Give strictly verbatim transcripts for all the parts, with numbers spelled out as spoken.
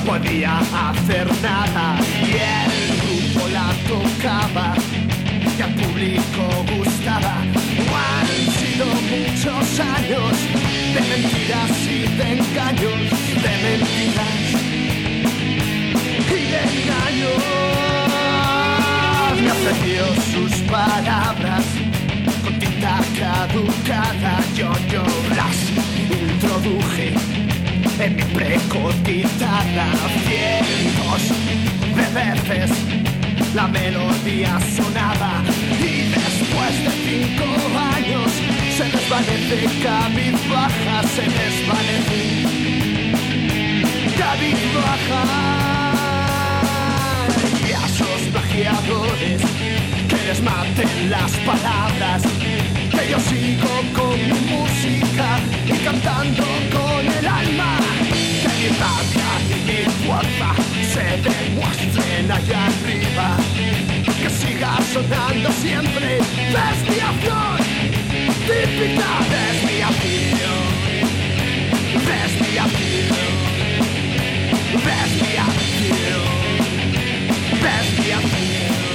podía hacer nada y el grupo la tocaba y al público gustaba. Han sido muchos años de mentiras y de engaños, de mentiras y de engaños. Me ofreció sus palabras con tinta caducada, yo, yo las introduje en mi precotizada. Cientos de veces la melodía sonaba y después de cinco años se desvanece cabizbaja, se desvanece cabizbaja. Y a esos plagiadores que les maten las palabras, que yo sigo con mi música y cantando con el alma, que mi rabia y mi fuerza se demuestren allá arriba, que siga sonando siempre desviación, típica desviación, desviación, desviación, desviación.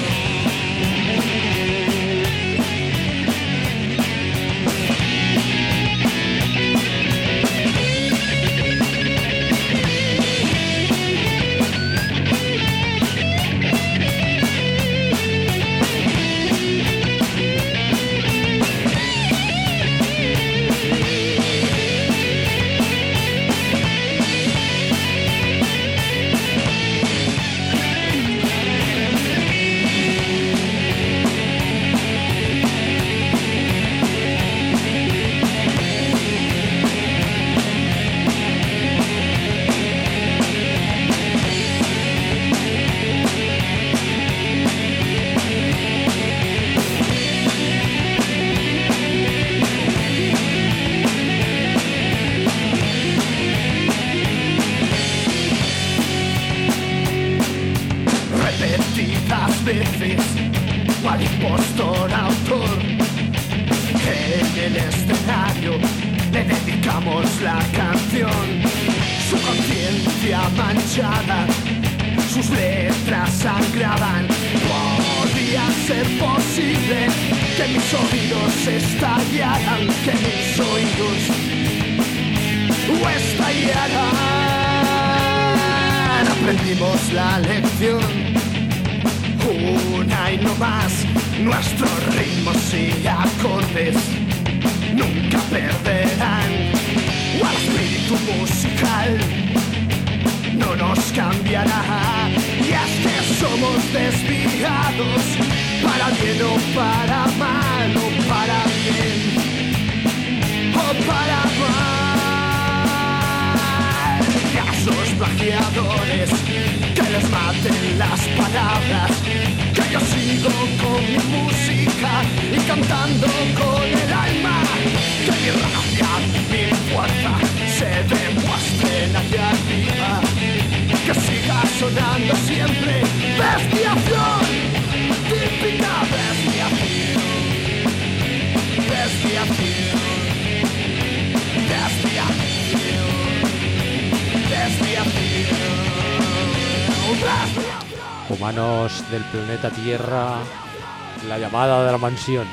Veces, cual impostor autor, en el escenario le dedicamos la canción. Su conciencia manchada, sus letras sangraban. Podía ser posible que mis oídos estallaran, que mis oídos estallaran. Aprendimos la lección, una y no más, nuestros ritmos y acordes nunca perderán. O al espíritu musical no nos cambiará. Y es que somos desviados, para bien o para mal, o para bien o para mal. Y a esos plagiadores que les maten las palabras, que yo sigo con mi música y cantando con el alma, que mi rabia y mi fuerza se demuestren allá arriba, que siga sonando siempre desviación, típica desviación, desviación, desviación, desviación. Humanos del planeta Tierra, la llamada de la mansión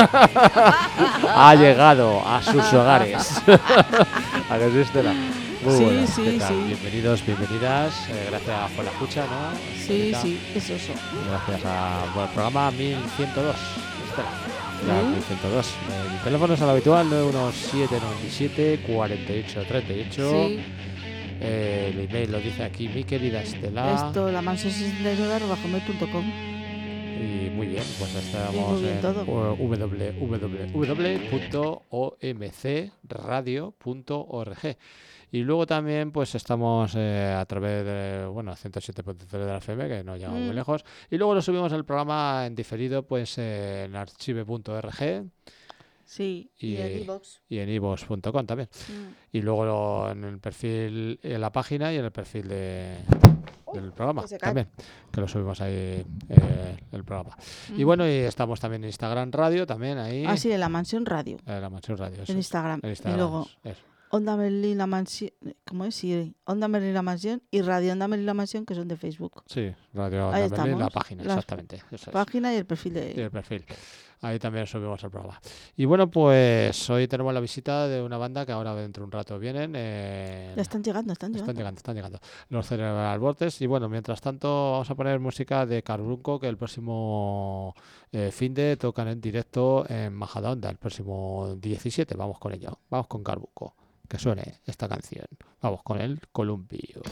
ha llegado a sus hogares. ¿A que sí, Estela? Muy sí, buenas, sí, ¿qué tal? sí. Bienvenidos, bienvenidas. Eh, gracias por la escucha, ¿no? Sí, Estelita? sí, es eso. Gracias a, por el programa mil ciento dos. Estela. Ya, ¿Mm? mil ciento dos. El teléfono es el habitual, nueve uno siete nueve siete cuatro ocho tres ocho. Sí, Eh, el email lo dice aquí mi querida Estela. esto, la mansión sesenta y nueve arroba gmail punto com. Y muy bien, pues estamos muy bien en todo. w w w punto o m c radio punto org. Y luego también pues estamos eh, a través de, bueno, ciento siete punto cero de la F M, que no llegamos Mm. muy lejos. Y luego lo subimos el programa en diferido pues eh, en archive punto org Sí, y, y, en iVoox. y en ivos punto com también. Mm. Y luego lo- en el perfil, en la página y en el perfil de, del programa que se cae. también, que lo subimos ahí eh, el programa. Y Mm. bueno, y estamos también en Instagram Radio, también ahí. Ah, sí, en la mansión radio. Eh, la Mansión Radio. eso En es. Instagram. En Y Instagram, luego, eso. Onda Merlina Mansión, ¿cómo es? Sí, Onda Merlina Mansión y Radio Onda Merlina Mansión, que son de Facebook. Sí, Radio Ahí Onda Merlín, la estamos. página, Las exactamente. Eso es. Página y el perfil Y de... el perfil. Ahí también subimos el programa. Y bueno, pues hoy tenemos la visita de una banda que ahora dentro de un rato vienen. eh, Ya están llegando, están Están llegando. llegando, están llegando. Los Cerebral Vortex. Y bueno, mientras tanto vamos a poner música de Carbunco, que el próximo eh, fin de tocan en directo en Majadahonda, el próximo diecisiete. Vamos con ello. Vamos con Carbunco. Que suene esta canción. Vamos con el Columpio.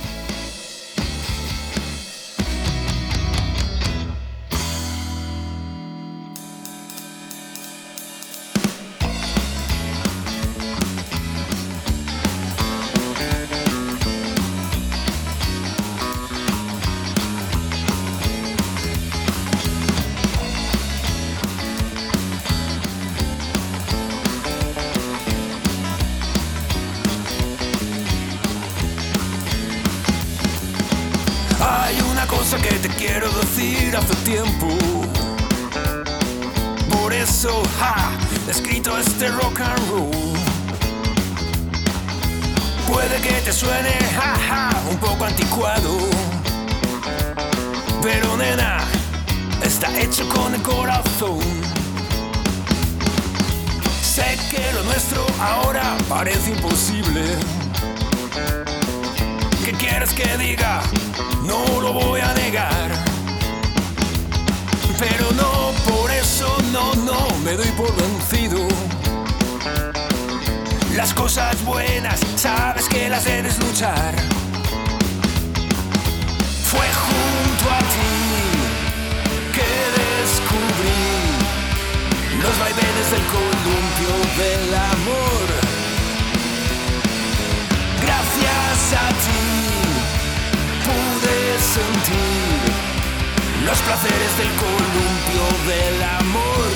Que te quiero decir hace tiempo. Por eso, ja, he escrito este rock and roll. Puede que te suene, ja, ja, un poco anticuado, pero nena, está hecho con el corazón. Sé que lo nuestro ahora parece imposible. ¿Qué quieres que diga? No lo voy a negar, pero no por eso, no, no me doy por vencido. Las cosas buenas, sabes que las debes luchar. Fue junto a ti que descubrí los vaivenes del columpio del amor. Gracias a ti pude sentir los placeres del columpio del amor.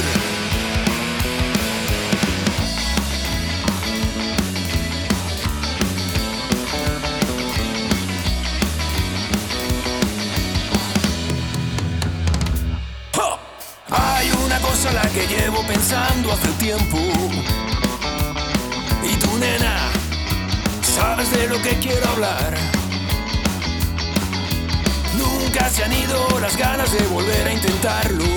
¡Oh! Hay una cosa en la que llevo pensando hace tiempo. Y tú, nena, sabes de lo que quiero hablar. Nunca se han ido las ganas de volver a intentarlo.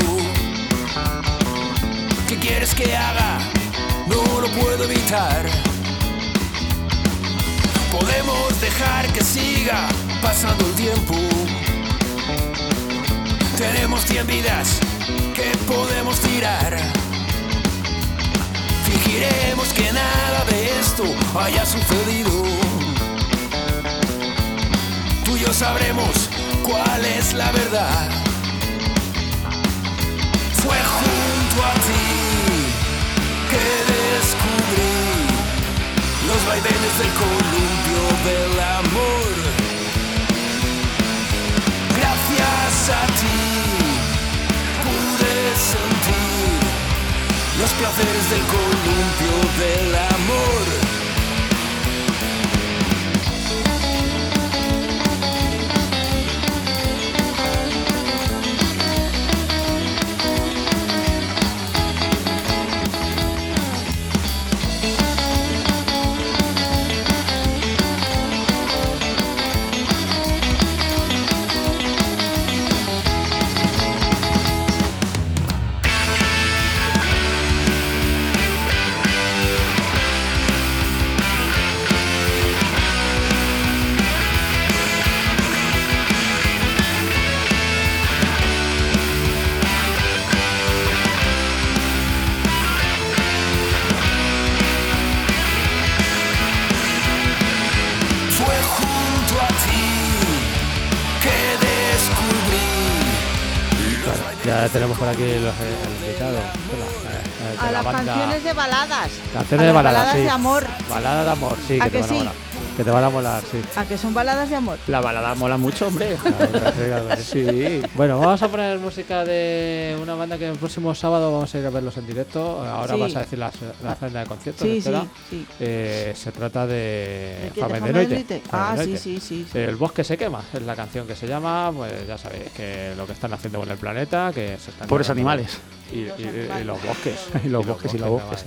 ¿Qué quieres que haga? No lo puedo evitar. Podemos dejar que siga pasando el tiempo. Tenemos cien vidas que podemos tirar. Fingiremos que nada de esto haya sucedido. Tú y yo sabremos cuál es la verdad. Fue junto a ti que descubrí los vaivenes del columpio del amor. Gracias a ti pude sentir los placeres del columpio del amor. Ya tenemos por aquí los el invitado. Bueno, eh, A de la las banda. canciones de baladas. Canciones a de las baladas, baladas sí. de amor. Baladas de amor, sí, ¿A que te que van a sí? molar. Que te van a molar, sí. ¿A que son baladas de amor? La balada mola mucho, hombre. Claro, claro, claro, sí. Bueno, vamos a poner música de una banda que el próximo sábado vamos a ir a verlos en directo. Ahora Sí. vas a decir la, la agenda de conciertos. Sí, sí, etcétera. sí. Eh, se trata de ¿De qué? ¿De Famen de Famen Noite. de Noite? Famen Ah, de sí, Noite. sí, sí, sí. El bosque se quema, es la canción que se llama. Pues ya sabéis que lo que están haciendo con el planeta, que se están Pobres cargando- animales. Y, y- y- y los bosques. Y los bosques, y los bosques, y los de bosques. Valencia.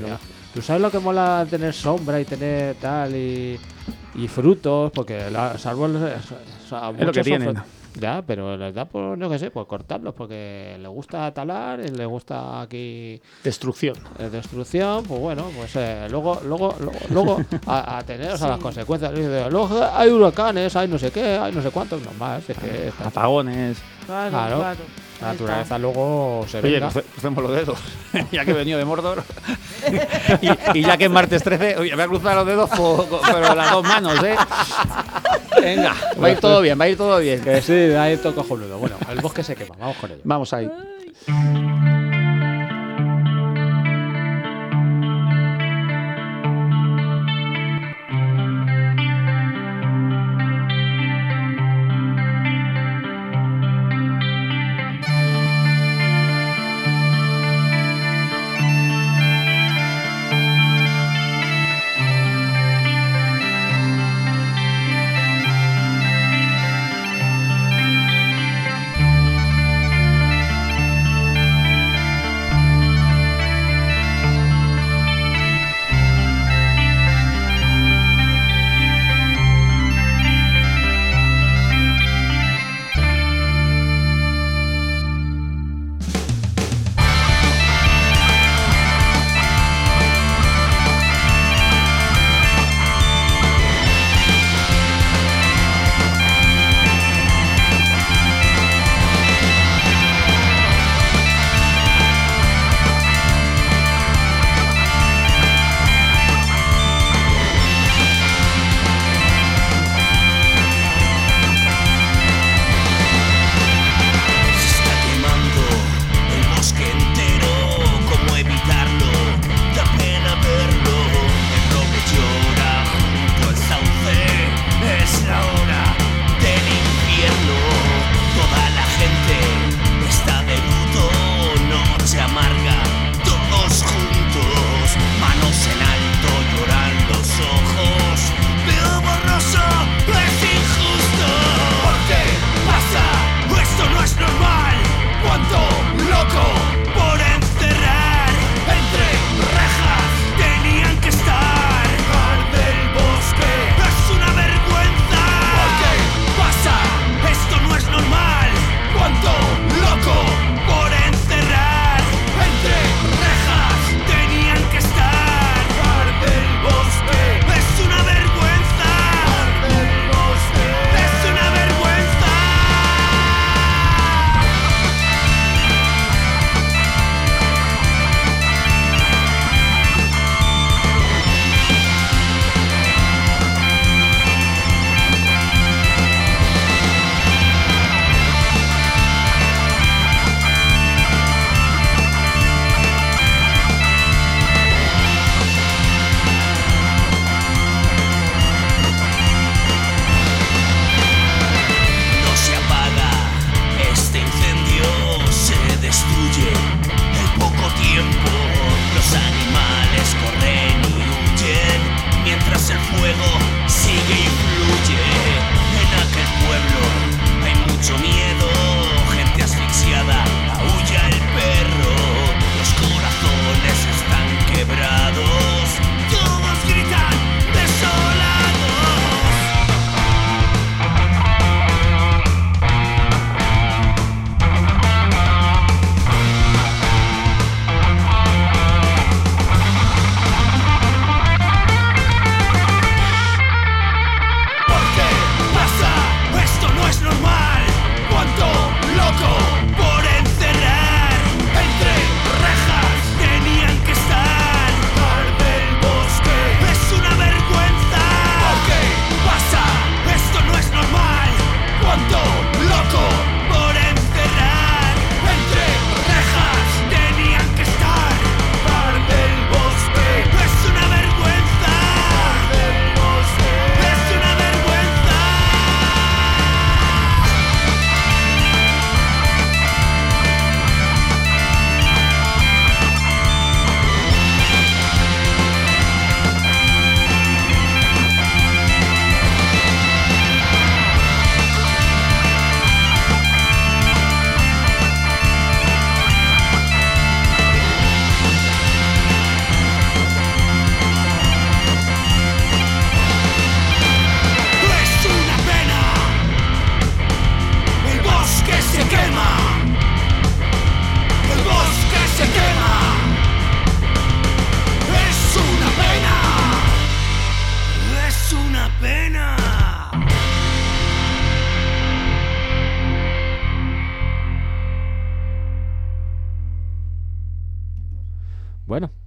¿Tú sabes lo que mola tener sombra y tener tal y, y frutos? Porque los árboles o sea, Es lo que muchos son tienen. fru- Ya, pero les da por, no que sé, por cortarlos, porque les gusta talar, y les gusta aquí Destrucción. eh, destrucción, pues bueno, pues eh, luego, luego, luego, luego a, a tener o sea, las Sí. consecuencias. Dice, luego hay huracanes, hay no sé qué, hay no sé cuántos, no más. Es que está- Apagones. Claro, Claro. claro. la Ahí naturaleza está. luego se Oye, venga. cruce- crucemos los dedos. Ya que he venido de Mordor. y, y ya que es martes trece, oye, voy a cruzar los dedos po- co- pero las dos manos, ¿eh? Venga, va a ir todo bien, va a ir todo bien. Que sí, ahí toco cojonudo. Bueno, el bosque se quema, vamos con ello. Vamos ahí.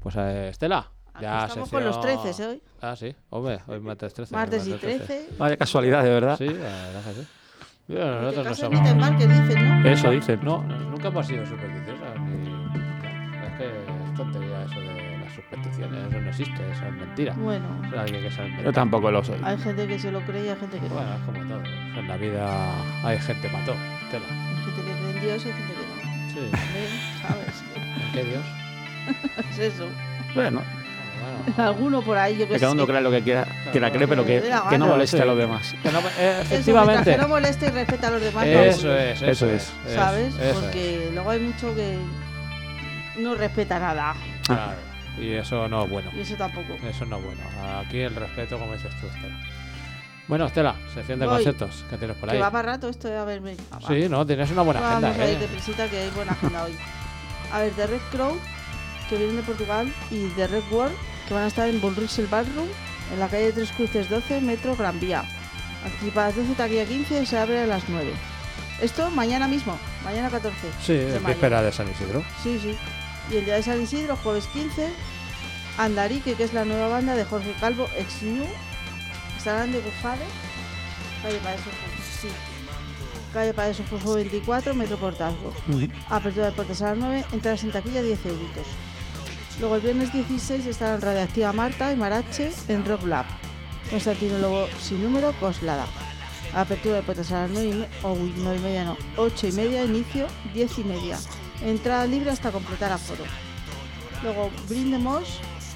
Pues eh, Estela, Aquí ya estamos sección... con los trece ¿eh? hoy. Ah, sí, hombre, hoy martes trece. Martes y trece. Vaya casualidad, de verdad. Sí, la verdad que sí. Bueno, Que nosotros no casi somos... ni te embarques, dicen, ¿no? Eso dicen. No, nunca hemos sido supersticiosos. Ni... no, es que es tontería eso de las supersticiones. Eso no existe, eso es mentira. Bueno, Eso es alguien que se ha Yo inventado. tampoco lo soy. hay gente que se lo cree y hay gente que no. Bueno, es como todo. En la vida hay gente mató. Estela. Hay gente que cree en Dios y hay gente que no. Sí. ¿Eh? ¿Sabes? ¿En qué Dios? Es eso. Bueno, Bueno, Alguno por ahí, yo que que cada uno sé. crea lo que quiera, que la cree, pero que, Que dé la que no gana. moleste Sí. a los demás. que no, me- eh, Eso, mientras efectivamente. que no moleste y respeta a los demás. no Eso ocurre, es, Eso eso es. es. ¿Sabes? eso Porque luego hay mucho que no respeta nada. es. Claro. Y eso no es bueno. Y eso tampoco. Eso no es bueno. Aquí el respeto, como dices tú, Estela. Bueno, Estela, sección de Voy. conceptos que tienes por ahí. Que va para rato esto, eh, a ver, venga, va. Sí, no, tienes una buena Vamos agenda, a ir ¿eh? deprisita que hay buena agenda hoy. A ver, The Red Crow, que vienen de Portugal, y The Red World, que van a estar en Bullrich Ballroom, en la calle Tres Cruces doce, Metro Gran Vía. Anticipadas doce, taquilla quince, y se abre a las nueve. Esto mañana mismo, mañana catorce. Sí, de en mayo. víspera de San Isidro. Sí, sí. Y el día de San Isidro, jueves quince, Andarique, que es la nueva banda de Jorge Calvo, ex New, estarán de Gufade, calle Paeso, sí. Calle Paeso Fofo veinticuatro, Metro Portazgo. Apertura de puertas a las nueve, entradas en taquilla diez euritos. Luego el viernes dieciséis estarán Radioactiva Marta y Marache en Rock Lab. Constantino Lobo sin número, Coslada. Apertura de puertas a las nueve y, me oh, uy, nueve y media, no, ocho y media, inicio diez y media. Entrada libre hasta completar aforo. Luego Brindemos,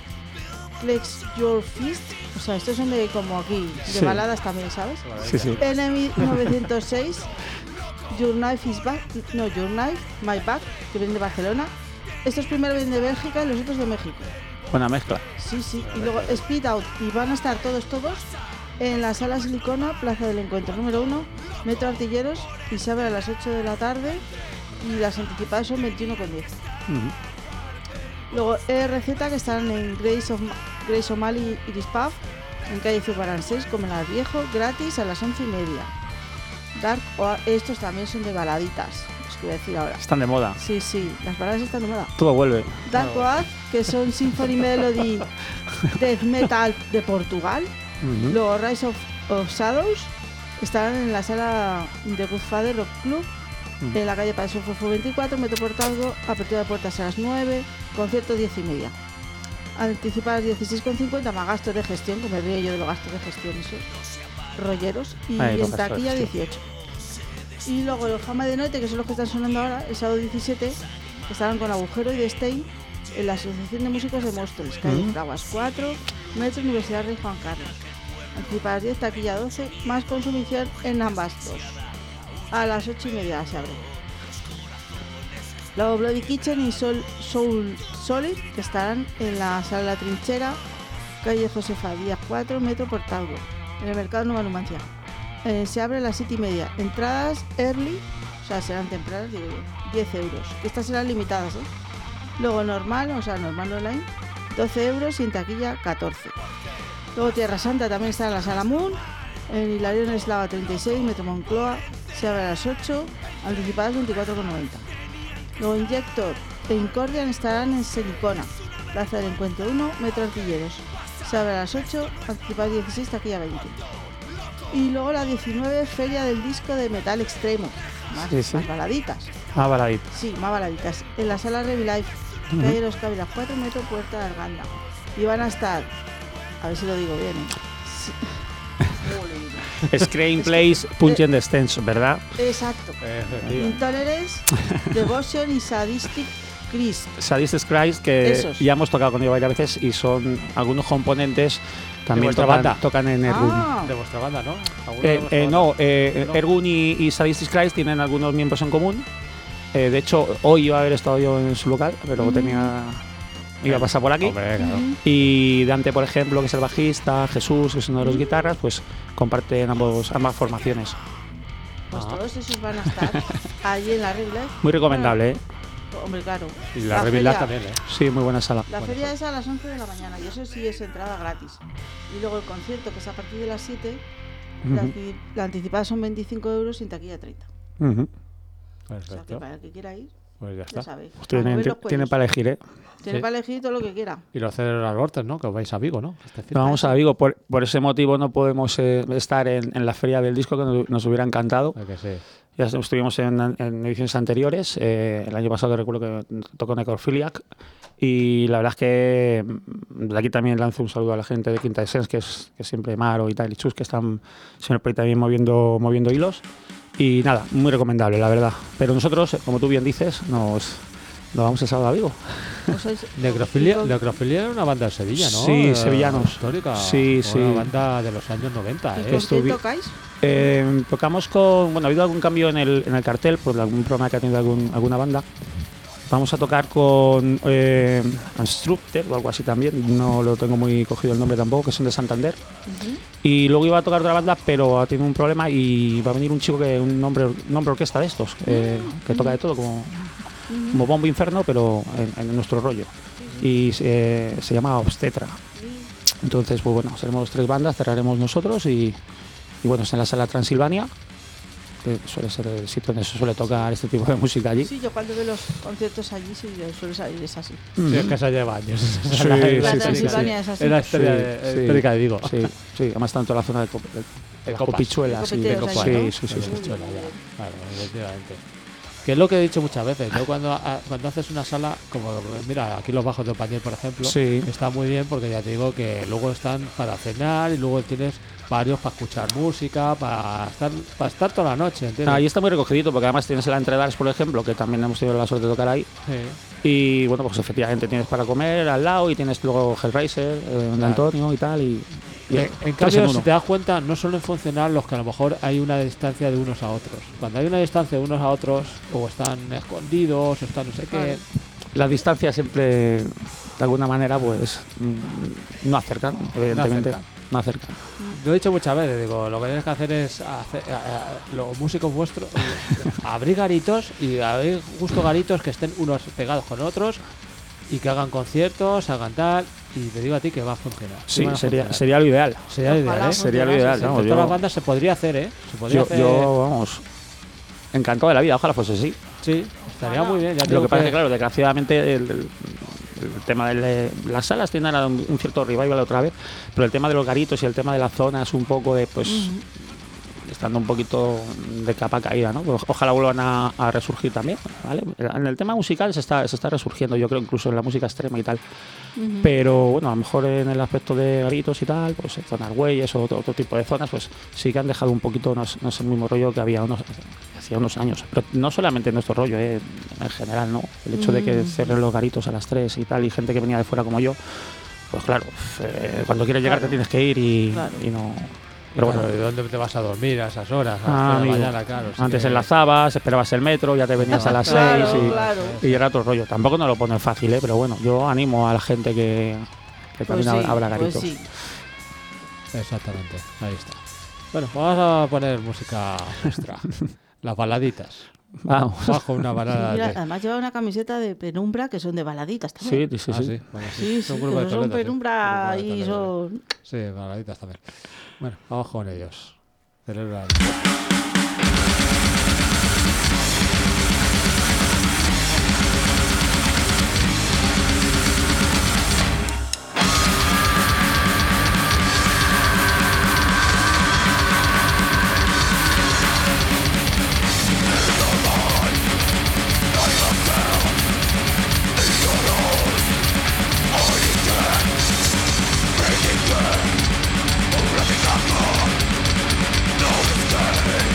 Flex Your Fist, o sea, estos son de como aquí, de Sí. baladas también, ¿sabes? Sí, sí. Enemy novecientos seis, Your Knife is Back, no, Your Knife, My Back, que vienen de Barcelona. Estos primero vienen de Bélgica y los otros de México. Buena mezcla. Sí, sí. Y luego Speed Out, y van a estar todos, todos en la sala Silicona, Plaza del Encuentro número uno, Metro Artilleros, y se abre a las ocho de la tarde y las anticipadas son veintiuno con diez. Ujú. Luego E R Z, que están en Grace, of, Grace O'Malley Iris Pub, en calle Zurbarán seis, Comenar Viejo, gratis a las once y media. Dark Oa- estos también son de baladitas, os voy a decir ahora. Están de moda. Sí, sí, las baladas están de moda. Todo vuelve. Dark Oath, que son Symphony Melody Death Metal de Portugal. Ujú. Luego Rise of, of Shadows estarán en la sala de Godfather Rock Club, Ujú. en la calle Paeso Fofo veinticuatro, Metro Portalgo, apertura de puertas a las nueve, concierto diez y media. Anticipadas dieciséis con cincuenta, más gastos de gestión, que me río yo de los gastos de gestión, esos rolleros, y Ay, los en gastos de taquilla gestión. dieciocho. Y luego los Fama de Noite, que son los que están sonando ahora, el sábado diecisiete, estarán con Agujero y de Stein en la Asociación de Músicos de Móstoles, calle Ujú. Fraguas cuatro, Metro Universidad Rey Juan Carlos. Anticipadas diez, taquilla doce, más consumición en ambas dos. A las ocho y media se abre. Luego Bloody Kitchen y Soul, Soul Solid, que estarán en la sala La Trinchera, calle Josefa Díaz cuatro, Metro Portalgo, en el mercado Nueva Numancia. Eh, se abre a las siete y media. Entradas early, o sea, serán tempranas, digo yo, diez euros. Estas serán limitadas, ¿eh? Luego normal, o sea, normal online, doce euros y en taquilla catorce. Luego Tierra Santa también está en la sala Moon, en Hilarión Eslava treinta y seis, Metro Moncloa, se abre a las ocho, anticipadas veinticuatro con noventa. Luego Injector e Incordian estarán en Silicona, Plaza del Encuentro uno, Metro Artilleros, se abre a las ocho, anticipadas dieciséis, taquilla veinte. Y luego la diecinueve, Feria del Disco de Metal Extremo, más, Sí, sí. más baladitas. Ah, baladita. Sí, más baladitas. En la sala Revilife, Ujú. calle Los Cávilas cuatro, Metro Puerta de Arganda. Y van a estar, a ver si lo digo bien, ¿eh? Sí. Screenplays, Punch and Descent, ¿verdad? Exacto. Efectivamente. Intolerance, Devotion y Sadistic Christ. Sadistic Christ, que Esos. ya hemos tocado con ellos varias veces y son algunos componentes también vuestra tocan, banda? tocan en Ergun. Ah, De vuestra banda, ¿no? ¿Alguno de Eh, vuestra eh, banda? no, eh, No. Ergun y, y Sadistic Christ tienen algunos miembros en común. Eh, de hecho, hoy iba a haber estado yo en su local, pero Ujú. tenía iba a pasar por aquí. Hombre, claro. ujú. Y Dante, por ejemplo, que es el bajista, Jesús, que es uno de los guitarras, pues comparten ambos, ambas formaciones. Pues Ajá. todos esos van a estar allí en la Revilife. Muy recomendable, ¿eh? Hombre, claro. Y la, La Revilá feria- también, ¿eh? Sí, muy buena sala. La Bueno, feria sí. es a las once de la mañana y eso sí es entrada gratis. Y luego el concierto, que es a partir de las siete, la, Ujú, anti- la anticipada son veinticinco euros y en taquilla treinta. ujú. O sea que Perfecto. para el que quiera ir. Pues ya está. Ya sabéis. Pues tienen, Mover los tienen cuellos. para elegir, ¿eh? Tiene Sí. para elegir todo lo que quiera. Y los Cerebral Vortex, ¿no? Que os vais a Vigo, ¿no? Este fin. Nos vamos a Vigo, por, por ese motivo no podemos eh, estar en, en la feria del disco, que nos, nos hubiera encantado. Ay, que sí. Ya estuvimos en, en ediciones anteriores. Eh, el año pasado recuerdo que tocó Necrophiliac. Y la verdad es que mm, de aquí también lanzo un saludo a la gente de Quinta Essence, que es que siempre Maro y tal, y Chus, que están siempre por ahí también moviendo, moviendo hilos. Y nada, muy recomendable, la verdad. Pero nosotros, como tú bien dices, nos, nos vamos el sábado a Vigo. ¿O sois- Necrofilia, o- Necrofilia era una banda de Sevilla, ¿no? Sí, Eh, sevillanos. Histórica. Sí, Una sí. banda de los años noventa, ¿Y ¿eh? con quién estuvi- tocáis? Eh, tocamos con... Bueno, ha habido algún cambio en el, en el cartel, por algún problema que ha tenido algún, alguna banda. Vamos a tocar con eh, Unstructed o algo así también, no lo tengo muy cogido el nombre tampoco, que son de Santander. Ujú. Y luego iba a tocar otra banda, pero ha tenido un problema y va a venir un chico que un nombre, un nombre orquesta de estos, eh, que toca de todo, como, como Bombo Inferno, pero en, en nuestro rollo. Y eh, se llama Obstetra. Entonces, pues bueno, seremos tres bandas, cerraremos nosotros y, y bueno, es en la sala Transilvania, que suele ser el sitio donde se suele tocar este tipo de música allí. Sí, yo cuando veo los conciertos allí, sí, yo suele salir, es así. Sí, es que eso lleva años. Sí, la, sí, La sí, sí, Transilvania es así. Es la historia, Sí, de, sí. histórica de Vigo. Sí, sí, además tanto la zona de, Cop- de, de las Copas. copichuelas. De y- copeteos copas, sí, ahí, ¿no? sí, sí, De sí. cochuela, ya. Claro, efectivamente. Que es lo que he dicho muchas veces. Yo cuando, a- cuando haces una sala, como mira, aquí los bajos de Pañel, por ejemplo, Sí. está muy bien porque ya te digo que luego están para cenar y luego tienes varios para escuchar música, para estar, para estar toda la noche, ¿entiendes? Ahí está muy recogidito porque además tienes el Entredares, por ejemplo, que también hemos tenido la suerte de tocar ahí. Sí. Y bueno, pues efectivamente tienes para comer al lado y tienes luego Hellraiser, eh, de Claro. Antonio y tal. Y, y En, en tres cambio, en si uno. te das cuenta, no suelen funcionar los que a lo mejor hay una distancia de unos a otros. Cuando hay una distancia de unos a otros, o están escondidos, o están no sé qué. Claro. La distancia siempre, de alguna manera, pues mm, no acercan, evidentemente. acercan. No acercan. Lo he dicho muchas veces, digo, lo que tienes que hacer es hacer, a- a- los músicos vuestros, abrir garitos y abrir justo garitos que estén unos pegados con otros y que hagan conciertos, hagan tal, y te digo a ti que va a funcionar. Sí, Van a sería, funcionar. sería lo ideal. Sería lo ideal, Ojalá ¿eh? Sería lo funcionase, ideal, sí. vamos, Todas yo- las bandas se podría hacer, ¿eh? Se podría Yo, hacer. yo, vamos, encantado de la vida, ojalá fuese así. Sí, estaría Ojalá. muy bien. Ya te Lo digo que pasa es que, claro, desgraciadamente el, el- el tema de las salas tiene ahora un, un cierto revival otra vez, pero el tema de los garitos y el tema de las zonas un poco de, pues, Ujú. estando un poquito de capa caída, ¿no? Pues ojalá vuelvan a, a resurgir también, ¿vale? En el tema musical se está, se está resurgiendo, yo creo, incluso en la música extrema y tal. Ujú. Pero bueno, a lo mejor en el aspecto de garitos y tal, pues en zonas güeyes o otro, otro tipo de zonas, pues sí que han dejado un poquito, no es, no es el mismo rollo que había unos, hacía unos años. Pero no solamente en nuestro rollo, eh, en general, ¿no? El hecho de que Mm. cierren los garitos a las tres y tal, y gente que venía de fuera como yo, pues claro, eh, cuando quieres llegar te Claro. tienes que ir y, Claro. y no... Pero bueno, Claro, ¿y dónde te vas a dormir a esas horas? A las Ah, tres de la amigo. mañana, claro. sí antes que- enlazabas, esperabas el metro, ya te venías a las Claro, seis y, claro. y era otro rollo. Tampoco nos lo ponen fácil, ¿eh? Pero bueno, yo animo a la gente que, que Pues también sí, abra pues garitos. sí. Exactamente, ahí está. Bueno, vamos a poner música nuestra. Las baladitas. Vamos. Vamos con una balada. Mira, de- además lleva una camiseta de penumbra que son de baladitas también. Sí, sí, Ah, sí. sí, bueno, sí. Sí, Son sí, un grupo que de no son Toledo, sí. penumbra Un grupo de y Toledo. son... Sí, baladitas también. Bueno, vamos con ellos. Celebra. No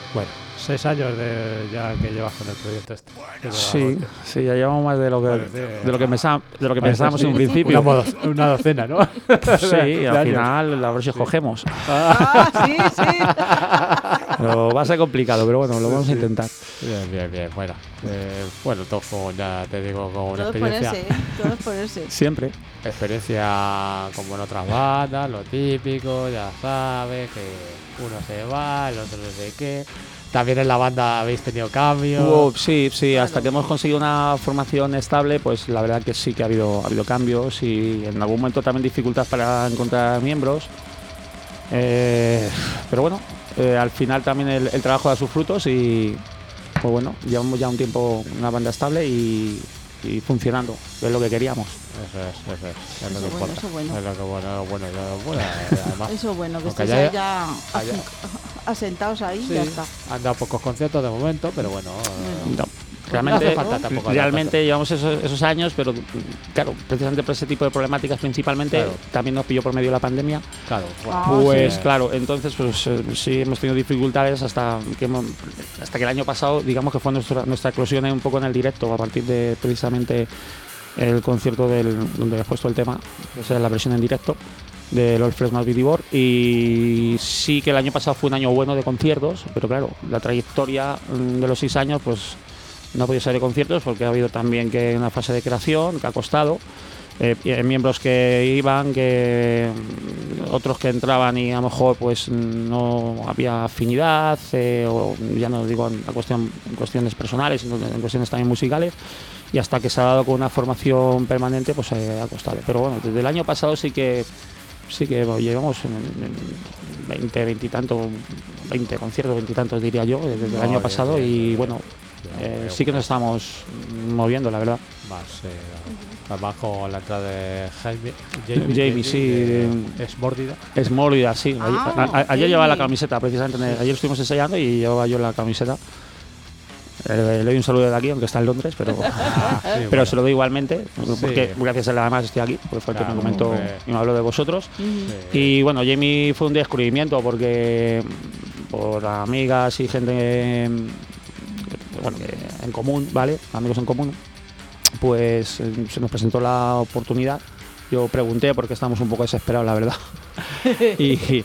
Bueno, seis años de ya que llevas con el proyecto este. Sí, sí, ya llevamos más de lo que, Parece- de lo que, pensa- de lo que Parece, pensábamos sí, en un principio. Una, modo- una docena, ¿no? Sí, De al años. final a ver si escogemos. Ah, sí, sí. Pero va a ser complicado, pero bueno, lo vamos a intentar. Bien, bien, bien. Bueno, eh, bueno, todo con, ya te digo, con una Todo es experiencia. ponerse, ¿eh? Todo es ponerse. Siempre. Experiencia como en otras bandas, lo típico, ya sabes, que uno se va, el otro no sé qué. También en la banda habéis tenido cambios. Hubo- sí, sí, Claro. hasta que hemos conseguido una formación estable, pues la verdad que sí que ha habido, ha habido cambios y en algún momento también dificultad para encontrar miembros. Eh, pero bueno, eh, al final también el, el trabajo da sus frutos y pues bueno, llevamos ya un tiempo una banda estable y, y funcionando, que es lo que queríamos. Eso es, eso es, es lo Eso que bueno, importa. eso bueno. Es lo que bueno, bueno, lo bueno, eh, además. Eso bueno, que Aunque estéis haya- ahí ya haya- asentados ahí y Sí, ya está. han dado pocos conciertos de momento, pero bueno. eh, No, no realmente, hace falta tampoco dar realmente llevamos esos, esos años, pero claro, precisamente por ese tipo de problemáticas principalmente, Claro. también nos pilló por medio de la pandemia. Claro, bueno, Ah, Pues sí. claro, entonces pues eh, sí hemos tenido dificultades hasta que hemos- hasta que el año pasado, digamos que fue nuestra, nuestra eclosión un poco en el directo, a partir de precisamente el concierto del, donde he puesto el tema, que es la versión en directo del All Fresh Must Be Divor. Y sí que el año pasado fue un año bueno de conciertos, pero claro, la trayectoria mm, de los seis años pues no ha podido ser de conciertos porque ha habido también que una fase de creación que ha costado. Eh, eh, miembros que iban, que mm, otros que entraban y a lo mejor pues no había afinidad, eh, o ya no digo en, la cuestión, en cuestiones personales, sino en cuestiones también musicales, y hasta que se ha dado con una formación permanente pues eh, ha costado. Pero bueno, desde el año pasado sí que sí que bueno, llevamos en, en veinte, veinte y tantos, veinte conciertos, veinte y tantos diría yo, desde el No, año bien, pasado bien, y bien. bueno, Bien, eh, bien, sí que nos estamos moviendo, la verdad. Más, eh, además con la entrada de Jaime, Jamie, sí. eh, es mórbida. Es mórbida, sí. Ayer, Ah, a- a- ayer ok. llevaba la camiseta, precisamente. Ayer estuvimos ensayando y llevaba yo la camiseta. Eh, le doy un saludo de aquí, aunque está en Londres, pero, Ah, sí, pero bueno. se lo doy igualmente, porque Sí. gracias a él además estoy aquí, porque fue el que Claro, me comentó hombre. y me habló de vosotros. Ujú. Sí. Y bueno, Jamie fue un descubrimiento porque por amigas y gente mm, bueno, que en común, ¿vale? Amigos en común, pues eh, se nos presentó la oportunidad. Yo pregunté porque estábamos un poco desesperados, la verdad. y,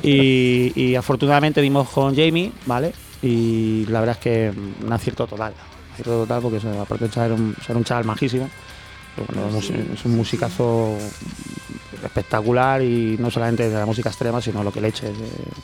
y- y afortunadamente dimos con Jamie, ¿vale? Y la verdad es que mm, un acierto total. Un acierto total porque se- aparte de ser un, ser un chaval majísimo. Pero bueno, Sí, es, es un musicazo espectacular y no solamente de la música extrema, sino lo que le eche. eh,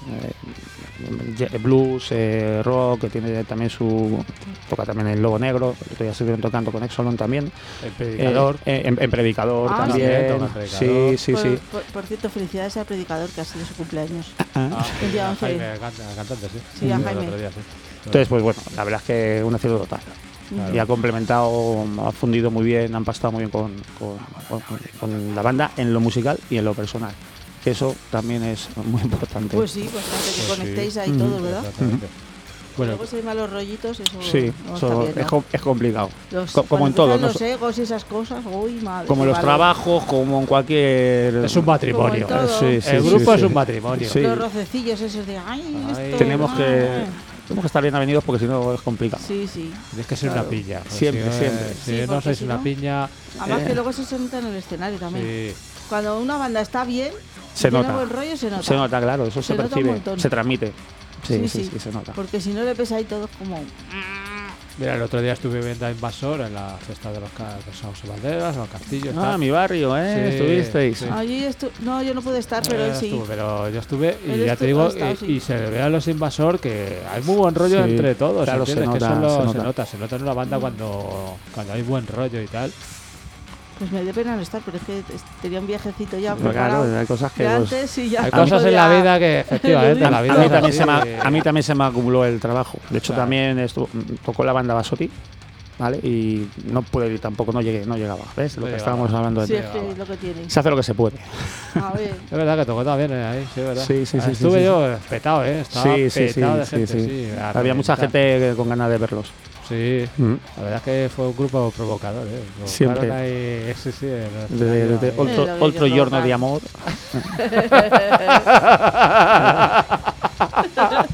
eh, blues, eh, rock, que tiene también su. Toca también el Lobo Negro, el otro día estuvieron tocando con Exolon también. El predicador. Eh, eh, en, en Predicador Ah, también. sí, toca Predicador. Sí, sí, por, sí. Por, por cierto, felicidades al predicador que ha sido su cumpleaños. Ah, el día a once. Jaime, el can- el cantante, sí. Sí, a El Jaime. otro día, sí. Entonces, pues bueno, la verdad es que un acierto total. Claro. Y ha complementado, ha fundido muy bien, han pastado muy bien con, con- con- con la banda en lo musical y en lo personal. Que eso también es muy importante. Pues sí, pues antes que Pues sí. conectéis ahí Ujú. todos, ¿verdad? Exactamente. Bueno, Luego si hay malos rollitos, eso sí, no eso está bien, es, ¿no? com- es complicado. Los- co- como en cuando todo, empiezan no los so- egos y esas cosas, uy, madre. Como qué los valor. trabajos, como en cualquier. es un matrimonio. Como en todo. Sí, sí, el sí, grupo sí. es un matrimonio. Sí. Los rocecillos esos de, ay, Ay. esto, Tenemos ah". que, tenemos que estar bien avenidos porque si no es complicado. Sí, sí. Tienes que ser Claro. una piña. pues Siempre, si no, siempre. Si Sí, no porque sois si una no- piña. Además Eh. que luego eso se nota en el escenario también. Sí. Cuando una banda está bien, Se tiene nota. buen rollo, se nota. Se nota, claro, eso Se se, nota un percibe, montón. se transmite. Sí, Sí, sí, sí. sí, se nota. Porque si no le ves ahí todos como... Mira, el otro día estuve viendo a Invasor en la fiesta de los, ca- de San José Banderas, los castillos. Ah, tal. mi barrio, ¿eh? Sí, Estuvisteis. sí. Allí estu... No, yo no pude estar, pero Eh, él sí. estuve, pero yo estuve y Él ya estu- te digo, ha estado, y, sí. y se ve a los Invasor que hay muy buen rollo Sí, entre todos. claro, se ¿entiendes? nota, que eso lo- se se, nota. nota, se nota en una banda cuando, cuando hay buen rollo y tal. Pues me dio pena no estar, pero es que es- tenía un viajecito ya Pero preparado claro, hay cosas que. de pues, antes y ya Hay no cosas en la podía- vida que efectivamente A la a, vida mí es también así. se me, a mí también se me acumuló el trabajo. De hecho, Claro. también estuvo, tocó la banda Basotti, ¿vale? Y no pude ir tampoco, no llegué, no llegaba. ¿Ves? Lo No que llegaba. estábamos hablando Sí, de. es que es lo que tiene. Se hace lo que se puede. A ver, Es verdad que tocó también eh, ahí, sí, es verdad. Sí, sí, sí, Ah, Estuve sí, sí. yo petado, ¿eh? Estaba Sí, sí, sí, petado de sí, gente, sí. sí. a Había mucha reventar. gente con ganas de verlos. Sí, Mm. la verdad es que fue un grupo provocador, ¿eh? Provocaron Siempre. ahí- sí, sí, en el Desde, escenario desde ahí. otro, Eh, lo que otro hay que giorno provocar. de amor.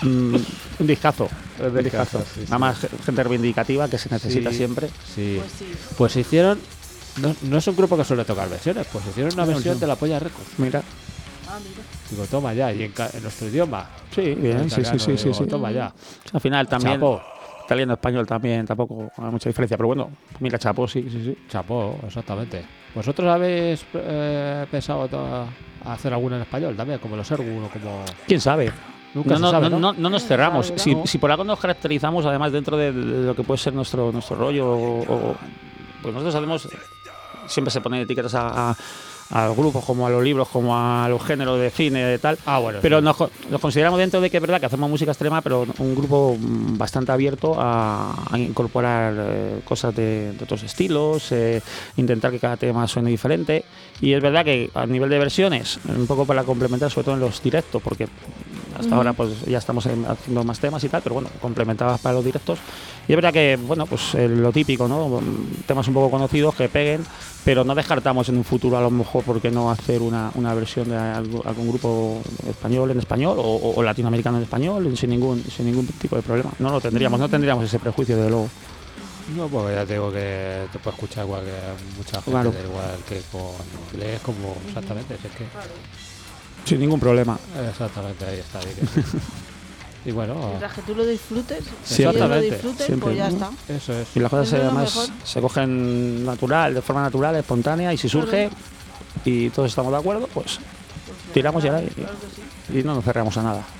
Mm, un discazo. Un Un discazo. discazo, sí, Nada sí. más gente reivindicativa que se necesita Sí, siempre. Sí. Pues sí. Pues hicieron. No, no es un grupo que suele tocar versiones, pues hicieron una No, versión no. de La Polla Records. Mira. Ah, mira. Digo, toma ya, y en, ca- en nuestro idioma. Sí, bien, en sí, sí, italiano, sí, sí, digo, sí. Toma ya. Al final también, Chapó. italiano español también, tampoco hay mucha diferencia, pero bueno, mira, chapó, sí, sí, sí. Chapó, exactamente. ¿Vosotros habéis eh, pensado to- hacer alguna en español también, como los Ergun o como. ¿Quién sabe? Nunca No, se no, sabe, no, ¿no? no- no nos cerramos. sabe, Si, ¿no? si por algo nos caracterizamos, además dentro de, de lo que puede ser nuestro nuestro rollo, o, o- pues nosotros hacemos, siempre se ponen etiquetas a, a, a los grupos, como a los libros, como a los géneros de cine, de tal. Ah, bueno. Pero sí. nos, co- nos consideramos dentro de que es verdad que hacemos música extrema, pero un grupo mm, bastante abierto a, a incorporar eh, cosas de, de otros estilos, eh, intentar que cada tema suene diferente. Y es verdad que a nivel de versiones, un poco para complementar, sobre todo en los directos, porque hasta Ujú. ahora pues ya estamos en- haciendo más temas y tal, pero bueno, complementadas para los directos. Y es verdad que, bueno, pues eh, lo típico, ¿no? Temas un poco conocidos que peguen, pero no descartamos en un futuro a lo mejor por qué no hacer una, una versión de algo- algún grupo español en español o, o- o latinoamericano en español sin ningún sin ningún tipo de problema. No lo tendríamos, no tendríamos ese prejuicio, desde luego. No, porque ya te digo que te puede escuchar igual que mucha gente, Claro. da igual que con inglés, como exactamente. Si es que, Sin ningún problema. exactamente, ahí está. di que sí. Y bueno, Mientras que tú lo disfrutes, Siempre. si ellos lo Exactamente. disfruten, Siempre. pues ya está. eso es. Y las cosas Eso es lo además mejor. se cogen natural, de forma natural, espontánea, y si surge y todos estamos de acuerdo, pues tiramos ya y, Claro que sí. y no nos cerramos a nada.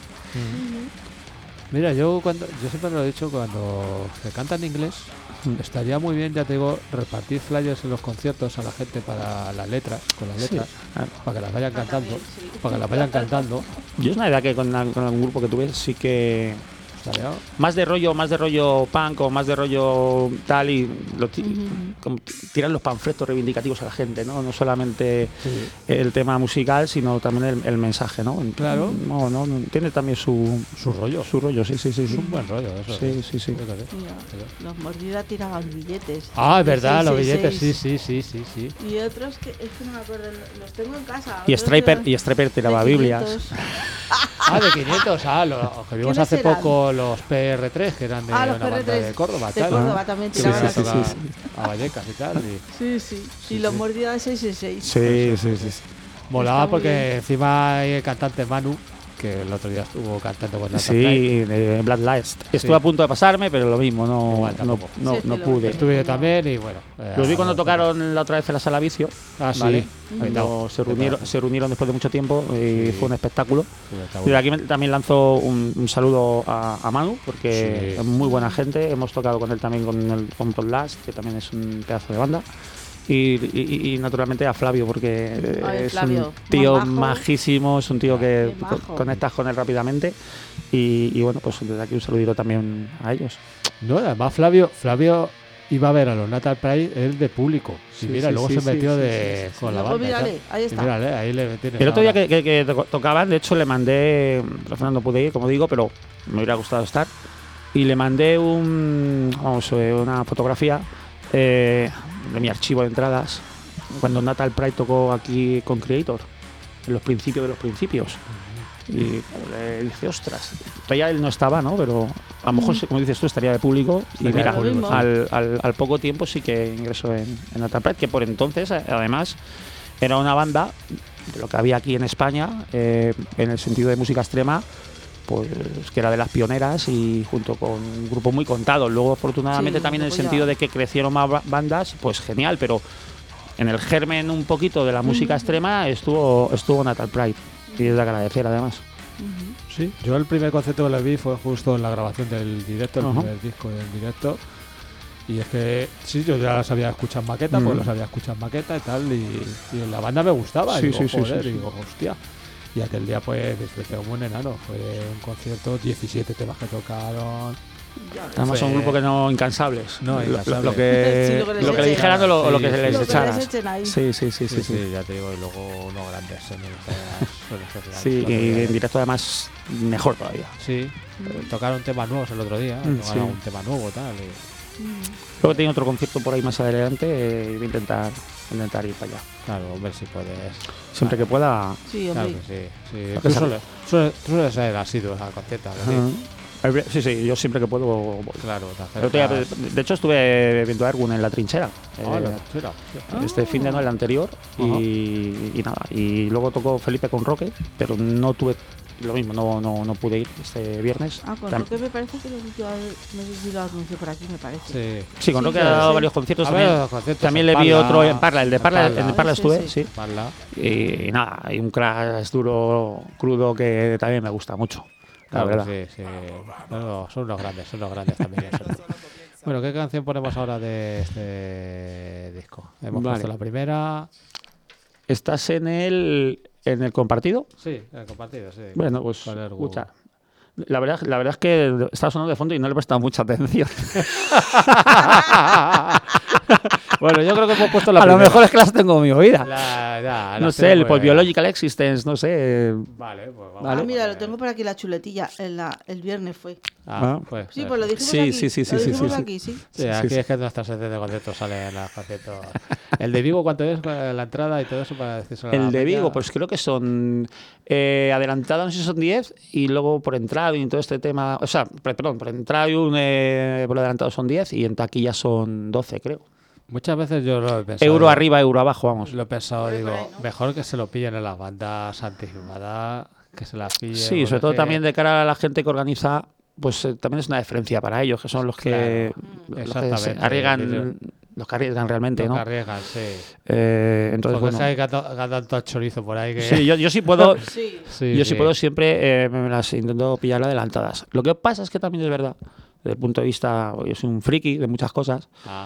Mira, yo cuando yo siempre lo he dicho, cuando se canta en inglés, Mm. estaría muy bien, ya te digo, repartir flyers en los conciertos a la gente para las letras, con las Sí, letras, claro. para que las vayan cantando, también, sí. para que las vayan cantando. Yo es una idea que con, la- con algún grupo que tuve sí que Estaría- más de rollo, más de rollo punk o más de rollo tal y lo ti- Ujú. como t- tirar los panfletos reivindicativos a la gente, ¿no? No solamente Sí. el tema musical, sino también el, el mensaje, ¿no? Claro. No, no, no, tiene también su Su rollo. su rollo, sí, sí, sí, Es sí. un buen rollo eso. Sí, sí, sí. Yo qué sé. Mira, los Mordida tiraban billetes. Ah, es De verdad, los seis, seis, billetes, sí, seis. sí, sí, sí, sí. Y otros que es que no me acuerdo, los tengo en casa. Y otros Striper, eran y Striper de tiraba Biblias. quinientos. Ah, de quinientos, ah, los que vimos ¿Quiénes hace eran? poco los P R tres, que eran de Ah, los una P R banda tres de Córdoba, de tal. Córdoba también Sí, tiraban sí, así. sí, Toca sí. a Vallecas y tal. Y Sí, sí. Sí, Y los sí. Mordida de seis seis seis. Sí, sí, sí. sí. molaba muy porque bien. encima hay el cantante Manu, que el otro día estuvo cantando con Nathan Price. Sí, de Black Lights. Estuve Sí. a punto de pasarme, pero lo mismo, no, Igual, no, tampoco. no, Sí, no sí, lo pude. vi. Estuve yo también y bueno. eh, Los vi cuando ah, tocaron la otra vez en la Sala Vicio. Ah, sí. ¿vale? Ahí Cuando está. se reunieron, se reunieron después de mucho tiempo y Sí. fue un espectáculo. Sí, está Y bueno. de aquí me- también lanzo un, un saludo a, a Manu, porque Sí. es muy buena gente. Hemos tocado con él también con el con Paul Last, que también es un pedazo de banda. Y, y- y naturalmente a Flavio, porque Ay, es Flavio, un tío más majo. majísimo, es un tío que Qué co- majo. conectas con él rápidamente. Y, y bueno, pues desde aquí un saludito también a ellos. No, además Flavio, Flavio iba a ver a los Natal Pride, él de público. Y Sí, mira, sí, luego sí, se sí, metió sí, de sí, con la Luego banda. y mírale, tal. ahí Y está. mírale, ahí le tienes El otro día ahora. que, que- que to- tocaban, de hecho le mandé, Rafa no pude ir, como digo, pero me hubiera gustado estar. Y le mandé un, vamos, eh, una fotografía eh, de mi archivo de entradas cuando Natal Pride tocó aquí con Creator, en los principios de los principios. Y le dije, ostras, todavía él no estaba, ¿no? Pero a lo mejor, como dices tú, estaría de público. Y Estaría mira, de público, sí. al, al- al poco tiempo sí que ingresó en, en Natal Pride, que por entonces, eh, además, era una banda de lo que había aquí en España, eh, en el sentido de música extrema, pues que era de las pioneras y junto con un grupo muy contado. Luego, afortunadamente, Sí, también en el luego ya. sentido de que crecieron más ba- bandas, pues genial, pero en el germen un poquito de la música extrema estuvo, estuvo Natal Pride. Y es de agradecer, además. Sí, yo el primer concierto que le vi fue justo en la grabación del directo, el Ajá. primer disco del directo. Y es que sí, yo ya sabía escuchar maqueta, Mm. pues lo sabía escuchar maqueta y tal. Y, y la banda me gustaba. Sí, y digo, sí, sí, joder, sí, y sí. digo, hostia. Y aquel día pues disfruté como un enano. Fue un concierto, diecisiete temas que tocaron. Ya ves. Además, son un Fue- grupo que no incansables. No, Lo- lo, incansables. lo que, Sí, lo que les lo que le echen. dijeran o lo, o lo que Sí, se sí. les Lo que echara. les echen ahí. Sí, sí, sí, sí. sí. ya te digo, y luego unos grandes semifinales suelen ser las- Sí, las y novedades. en directo además mejor todavía. Sí, eh, tocaron temas nuevos el otro día, Mm, tocaron sí. un tema nuevo tal. y- Mm. Luego tiene otro concierto por ahí más adelante eh, y voy a intentar intentar ir para allá. Claro, hombre, si puedes. Siempre que pueda. Sí, Claro hombre. que sí. sí. Lo Tú, que sueles, sueles, tú sueles ser asiduo a conciertos, ¿sí? Ajá. Sí, sí, yo siempre que pudo voy. Claro, te El otro día, acercas. de hecho, estuve viendo a Ergun en la trinchera. Ah, eh, la trinchera, sí. Este fin de no, el anterior. Y, y nada. Y luego tocó Felipe con Roque, pero no tuve lo mismo, no, no, no pude ir este viernes. Ah, con Tam- Roque me parece que lo vi yo, no sé si lo anunció por aquí, me parece. Sí. Sí, con Sí, Roque sí, ha dado sí. varios conciertos A también. ver, los conciertos También en le vi Parla, otro en Parla, el de Parla, en en el Parla Sí, estuve, sí. sí. Parla. Y, nada, hay un crash duro, crudo que también me gusta mucho. La Claro, verdad. sí, sí. No, son los grandes, son los grandes también. Eso. Bueno, ¿qué canción ponemos ahora de este disco? Hemos Vale. puesto la primera. ¿Estás en el, en el compartido? Sí, el compartido, sí. Bueno, pues Con el escucha. La verdad, la verdad es que estaba sonando de fondo y no le he prestado mucha atención. Bueno, yo creo que hemos puesto la A lo primera. mejor es que las tengo en mi oída. La, ya, No las sé, el tengo, por eh, Biological Existence, no sé. Vale, pues vamos. Vale. Ah, a mira, lo poner- tengo por aquí la chuletilla. En la, el viernes fue. Ah, Ah. pues. Sí, eh, pues lo dijimos Sí, aquí. sí, sí, sí, lo sí, dijimos sí, sí. aquí, sí. Sí, Sí, aquí sí, es que nuestras sedes de conciertos salen en los conciertos. El de Vigo, ¿cuánto es la entrada y todo eso para decirse El de Vigo, pues creo que son eh, adelantada, no sé si son diez, y luego por entrada y todo este tema. O sea, pre- perdón, por entrada y un eh, por adelantado son diez y en taquilla son doce, creo. Muchas veces yo lo he pensado. Euro digo, arriba, euro abajo, vamos. Lo he pensado, Por ahí, digo, por ahí, ¿no? mejor que se lo pillen en las bandas anticipadas, que se las pillen. Sí, porque sobre todo es que- también de cara a la gente que organiza, pues eh, también es una diferencia para ellos, que son los que, los que se Exactamente, arriesgan, los que arriesgan realmente, Lo que ¿no? arriesgan, sí. Eh, entonces, Porque bueno. es que hay gato- gato- tanto chorizo por ahí que. Sí, yo, yo sí puedo, Sí. Sí, yo sí sí. puedo siempre eh, me las intento pillar adelantadas. Lo que pasa es que también es verdad, desde el punto de vista, yo soy un friki de muchas cosas. Ah,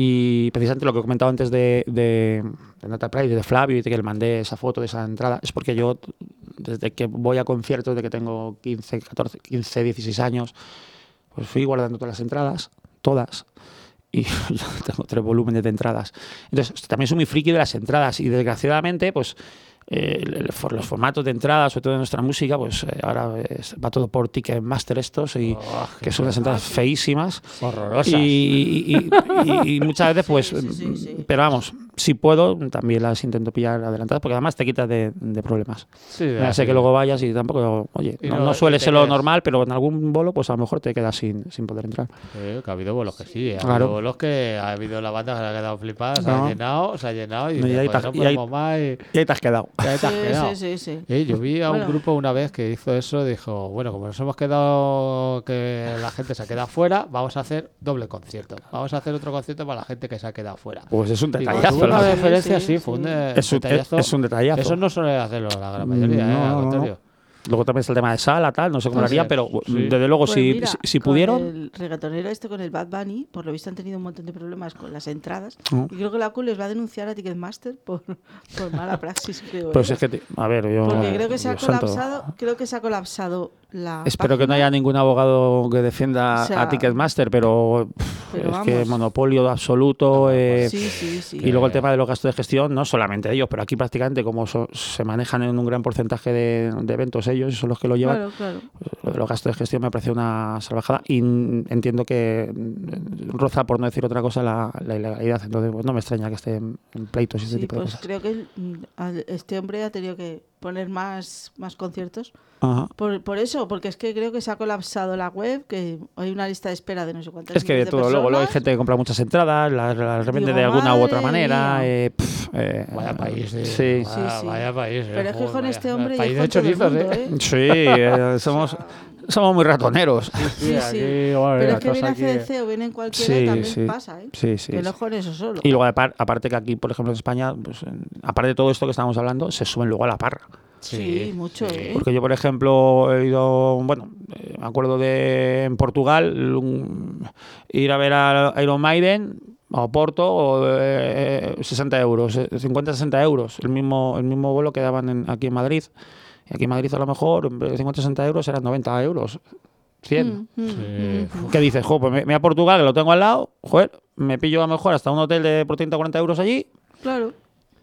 Y precisamente lo que he comentado antes de, de, de Nata Price, de Flavio, y de que le mandé esa foto de esa entrada, es porque yo, desde que voy a conciertos, desde que tengo quince, catorce, quince, dieciséis años, pues fui guardando todas las entradas, todas, y yo tengo tres volúmenes de entradas. Entonces, también soy muy friki de las entradas, y desgraciadamente, pues, eh, el- el- for- los formatos de entradas, sobre todo de nuestra música, pues eh, ahora es- va todo por Ticketmaster estos, y Oh, que son unas entradas feísimas. horrorosas. Y, y- y- y muchas veces, pues, Sí, sí, sí, sí. pero vamos, si puedo, también las intento pillar adelantadas, porque además te quitas de, de problemas. Sí, Ya sé así. que luego vayas y tampoco, oye, Y no, no- no y suele te ser lo quedas- normal, pero en algún bolo, pues a lo mejor te quedas sin, sin poder entrar. Sí, que ha habido bolos que sí. Ha Claro. habido bolos que ha habido la banda que se ha quedado flipada, se No. ha llenado, se ha llenado y, No, y dice, ahí "Joder, te- no y ahí- podemos más y Y ahí te has quedado. y ahí te has Sí, quedado. sí, sí, sí. Eh, yo vi a un Bueno. grupo una vez que hizo eso, dijo, bueno, como nos hemos quedado, que la gente se ha quedado fuera, vamos a hacer doble concierto. Vamos a hacer otro concierto para la gente que se ha quedado fuera. Pues es un Digo, detallazo. tuvo una la- vez- referencia, Sí, sí, sí, fue un, sí. de- Es un, detallazo. es un detallazo. Eso no suele hacerlo la gran mayoría, No, ¿eh? Al no, no. contrario. Luego también está el tema de sala, tal, no sé cómo lo Puede harían, ser, pero sí. desde luego, Pues si, mira, si, si con pudieron. el reggaetonero este con el Bad Bunny, por lo visto han tenido un montón de problemas con las entradas. Mm. Y creo que la Q les va a denunciar a Ticketmaster por, por mala praxis, creo. Pues ¿eh? es que, te- a ver, yo. Porque creo que se ha Dios santo. colapsado, creo que se ha colapsado la Espero que no página. haya ningún abogado que defienda O sea, a Ticketmaster, pero, pff, pero es que vamos. monopolio absoluto. eh, Sí, sí, sí. Y luego el tema de los gastos de gestión, no solamente ellos, pero aquí prácticamente como so- se manejan en un gran porcentaje de, de eventos ellos y son los que lo llevan, Claro, claro. lo de los gastos de gestión me parece una salvajada y mm, entiendo que mm, roza, por no decir otra cosa, la, la ilegalidad. Entonces, pues no me extraña que estén en pleitos y ese Sí, tipo de pues cosas. creo que mm, al- este hombre ha tenido que poner más, más conciertos. Ajá. Por, por eso, porque es que creo que se ha colapsado la web, que hay una lista de espera de no sé cuántas. Es que de miles todo, luego, luego hay personas. gente que compra muchas entradas, las, las revende Digo, de alguna u otra madre manera. mía. eh, pf, eh, Vaya país, eh. Sí. Vaya, Sí, sí. vaya país. eh. Pero es que Joder, con vaya- este hombre y país es de con todo el chorizos, mundo, ¿eh? ¿eh? Sí, eh, somos, somos muy ratoneros. Sí, sí. aquí, bueno, Pero la es que viene cosa a C D C aquí- o viene en cualquiera Sí, y también sí. pasa, ¿eh? Sí, sí. que no sí. con eso solo. Y luego, apar- aparte que aquí, por ejemplo, en España, pues, en- aparte de todo esto que estamos hablando, se suben luego a la parra. Sí, mucho, ¿eh? Porque yo, por ejemplo, he ido, bueno, eh, me acuerdo de en Portugal, un- ir a ver a Iron Maiden a Oporto, o, eh, sesenta euros, eh, cincuenta a sesenta euros, el mismo, el mismo vuelo que daban en- aquí en Madrid. Y aquí en Madrid a lo mejor, en vez de cincuenta a sesenta euros, eran noventa euros, cien. Mm, mm, Sí. mm, mm. ¿Qué dices? Jo, pues me, me voy a Portugal, que lo tengo al lado, joder, me pillo a lo mejor hasta un hotel de por treinta o cuarenta euros allí, Claro.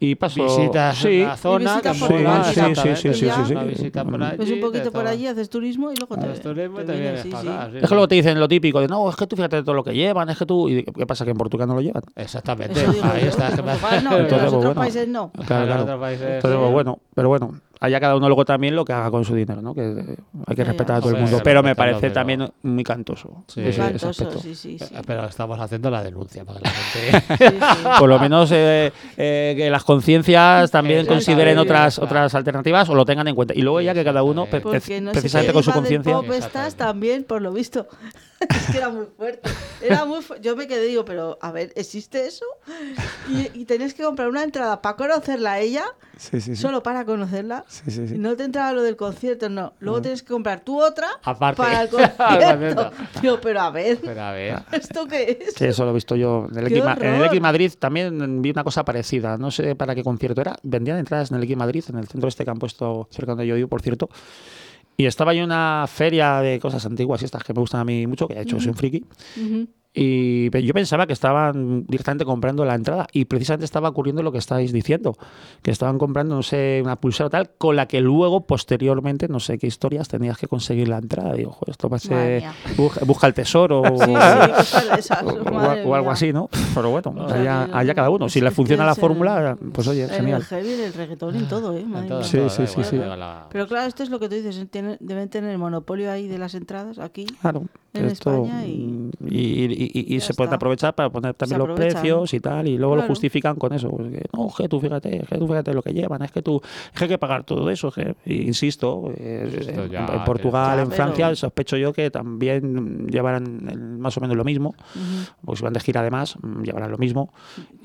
y paso. Visitas sí, la zona, visitas que por mola, sí, sí, exactamente, sí, sí, sí, sí. una visita por allí, Pues un poquito te por tomas- allí, haces turismo y luego te, haces turismo y te te vienes, vienes sí, para sí. acá, sí, Es que sí. luego te dicen lo típico de no, es que tú fíjate todo lo que llevan, es que tú. ¿Y qué pasa? Que en Portugal no lo llevan. Exactamente, Eso digo ahí yo, está. en Es que me Portugal no, en Entonces, los pues, otros bueno. países no. Claro, Claro, claro. otros países, Entonces, pues, bueno, pero bueno, allá cada uno luego también lo que haga con su dinero, ¿no? Que eh, hay que Ya, respetar ya. a todo el Hombre, mundo. hay que Pero me respetarlo, parece pero- también muy cantoso. Sí. Muy ese- ese cantoso, aspecto. sí, sí, sí. Eh, Pero estamos haciendo la denuncia para que la gente... Sí, sí. Por lo menos eh, eh, que las conciencias también Exactamente, consideren otras exacto. otras alternativas o lo tengan en cuenta. Y luego ya que cada uno, pre- Exactamente. Porque no precisamente sé con qué su diva del conciencia. pop estás Exactamente. también, por lo visto. Es que era muy fuerte. Era muy fu- Yo me quedé, digo, pero a ver, ¿existe eso? Y, y tenías que comprar una entrada para conocerla a ella, Sí, sí, sí. solo para conocerla. Sí, sí, sí. Y no te entraba lo del concierto, no. Luego tienes que comprar tú otra Aparte. para el Al concierto. concierto. Digo, pero a ver, Pero a ver... ¿esto qué es? Sí, eso lo he visto yo. En el, ¡Qué X, Ma- en el horror! X Madrid también vi una cosa parecida. No sé para qué concierto era. Vendían entradas en el X Madrid, en el centro este que han puesto cerca donde yo vivo, por cierto. Y estaba ahí una feria de cosas antiguas y estas que me gustan a mí mucho, que de hecho soy un friki. Ujú. Y pe- yo pensaba que estaban directamente comprando la entrada y precisamente estaba ocurriendo lo que estáis diciendo, que estaban comprando, no sé, una pulsera o tal, con la que luego, posteriormente, no sé qué historias, tenías que conseguir la entrada. Digo, joder, esto Madre parece mía. busca, busca el tesoro o, Sí, sí, buscar esas, o- o- madre o algo mía. así, ¿no? Pero bueno, O sea, allá, que, allá cada uno. Si es- le es funciona que la es fórmula, en- pues oye, En genial. el heavy, en el reggaetón, en todo, ¿eh? Madre En todo, mía. en Sí, todo, sí, da sí, igual, sí. da igual la- Pero claro, esto es lo que tú dices, tiene- deben tener el monopolio ahí de las entradas aquí. Claro, en esto, España y- y, y- y- y ya se pueden está. aprovechar para poner también Se los aprovechan. precios y tal, y luego lo Claro. justifican con eso. pues que, no, es que tú fíjate, es que tú fíjate lo que llevan, es que tú es que hay que pagar todo eso. es que- y insisto, eh, Esto en, ya en Portugal, Ya, en pero- Francia, sospecho yo que también llevarán el- más o menos lo mismo, Ujú. porque si van de gira además, mm, llevarán lo mismo,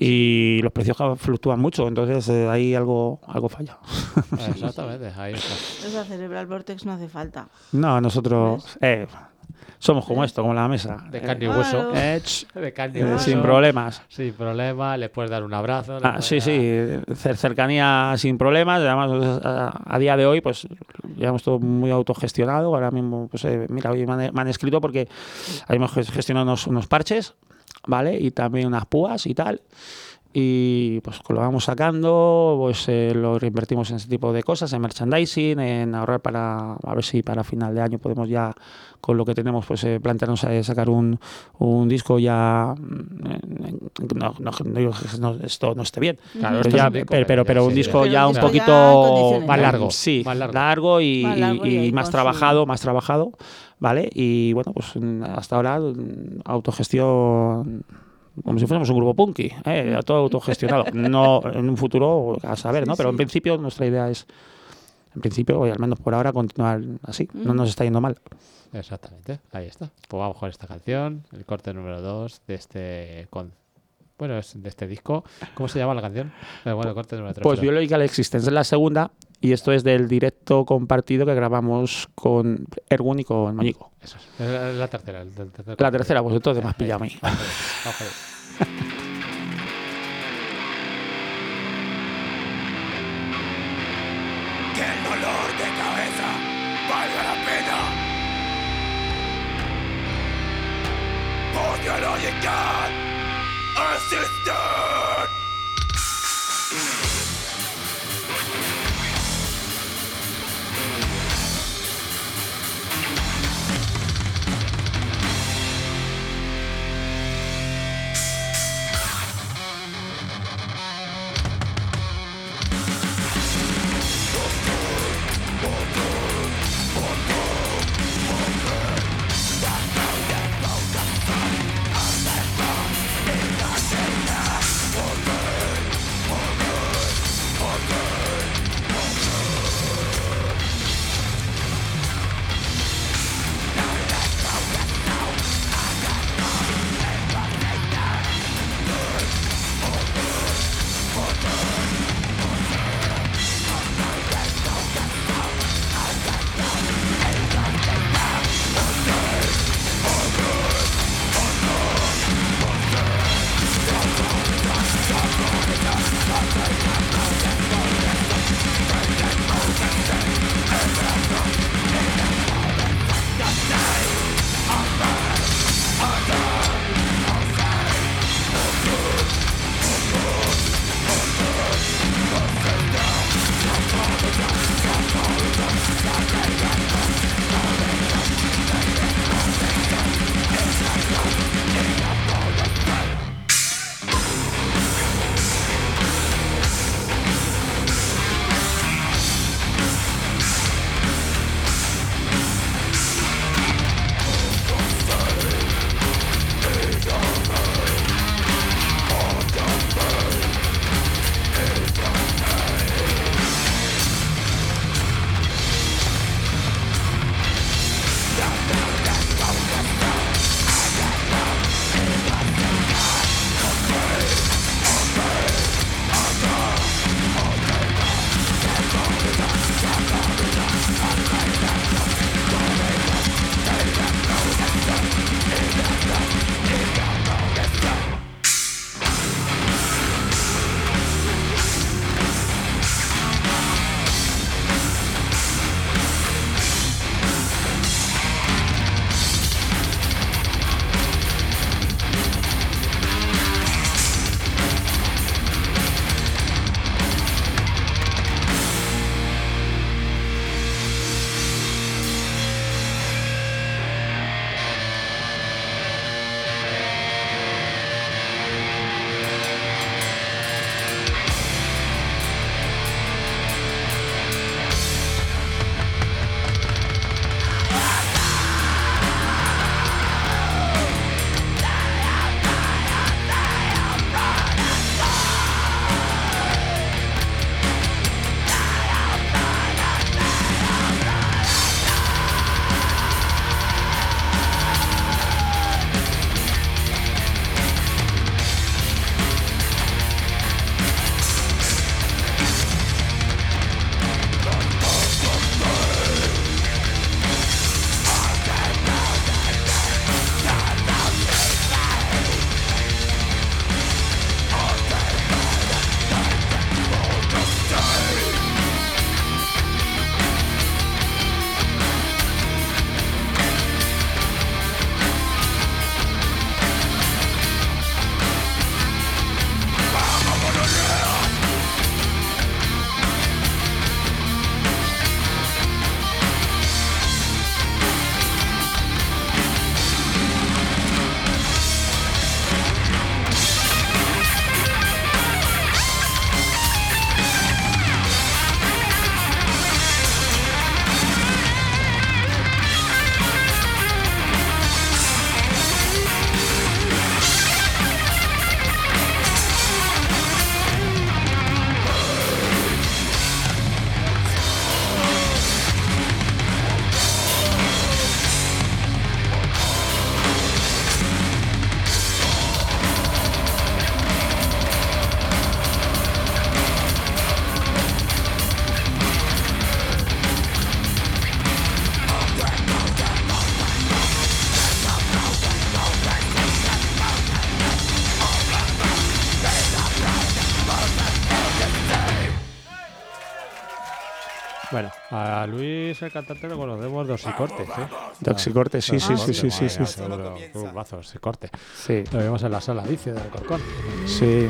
y los precios fluctúan mucho, entonces eh, ahí algo, algo falla. Exactamente, ahí está. Esa Cerebral Vortex no hace falta. No, nosotros eh, somos como esto, como la mesa. De eh, carne y Claro. hueso. eh, ch, De carne y eh, hueso. sin problemas. Sin problema, le puedes dar un abrazo. le Ah, puedes sí, dar- sí, cer- cercanía sin problemas. Además, a, a día de hoy, pues llevamos todo muy autogestionado. Ahora mismo, pues eh, mira, hoy me han, me han escrito porque habíamos ges- gestionado unos, unos parches, ¿vale? Y también unas púas y tal. Y pues lo vamos sacando, pues eh, lo reinvertimos en ese tipo de cosas, en merchandising, en ahorrar para, a ver si para final de año podemos ya, con lo que tenemos, pues eh, plantearnos a sacar un, un disco ya, mm, no, no, no digo que no- esto no esté bien, Claro, pero, esto es ya, un disco, pero, pero, pero un sí, disco Pero ya un un disco ya en poquito condiciones, Más ¿no? largo, sí, más largo. y, Más largo y- y ahí y más con su- trabajado, más trabajado, ¿vale? Y bueno, pues mm, hasta ahora mm, autogestión como si fuéramos un grupo punky, ¿eh? Todo autogestionado. No en un futuro, a saber, ¿no? Sí, Pero en sí. principio nuestra idea es, en principio, y al menos por ahora, continuar así. No Mm. nos está yendo mal. Exactamente, ahí está. Pues vamos con esta canción, el corte número dos de este. Con... Bueno, es de este disco. ¿Cómo se llama la canción? Eh, bueno, el corte número tres. Pues Biological Existence es la segunda y esto es del directo compartido que grabamos con Ergun y con Moñico. Eso es. Es la, la tercera. el- el tercer La corte. tercera, pues entonces me has Ahí, pillado a mí. Vamos a ver, vamos a ver. Que el dolor de cabeza valga la pena. Biological Assistant. Bueno, a Luis el cantante lo conocemos de Oxicorte, ¿sí? De Oxicorte, sí, sí, sí, sí, sí, sí, sí. Un mazo, Oxicorte. Sí, Lo vimos en la sala Dice del Corcón. sí.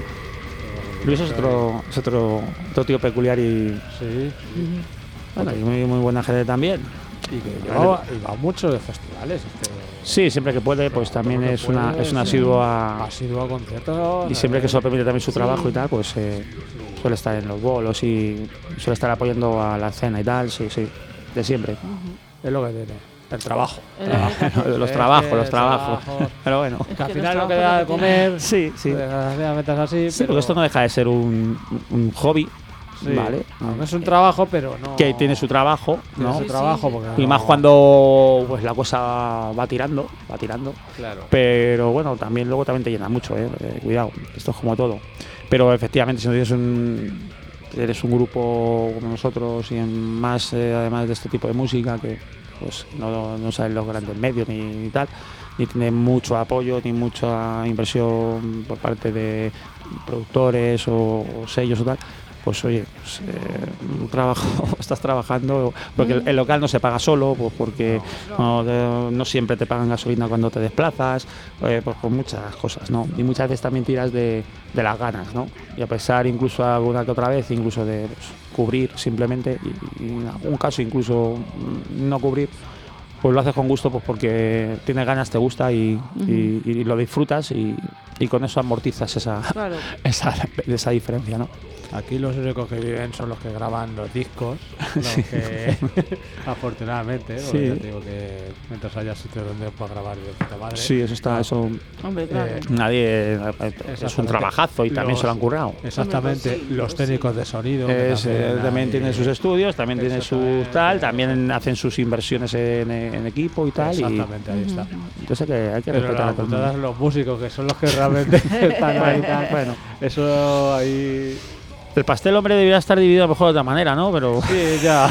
Luis es otro, es otro, otro tío peculiar y, Sí, bueno, y muy, muy buena gente también. y que llevaba, y va mucho de festivales. Este, Sí, siempre que puede, pues también Todo lo es que una, puede, es un sí. asiduo a, asiduo a conciertos. y siempre que eso eh, permite también su Sí. trabajo y tal, pues eh, suele estar en los bolos y suele estar apoyando a la escena y tal, sí, sí, de siempre. es lo que tiene. El trabajo. Es lo que hay que hacer. Los Es trabajos, que los trabajos. trabajos. Pero bueno, Es Que al que final los lo que da de trabajos lo que comer. sí, sí. Desgraciadamente es así. Sí, pero porque esto no deja de ser un, un hobby, sí, ¿vale? aunque es un trabajo, pero no. Que tiene su trabajo, tiene ¿no? su Sí, trabajo. sí. Porque Y no- más cuando pues la cosa va tirando, va tirando. Claro. Pero bueno, también luego también te llena mucho, ¿eh? Eh, cuidado, esto es como todo. Pero efectivamente, si no tienes un, eres un grupo como nosotros y en más, eh, además de este tipo de música, que pues no, no salen los grandes medios ni, ni tal, ni tiene mucho apoyo ni mucha inversión por parte de productores o, o sellos o tal, pues oye, pues, eh, un trabajo, estás trabajando, porque el, el local no se paga solo, pues porque no, de- no siempre te pagan gasolina cuando te desplazas, eh, pues por muchas cosas, ¿no? Y muchas veces también tiras de, de las ganas, ¿no? Y a pesar incluso alguna que otra vez, incluso de pues, cubrir simplemente, y, y en algún caso incluso mm, no cubrir, pues lo haces con gusto, pues porque tienes ganas, te gusta y, y- y lo disfrutas y, y con eso amortizas esa, Claro. esa, esa diferencia, ¿no? Aquí los únicos que viven son los que graban los discos, los que afortunadamente, ¿eh? Porque Sí. ya te digo que mientras haya sitios donde pueda grabar de puta madre. Sí, eso está, eso Hombre, claro. Eh, nadie, es un Exactamente. trabajazo y también Los- se lo han currado. Exactamente, Hombre, pues sí, los pues técnicos de sonido. que Es, eh, también también hay- tienen sus estudios, también tienen sus Exactamente. tal, también hacen sus inversiones en, en equipo y tal. Y Exactamente, ahí está. entonces hay que, hay que Pero respetar la a todo el putada mundo. son los músicos, que son los que realmente están ahí. tal. Bueno, Eso ahí. el pastel, hombre, debería estar dividido a lo mejor de otra manera, ¿no? Pero, Sí, ya.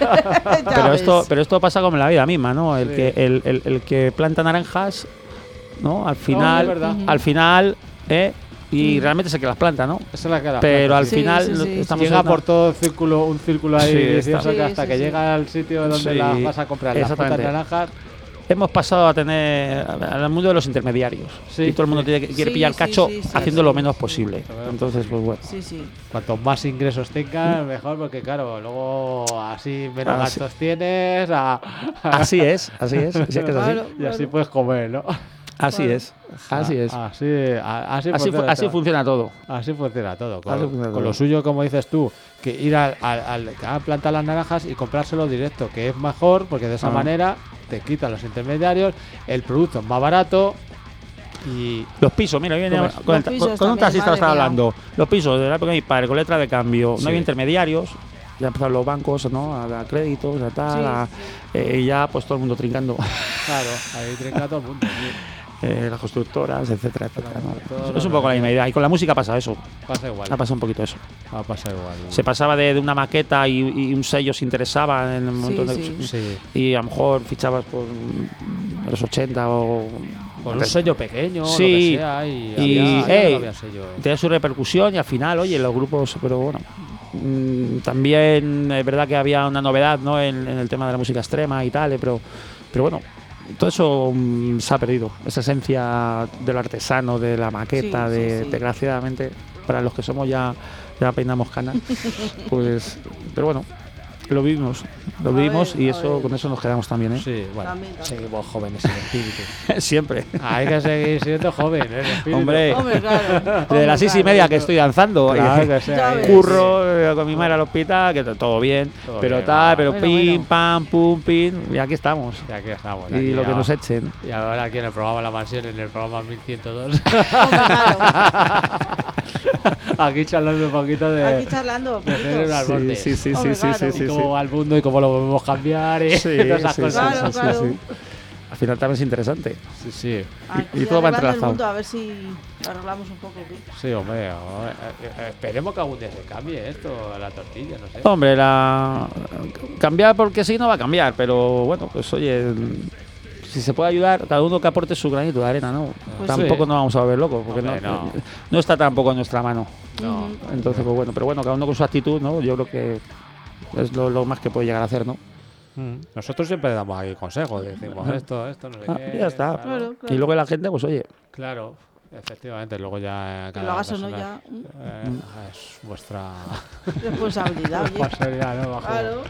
Ya pero ves. esto, pero esto pasa como en la vida misma, ¿no? El Sí. que el, el- el que planta naranjas, ¿no? Al es final, verdad. al final, ¿eh? Y realmente es el que las planta, ¿no? Esa es la que la Pero planta, al sí. Sí, final sí, no- sí. estamos Llega en una- por todo el círculo, un círculo ahí Sí, vicioso está. que Sí, hasta sí, que sí. llega al sitio donde Sí, las vas a comprar las putas exactamente. naranjas. hemos pasado a tener al mundo de los intermediarios. Sí, y todo el mundo sí. tiene que- quiere Sí, pillar sí, cacho sí, sí, haciendo sí. lo menos posible. Claro. Entonces, pues bueno. Sí, sí. Cuanto más ingresos tengas, mejor, porque claro, luego así menos Así- gastos tienes, a- Así es, así es. sí es que es así. Claro. y así puedes comer, ¿no? Así Claro. es. Así es. Así, a- así, Así, fu- funciona así todo. funciona todo. Así funciona todo. Con, Así funciona con todo. lo suyo, como dices tú, que ir al, al, al que ha plantado las naranjas y comprárselo directo, que es mejor, porque de esa Ah. manera te quitan los intermediarios, el producto es más barato y Los pisos, mira, viene Los con, el ta- pisos con- con un también, taxista madre estaba mía. hablando. Los pisos de la época de mi padre, con letra de cambio, Sí. no había intermediarios. Ya empezaron los bancos, ¿no? A dar créditos, a tal, Sí, a- eh, y ya pues todo el mundo trincando. claro, ahí trinca todo el mundo. sí. Eh, las constructoras, etcétera, etcétera. ¿no? Todo Es un poco la misma idea. Y con la música pasa eso. Pasa igual. Ha pasado un poquito eso. Va a pasar igual. Se pasaba de, de una maqueta y, y un sello se interesaba en un Sí, montón de sí. Sí. y a lo mejor fichabas por mm, los ochenta o Con un sello pequeño, Sí, lo que sea, y, y, había, ya ey, no había sello. eh. tenía su repercusión y al final, oye, los grupos, pero bueno, mm, también es verdad que había una novedad, ¿no? En, en el tema de la música extrema y tal, eh, pero, pero bueno, todo eso mm, se ha perdido, esa esencia del artesano, de la maqueta, Sí, sí, de, sí. desgraciadamente, para los que somos ya, ya peinamos canas, pues, pero bueno, lo vivimos, lo A vivimos ver, y a eso ver. con eso nos quedamos también, ¿eh? Sí, bueno, También, también. seguimos jóvenes en espíritu. Siempre. Hay que seguir siendo joven, ¿eh? en espíritu. Hombre, Hombre, claro. Desde Hombre, las seis y claro. media que estoy danzando, Claro y- que sí, Ya ahí. ves. curro eh, con mi madre al hospital, que t- todo bien, Todo pero bien, tal, va. pero Bueno, pim, bueno. pam, pum, pim, y aquí estamos. Y aquí estamos. Y aquí lo que ya- nos echen. Y ahora aquí en el programa La Mansión, en el programa mil ciento dos. Hombre, claro. Aquí charlando un poquito de, Aquí charlando. de Fede poquitos. Alborte. Sí, sí, sí, Hombre, sí, sí, claro. sí, Y sí, cómo va el mundo y cómo lo podemos cambiar y Sí, todas esas sí, cosas. Claro, sí, claro. sí. Al final también es interesante. Sí, sí. Aquí y todo va arreglando el entrelazado. mundo, a ver si lo arreglamos un poco. ¿sí? Sí, hombre. o- eh, eh, esperemos que algún día se cambie esto, la tortilla, no sé. Hombre, la cambiar porque sí no va a cambiar, pero bueno, pues oye, si se puede ayudar, cada uno que aporte su granito de arena, ¿no? Pues Tampoco sí. nos vamos a volver locos, porque Hombre, no, no. no está tampoco en nuestra mano. No. Ujú. Entonces, pues bueno, pero bueno, cada uno con su actitud, ¿no? Yo creo que es lo, lo más que puede llegar a hacer, ¿no? Mm. Nosotros siempre damos aquí consejos, decimos Ajá. esto, esto, no sé Ah, qué. ya está. Claro, Claro, claro. Y luego la gente, pues oye, claro, efectivamente, luego ya Que cada lo hagas o no persona, ya. mm, eh, es vuestra Responsabilidad, oye. responsabilidad, ¿no? Bajo- Claro.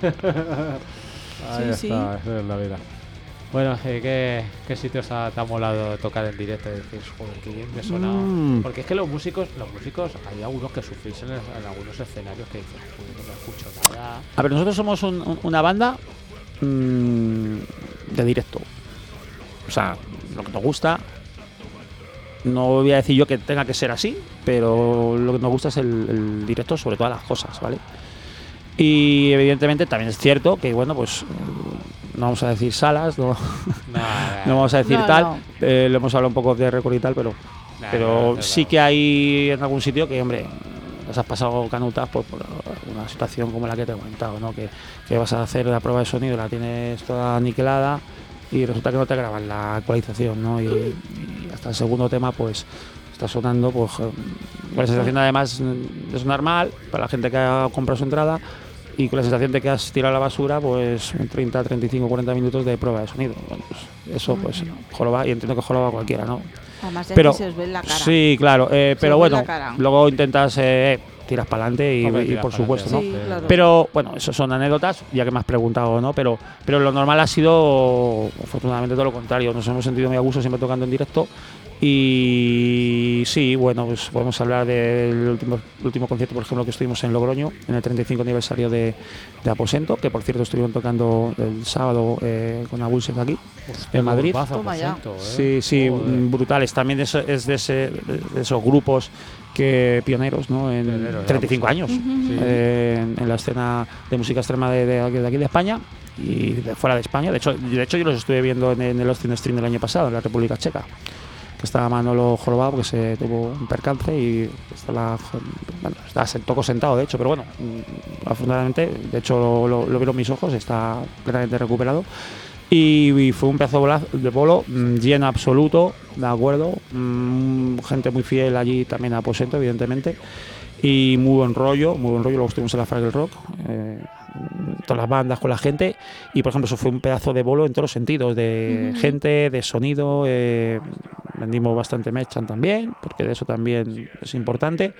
Ahí Sí, está, eso es la vida. Bueno, eh, ¿qué, ¿qué sitios ha- te ha molado tocar en directo? Y decís, joder, qué bien me ha sonado. Mm. Porque es que los músicos, los músicos, hay algunos que sufrís en, el- en algunos escenarios que dicen, joder, no me escucho nada. a ver, nosotros somos un- un- una banda mm, de directo. O sea, lo que nos gusta, no voy a decir yo que tenga que ser así, pero lo que nos gusta es el, el directo sobre todas las cosas, ¿vale? Y evidentemente también es cierto que, bueno, pues eh, no vamos a decir salas, no, Nada, no vamos a decir No, tal, no. eh, lo hemos hablado un poco de récord y tal, pero, nada, pero nada, sí nada. que hay en algún sitio que, hombre, las has pasado canutas pues, por una situación como la que te he comentado, ¿no? Que, que vas a hacer la prueba de sonido, la tienes toda aniquilada y resulta que no te graban la actualización, ¿no? Y, y hasta el segundo tema, pues está sonando, pues eh, con la sensación además de sonar mal para la gente que ha comprado su entrada y con la sensación de que has tirado a la basura, pues treinta, treinta y cinco, cuarenta minutos de prueba de sonido. Bueno, pues eso, pues joroba, y entiendo que joroba cualquiera, ¿no? Además, ya Pero que se os ve en la cara. sí, claro, eh, Se pero os ve bueno, la cara. luego intentas eh, tiras para adelante y, Hombre, y tiras por pa'lante, supuesto, ¿no? Sí, claro. Pero bueno, eso son anécdotas, ya que me has preguntado, ¿no? Pero, pero lo normal ha sido, afortunadamente, todo lo contrario. Nos hemos sentido muy a gusto siempre tocando en directo. Y sí, bueno, pues podemos hablar del último, el último concierto, por ejemplo, que estuvimos en Logroño, en el treinta y cinco aniversario de, de Aposento, que por cierto estuvieron tocando el sábado eh, con Abulsef aquí, en Madrid. Grupazo, Toma ya. Aposento, ¿eh? Sí, sí, Joder. mm, brutales. También eso es de, ese, de esos grupos que pioneros, ¿no? En Pioneros, treinta y cinco ya, años Sí. eh, en, en la escena de música extrema de, de, aquí- de aquí de España y de fuera de España. De hecho, de hecho yo los estuve viendo en, en el Austin Stream del año pasado, en la República Checa, que estaba Manolo jorobado porque se tuvo un percance y está la, bueno, está se- tocó sentado, de hecho, pero bueno, mm, afortunadamente, de hecho lo, lo- lo vieron mis ojos, está plenamente recuperado. Y, y fue un pedazo de bola- de bolo mm, lleno absoluto, de acuerdo. Mm, gente muy fiel allí también a Aposento, evidentemente. Y muy buen rollo, muy buen rollo. Luego estuvimos en la Fraggle Rock, eh, todas las bandas con la gente. Y por ejemplo, eso fue un pedazo de bolo en todos los sentidos: de Ujú. gente, de sonido. Eh, vendimos bastante merchan también, porque de eso también es importante.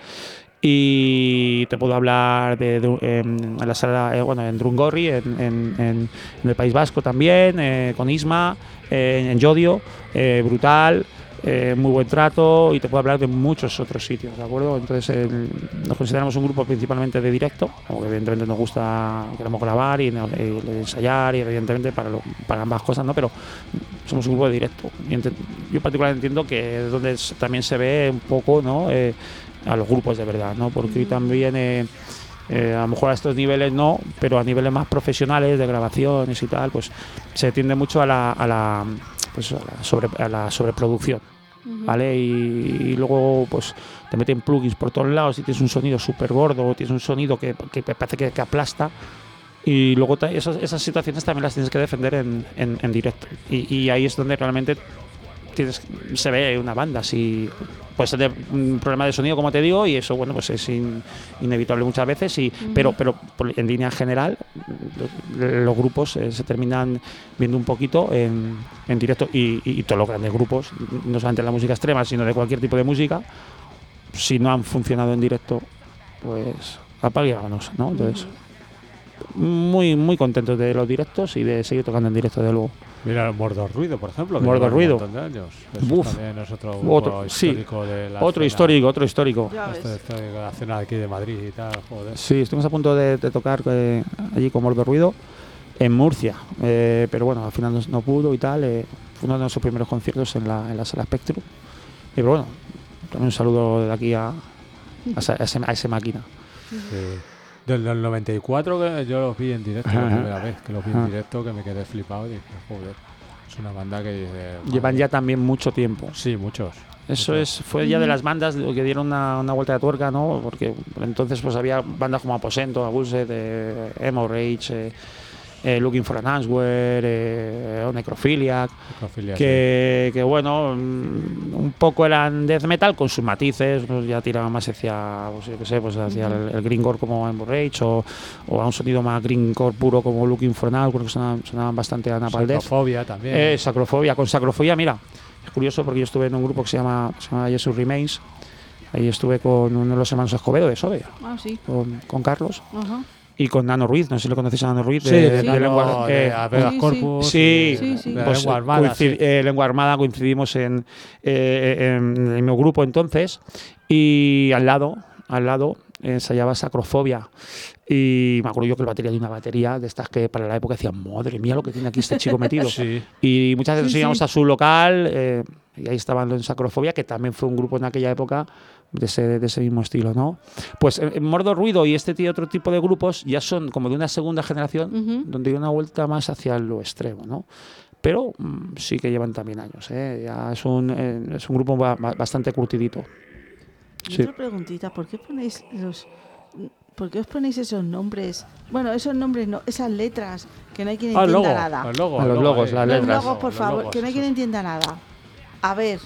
Y te puedo hablar de, de- en, en la sala, eh, bueno, en Drungorri, en, en- en- en el País Vasco también, eh, con Isma, eh, en Llodio, eh, brutal, eh, muy buen trato, y te puedo hablar de muchos otros sitios, ¿de acuerdo? Entonces el- nos consideramos un grupo principalmente de directo, aunque evidentemente nos gusta, queremos grabar y, no- y ensayar, y evidentemente para, lo- para ambas cosas, ¿no? Pero somos un grupo de directo. Y ente- yo particularmente entiendo que es donde s- también se ve un poco, ¿no? Eh, a los grupos de verdad, ¿no? Porque también eh, eh, a lo mejor a estos niveles no, pero a niveles más profesionales de grabaciones y tal, pues se tiende mucho a la, a la, pues a la, sobre, a la sobreproducción, ¿vale? Y, y luego pues te meten plugins por todos lados y tienes un sonido súper gordo, tienes un sonido que, que parece que, que aplasta. Y luego ta- esas, esas situaciones también las tienes que defender en, en, en directo. Y, y ahí es donde realmente tienes, se ve una banda. Si puede ser de un problema de sonido, como te digo, y eso, bueno, pues es in- inevitable muchas veces. Y, pero, pero por- en línea general, lo- los grupos eh, se terminan viendo un poquito en, en directo. Y, y- y todos los grandes grupos, no solamente la música extrema, sino de cualquier tipo de música, si no han funcionado en directo, pues apague y vámonos, ¿no? Entonces, muy, muy contentos de los directos y de seguir tocando en directo, de luego. Mira, Mordor Ruido, por ejemplo. Que Mordor lleva Ruido. Un montón de años. Eso Buf. también es otro grupo Otro, sí. histórico de la Otro escena- histórico, otro histórico. Ya Este ves. histórico de la escena de aquí de Madrid y tal, joder. Sí, estuvimos a punto de, de tocar eh, allí con Mordor Ruido en Murcia, eh, pero bueno, al final no, no pudo y tal. Eh, fue uno de nuestros primeros conciertos en la, en la sala Spectrum. Y pero bueno, también un saludo de aquí a, a, esa- a ese, a ese máquina. Sí. Del, del noventa y cuatro que yo los vi en directo la Ajá. primera vez, que los vi en Ajá. directo, que me quedé flipado y dije, joder, es una banda que dice... Llevan madre- ya también mucho tiempo. Sí, muchos. Eso muchos. es, fue ya de las bandas que dieron una, una vuelta de tuerca, ¿no? Porque entonces pues había bandas como Aposento, Abuse, de Emo Rage, eh, eh, Looking for an Answer, eh, o Necrophiliac, Necrofilia, que, que bueno, mm, un poco eran death metal con sus matices, pues ya tiraban más hacia, pues, yo qué sé, pues hacia Ujú. el, el greencore como Amber Rage o, o a un sonido más greencore puro como Looking for an Answer, que sonaban, sonaban bastante a sí. Napalm Death. Sacrofobia también. Eh, Sacrofobia, con Sacrofobia, mira, es curioso porque yo estuve en un grupo que se llama, se llama Jesus Remains. Ahí estuve con uno de los hermanos Escobedo de Sobe, Ah, sí. con, con Carlos, Ajá. y con Nano Ruiz, no sé si lo conocéis a Nano Ruiz, Sí, de, sí. Nano, Lengua, de eh, Habeas sí, sí. Corpus. Sí, y sí, sí. de pues, Lengua Armada, coincid- sí. eh, Lengua Armada, coincidimos en, eh, en el mismo grupo entonces, y al lado, al lado ensayaba Sacrofobia. Y me acuerdo yo que el batería de una batería de estas que para la época decían, madre mía lo que tiene aquí este chico metido. Sí. Y muchas veces Sí, íbamos sí. a su local, eh, y ahí estaban en Sacrofobia, que también fue un grupo en aquella época de ese, de ese mismo estilo, ¿no? Pues eh, Mordor Ruido y este tío, otro tipo de grupos ya son como de una segunda generación, Ujú. donde hay una vuelta más hacia lo extremo, ¿no? Pero mm, sí que llevan también años, ¿eh? Ya es un, eh, es un grupo ba- ba- bastante curtidito. Y Sí. otra preguntita, ¿por qué ponéis los ¿por qué os ponéis esos nombres? Bueno, esos nombres no, esas letras que no hay quien Ah, el entienda logo, nada. los logos, A los el logo, logos, eh. las Los letras. logos, por Los favor, logos, que no hay sí. quien entienda nada. A ver,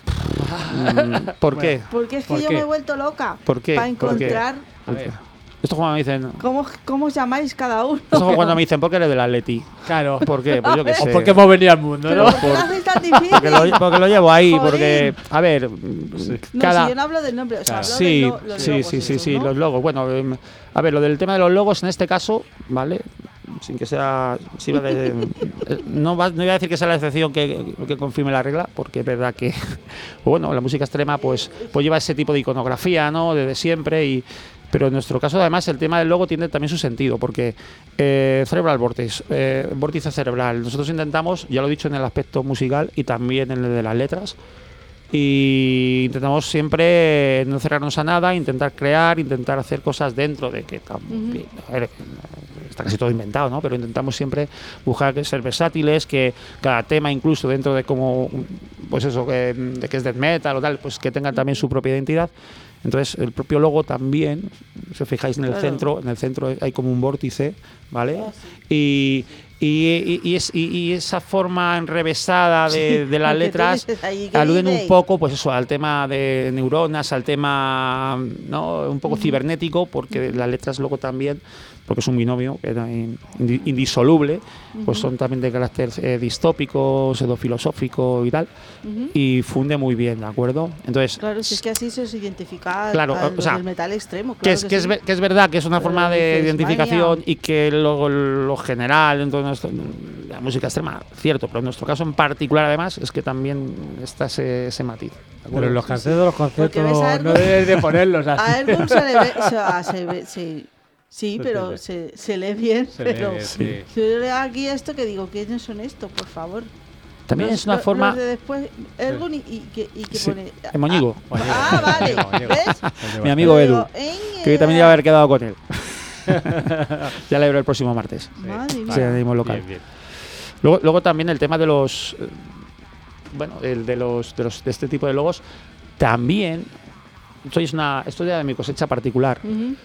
Mm, ¿Por qué? porque es que ¿Por yo qué? me he vuelto loca ¿Por qué? para ¿Por qué? encontrar A ver, Esto cuando me dicen, cómo, cómo os llamáis cada uno. esto es cuando me dicen, ¿por qué eres del Atleti? claro. ¿Por qué? Pues yo qué A ver. sé. ¿O por qué hemos venido al mundo, Pero no? ¿por qué lo hacéis tan difícil? Porque lo, porque lo llevo ahí, Joder. porque, a ver, No, cada... si yo no hablo del nombre, o sea, Claro. hablo Sí, de lo- los sí, logos sí, sí, esos, sí, ¿no? los logos. Bueno, em, a ver, lo del tema de los logos en este caso, ¿vale? Sin que sea... sí iba de- eh, no, va- no iba a decir que sea la excepción que, que confirme la regla, porque es verdad que, bueno, la música extrema pues, pues lleva ese tipo de iconografía, ¿no? Desde siempre y... Pero en nuestro caso, además, el tema del logo tiene también su sentido, porque eh, Cerebral Vortex, eh, vórtice cerebral, nosotros intentamos, ya lo he dicho en el aspecto musical y también en el de las letras, y intentamos siempre no cerrarnos a nada, intentar crear, intentar hacer cosas dentro de que también, a ver, está casi todo inventado, ¿no? Pero intentamos siempre buscar ser versátiles, que cada tema incluso dentro de como, pues eso, que, de que es death metal o tal, pues que tenga también su propia identidad. Entonces el propio logo también, si os fijáis en el Claro. centro, en el centro hay como un vórtice, ¿vale? Ah, Y, y, y, y es- y- y esa forma enrevesada de, de las Porque tú letras dices ahí, ¿qué aluden un diréis? poco, pues eso, al tema de neuronas, al tema, ¿no? Un poco cibernético, porque las letras luego también, porque es un binomio que era in- indi- indisoluble, pues son también de carácter eh, distópico, pseudofilosófico y tal, Ujú. y funde muy bien, ¿de acuerdo? Entonces, Claro, si es que así se os identifica Claro, a o los sea, del metal extremo. que Claro es, que, es, sí. ver- que es verdad que es una Pero forma de dices, identificación "Vaya". y que lo, lo general dentro de nuestro- la música extrema, cierto, pero en nuestro caso en particular además es que también está ese, ese matiz. ¿de acuerdo? Pero en los carteles de los conciertos Porque ves a no algo- debes de ponerlos así. A Airgun se le ve, o sea, se ve, sí, sí, Se pero entiende. se, se lee bien, Se lee pero bien, sí. si yo leo aquí esto que digo, ¿quiénes son estos, por favor? También Los- es una los- forma... los de después, Airgun y, y que, y que Sí, pone... en Moñigo. Moñigo, Ah, vale, Moñigo, Moñigo. ¿ves? Moñigo. Mi amigo Pero Edu, digo, "Eh, que hoy también iba a haber quedado con él. Ya le veré el próximo martes. Madre mía. Sí, en el mismo local. Bien, bien. Luego, luego también el tema de los... eh, bueno, el de los, de los de este tipo de logos, también... Esto es una, esto ya de mi cosecha particular. Ujú.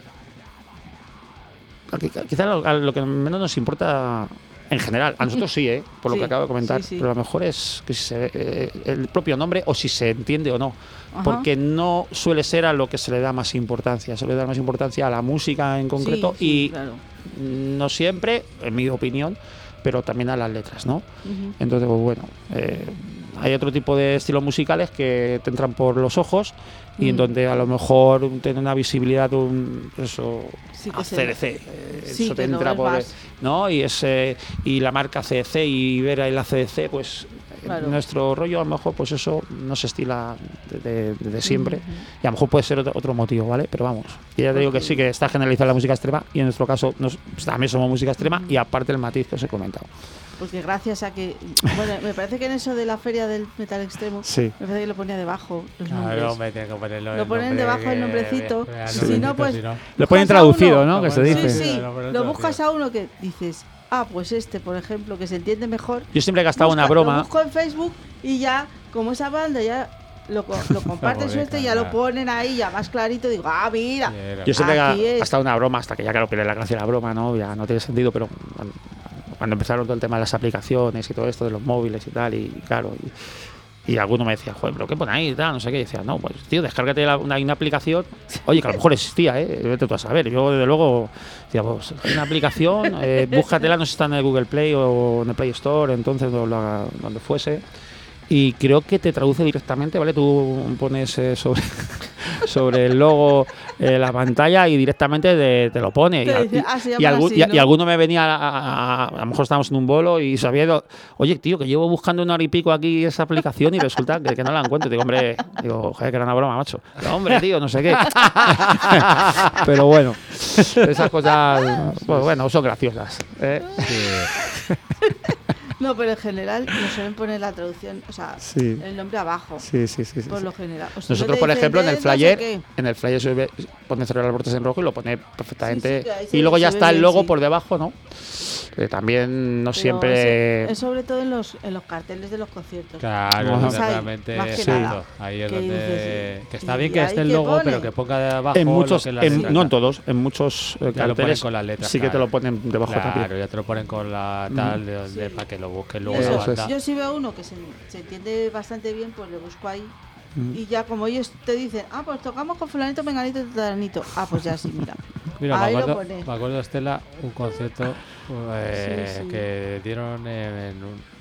Quizá lo, a lo que menos nos importa en general, a nosotros sí, ¿eh? Por lo Sí, que acabo de comentar, sí, sí. pero a lo mejor es que si se, eh, el propio nombre o si se entiende o no, Ajá. porque no suele ser a lo que se le da más importancia, se le da más importancia a la música en concreto Sí, sí, y claro. no siempre, en mi opinión, pero también a las letras, ¿no? Ujú. Entonces, pues bueno, eh, hay otro tipo de estilos musicales que te entran por los ojos y en Mm. donde a lo mejor tiene una visibilidad, un, eso, Sí que a se- C D C, eh, sí, eso te que lo entra ves por, más. ¿no? Y es eh, y la marca C D C y ver ahí la C D C, pues Claro. en nuestro rollo a lo mejor pues eso no se estila desde de, de siempre Ujú. y a lo mejor puede ser otro, otro motivo, ¿vale? Pero vamos, y ya te digo que sí que está generalizada la música extrema y en nuestro caso nos, pues, también somos música extrema y aparte el matiz que os he comentado. Porque gracias a que... Bueno, me parece que en eso de la feria del metal extremo, Sí. me parece que lo ponía debajo los nombres. Claro, me tiene que ponerlo Lo el ponen nombre debajo el que- nombrecito, que- que- si nombrecito, no, pues- si no. Lo ponen Buscas a traducido, uno- ¿no? Que se Sí, dice. Sí, sí, Sí, lo ponen lo todo, buscas tío. a uno que dices, ah, pues este, por ejemplo, que se entiende mejor. Yo siempre he gastado una Busca- broma. Lo busco en Facebook y ya, como esa banda ya lo, co- lo comparten Joder, su este y ya carnal. lo ponen ahí ya más clarito. Digo, ah, mira. Quiero. Yo siempre Aquí he es. gastado una broma hasta que ya claro pierde la gracia de la broma, ¿no? Ya no tiene sentido, pero bueno, cuando empezaron todo el tema de las aplicaciones y todo esto de los móviles y tal, y, y claro, y, y alguno me decía, joder, ¿pero qué pone ahí? Tal, no sé qué. Y decía, no, pues tío, descárgate la, una, una aplicación. Oye, que a lo mejor existía, ¿eh? Vete tú a saber. Yo, desde luego, decía, pues hay una aplicación, eh, búscatela, no sé si está en el Google Play o en el Play Store, entonces o lo, donde fuese. Y creo que te traduce directamente, ¿vale? Tú pones eh, sobre, sobre el logo eh, la pantalla y directamente te, te lo pone. Te y, dice, y, ah, se y, llama algún- así, y- ¿no? y alguno me venía, a, a, a, a lo mejor estábamos en un bolo y sabía, oye, tío, que llevo buscando una hora y pico aquí esa aplicación y resulta que, que no la encuentro. Digo, hombre, digo, joder, que era una broma, macho. Digo, hombre, tío, no sé qué. Pero bueno, esas cosas, pues bueno, son graciosas. ¿eh? Sí. No, pero en general nos suelen poner la traducción, o sea, Sí. el nombre abajo, Sí, sí, sí. sí, por sí. lo general. O si no Nosotros, te por dicen ejemplo, en de el no sé flyer, qué. en el flyer se ve, pone Cerebral Vortex en rojo y lo pone perfectamente. Sí, sí, que ahí se y ve- luego ya se ve está el bien, logo sí. por debajo, ¿no? Eh, también no Pero siempre. eso- es sobre todo en los, en los carteles de los conciertos. Claro, Ajá. exactamente. Más que exacto. nada. Ahí es Que donde. dices, Que está ¿y bien que ahí esté el qué logo, pone? pero que ponga de abajo. En lo muchos, que es la en- letra, no en claro. todos, en muchos eh, Ya lo ponen carteles con las letras, sí que te claro. lo ponen debajo Claro, también. ya te lo ponen con la tal, de, de- Sí. para que lo busques Y luego eso, la Eso es. banda. yo si veo uno que se, se entiende bastante bien, pues le busco ahí. Mm. Y ya como ellos te dicen, ah, pues tocamos con fulanito, menganito, taranito. Ah, pues ya sí, mira. Mira, me ahí lo acuerdo, pone. me acuerdo, Estela, un concierto eh, Sí, sí. que dieron en, en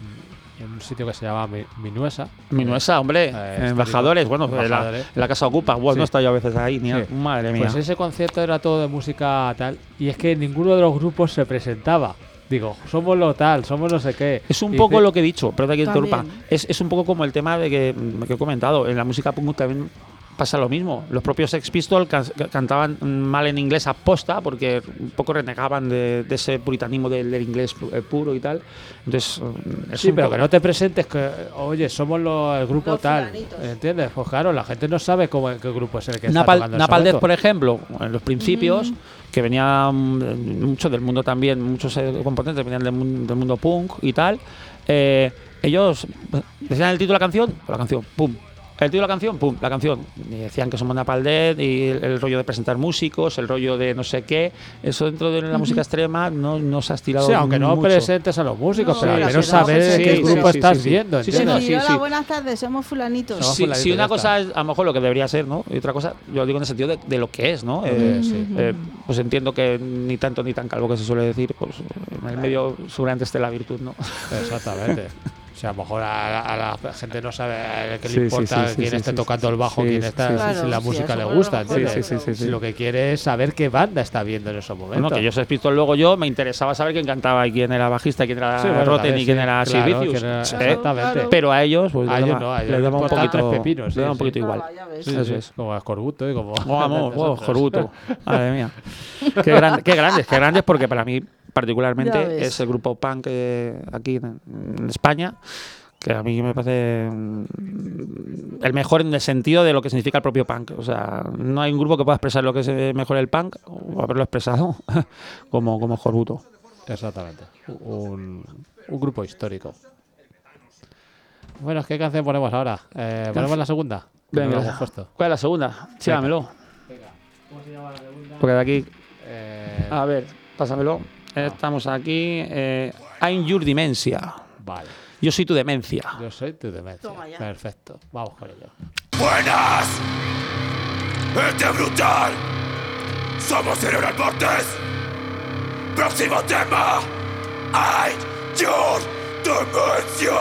un, en un sitio que se llama Mi- Minuesa. Minuesa, hombre, Eh, embajadores, bueno, embajadores. En, la, en la casa Ocupa, bueno, Sí. no he estado yo a veces ahí, ni Sí. madre mía. Pues ese concierto era todo de música tal, y es que ninguno de los grupos se presentaba. Digo, somos lo tal, somos no sé qué. Es un Y poco dice- lo que he dicho, perdón que interrumpa. También. Es, es un poco como el tema de que, que he comentado. En la música punk también pasa lo mismo. Los propios Sex Pistols can- cantaban mal en inglés aposta porque un poco renegaban de, de ese puritanismo del, del inglés pu- eh, puro y tal. Entonces, mm, es Sí, un pero poco- que no te presentes que, oye, somos lo- el grupo Los tal. fulanitos. ¿Entiendes? Pues claro, la gente no sabe cómo, qué grupo es el que está Napal, tocando en ese Napalm Death, momento. por ejemplo, en los principios, Mm. que venía mm, mucho del mundo también, muchos eh, componentes venían del, mun- del mundo punk y tal, eh, ellos eh, decían el título de la canción, pues la canción, pum. El título de la canción, pum, la canción. Y decían que somos Napalm Death y el, el rollo de presentar músicos, el rollo de no sé qué. Eso dentro de la música extrema no, no se ha estirado Sí, aunque no mucho. presentes a los músicos, No, pero al sí, menos sí, saber sí, de qué sí, grupo sí, estás sí, sí. viendo, Sí, ¿entiendes? sí, Decir, sí, hola, sí. buenas tardes, somos fulanitos. Somos Si, fulanito, si ya una está. cosa es a lo mejor lo que debería ser, ¿no? Y otra cosa, yo digo en el sentido de, de lo que es, ¿no? Eh, sí. eh, pues entiendo que ni tanto ni tan calvo que se suele decir, pues en el medio seguramente esté la virtud, ¿no? Exactamente. O sea, a lo mejor a, a la gente no sabe qué Sí, le sí, importa sí, sí, quién sí, esté sí, tocando sí, el bajo, sí, quién sí, está, sí, si sí. la Sí, música eso le por lo gusta, mejor, ¿entiendes? sí, sí, sí, sí. Si lo que quiere es saber qué banda está viendo en esos momentos. Bueno, que yo os he visto luego yo, me interesaba saber quién cantaba y quién era bajista, y quién era Sí, bueno, Rotten también y quién sí, era Sid claro, Vicious. quién era- Sí. exactamente. Claro. Pero a ellos, pues A les ellos daba- no, a ellos les les daba un importan poquito, tres pepinos, les sí, daba un sí. poquito igual. Ah, ya ves. Sí, Eso sí, es. como a Escorbuto y como... Oh, vamos, oh, Joruto. Madre mía. Qué, gran- qué grandes, qué grandes, porque para mí, Ya particularmente, ves. es el grupo punk eh, aquí en, en España, que a mí me parece mm, el mejor en el sentido de lo que significa el propio punk. O sea, no hay un grupo que pueda expresar lo que es eh, mejor el punk, o haberlo expresado, como, como Joruto. Exactamente. Un, un grupo histórico. Bueno, ¿qué canción ponemos ahora? Eh, ¿Ponemos la segunda? Que no Venga, la hemos puesto. ¿cuál es la segunda? Sí, dámelo. Porque de aquí, Eh, a ver, pásamelo. Estamos aquí. Eh, I'm your demencia. Vale. Yo soy tu demencia. Yo soy tu demencia. Toma ya. Perfecto. Vamos con ello. Buenas, gente brutal. Somos Cerebral Vortex. Próximo tema. Ay, your demencia.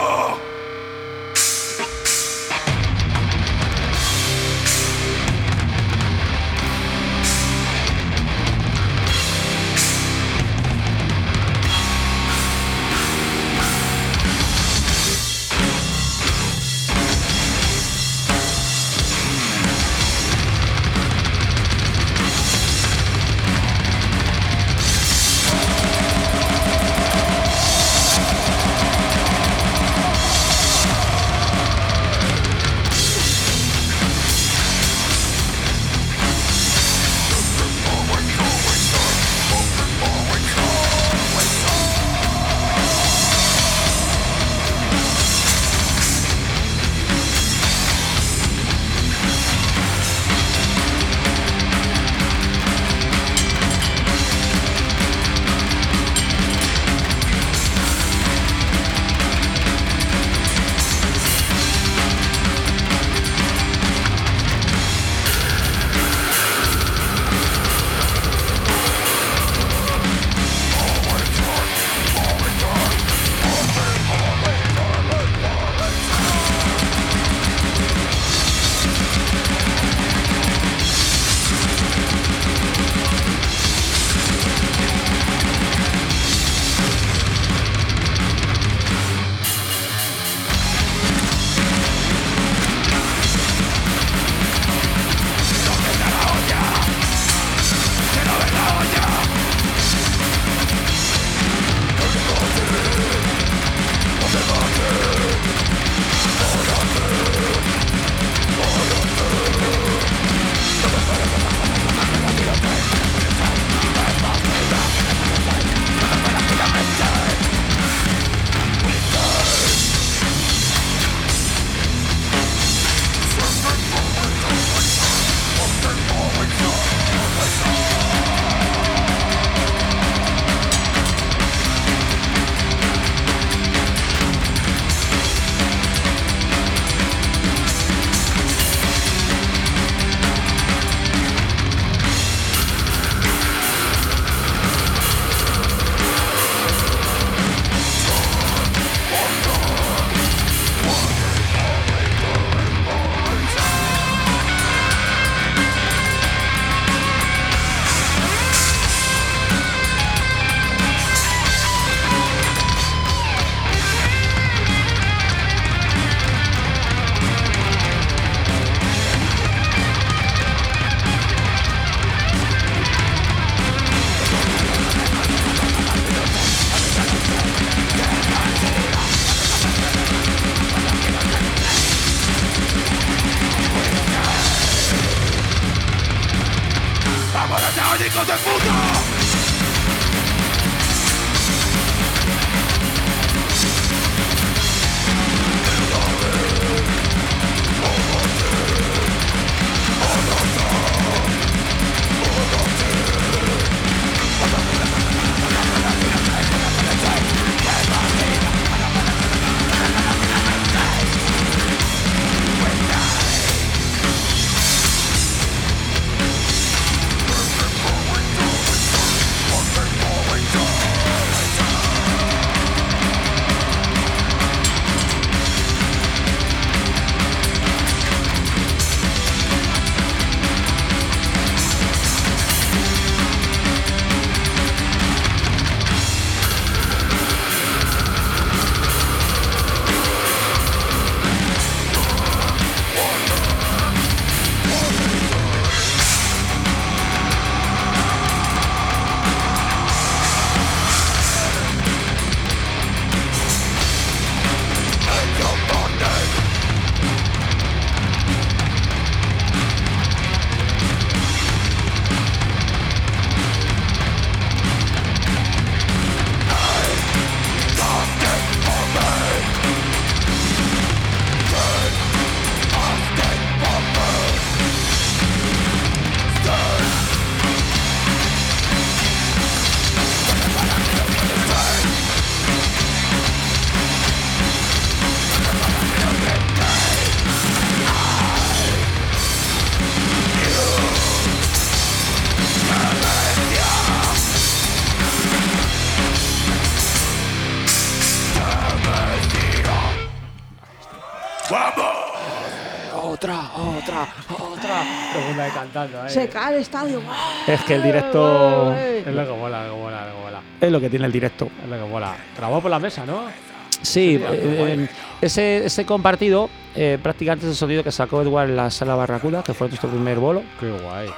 Otra, otra, otra. Todo el mundo ahí cantando, ¿eh? Se cae el estadio. Es que el directo Es lo que mola, lo que mola, lo que mola. es lo que tiene el directo. Es lo que mola. Grabado por la mesa, ¿no? Sí, Sí, eh, ese, ese compartido eh, prácticamente es el sonido que sacó Edward en la sala Barracuda, que fue nuestro primer bolo. Qué guay.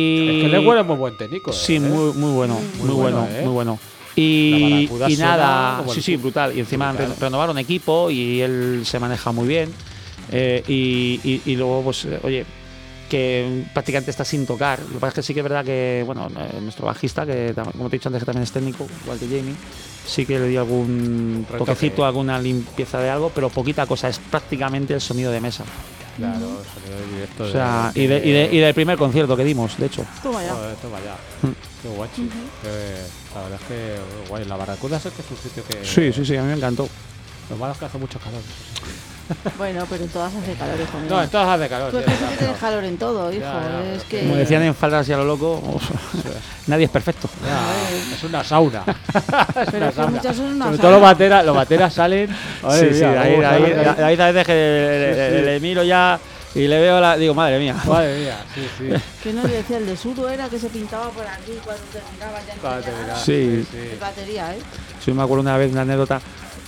Y Es que el Edward es muy buen técnico. sí, ¿eh? muy, muy bueno, muy, Muy bueno, bueno, ¿eh? muy bueno. La Y, Barracuda y suena nada, como el sí, sí, cu- brutal. Y encima brutal. re- renovaron equipo y él se maneja muy bien. Eh, y, y, y luego, pues, eh, oye, que prácticamente está sin tocar. Lo que pasa es que sí que es verdad que, bueno, eh, nuestro bajista, que tam- como te he dicho antes, que también es técnico, igual que Jamie, sí que le dio algún Retoque. toquecito, alguna limpieza de algo, pero poquita cosa. Es prácticamente el sonido de mesa. Claro, sonido de directo. O sea, y, de, y, de- y del primer concierto que dimos, de hecho. Toma ya. Joder, toma ya. Mm. Qué guachi. Qué- la verdad es que guay. La Barracuda sé que es un sitio que. Sí, sí, sí, a mí me encantó. Lo malo es que hace mucho calor. Bueno, pero en todas hace calor, hijo mío. No, en todas hace calor. Tú sí, es que es sí que verdad, tienes calor en todo, hijo. ya, es que... Como decían en Faldas y a lo loco, nadie es perfecto. Ya, es una sauna. es Pero una es que sauna. muchas son una Sobre sauna. todo los bateras, los bateras salen. Madre Sí, sí, mía, ahí, cómo ahí, salen ahí. ahí a veces que le, Sí, le- sí. le miro ya y le veo la. Digo, madre mía. Madre mía, sí, sí. Que no decía, el de Suro era que se pintaba por aquí cuando terminaba ya en Cuando Peñalara. terminaba. Sí. sí. De batería, ¿eh? Sí, me acuerdo una vez una anécdota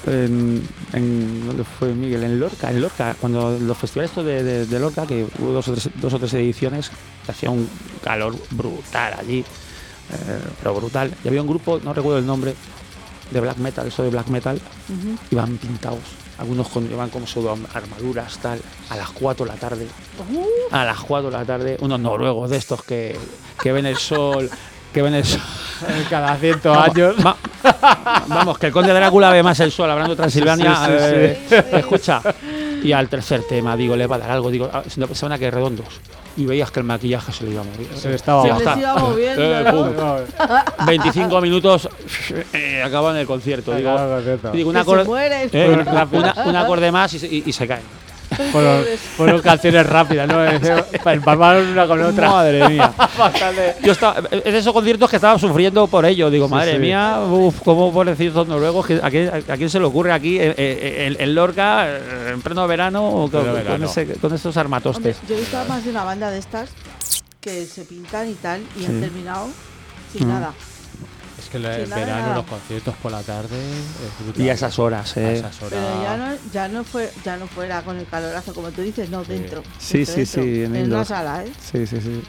en, en ¿dónde fue Miguel? En Lorca, en Lorca, cuando los festivales estos de, de, de Lorca, que hubo dos o tres, dos o tres ediciones, que hacía un calor brutal allí, eh, pero brutal. Y había un grupo, no recuerdo el nombre, de black metal, eso de black metal, Ujú. iban pintados, algunos con, iban como pseudo armaduras, tal, a las cuatro de la tarde. Uh, A las cuatro de la tarde, unos noruegos de estos que, que ven el sol, que ven el sol. Cada ciento Vamos, años. va- vamos, que el conde Drácula ve más el sol hablando de Transilvania. Sí, sí, sí, eh, sí. Sí. Escucha. Y al tercer tema, digo, le va a dar algo, digo, ah, se se van a quedar redondos. Y veías que el maquillaje se le iba a mover. Se le estaba Sí, se bajando. les iba moviendo, Eh, ¿no? pum. veinticinco minutos, eh, acaban el concierto. Digo, Acaba el concierto. digo un Que se acorde, muere. eh, una- una- un acorde más y se, y- y se caen. Fueron, fueron canciones rápidas, ¿no? Empalmaron una con otra. Madre mía. Bastante. Yo estaba, es de esos conciertos que estaba sufriendo por ello. Digo, Sí, madre sí. mía, uf, cómo pobrecitos noruegos. que- ¿A quién, a quién se le ocurre aquí en, en- en Lorca, eh, en pleno verano, o con, Pleno con verano. ese- con estos Hombre, armatostes? yo he visto a más de una banda de estas que se pintan y tal y Sí. han terminado sin Mm. nada. Es que el Sí, nada, verano, nada. los conciertos por la tarde. Es brutal. Y a esas horas, A eh. esas horas. Pero ya no, ya no fue, ya no fuera con el calorazo, como tú dices, no, dentro. Sí, dentro, sí, sí, dentro, en En indoor. una sala, ¿eh? Sí, sí, sí.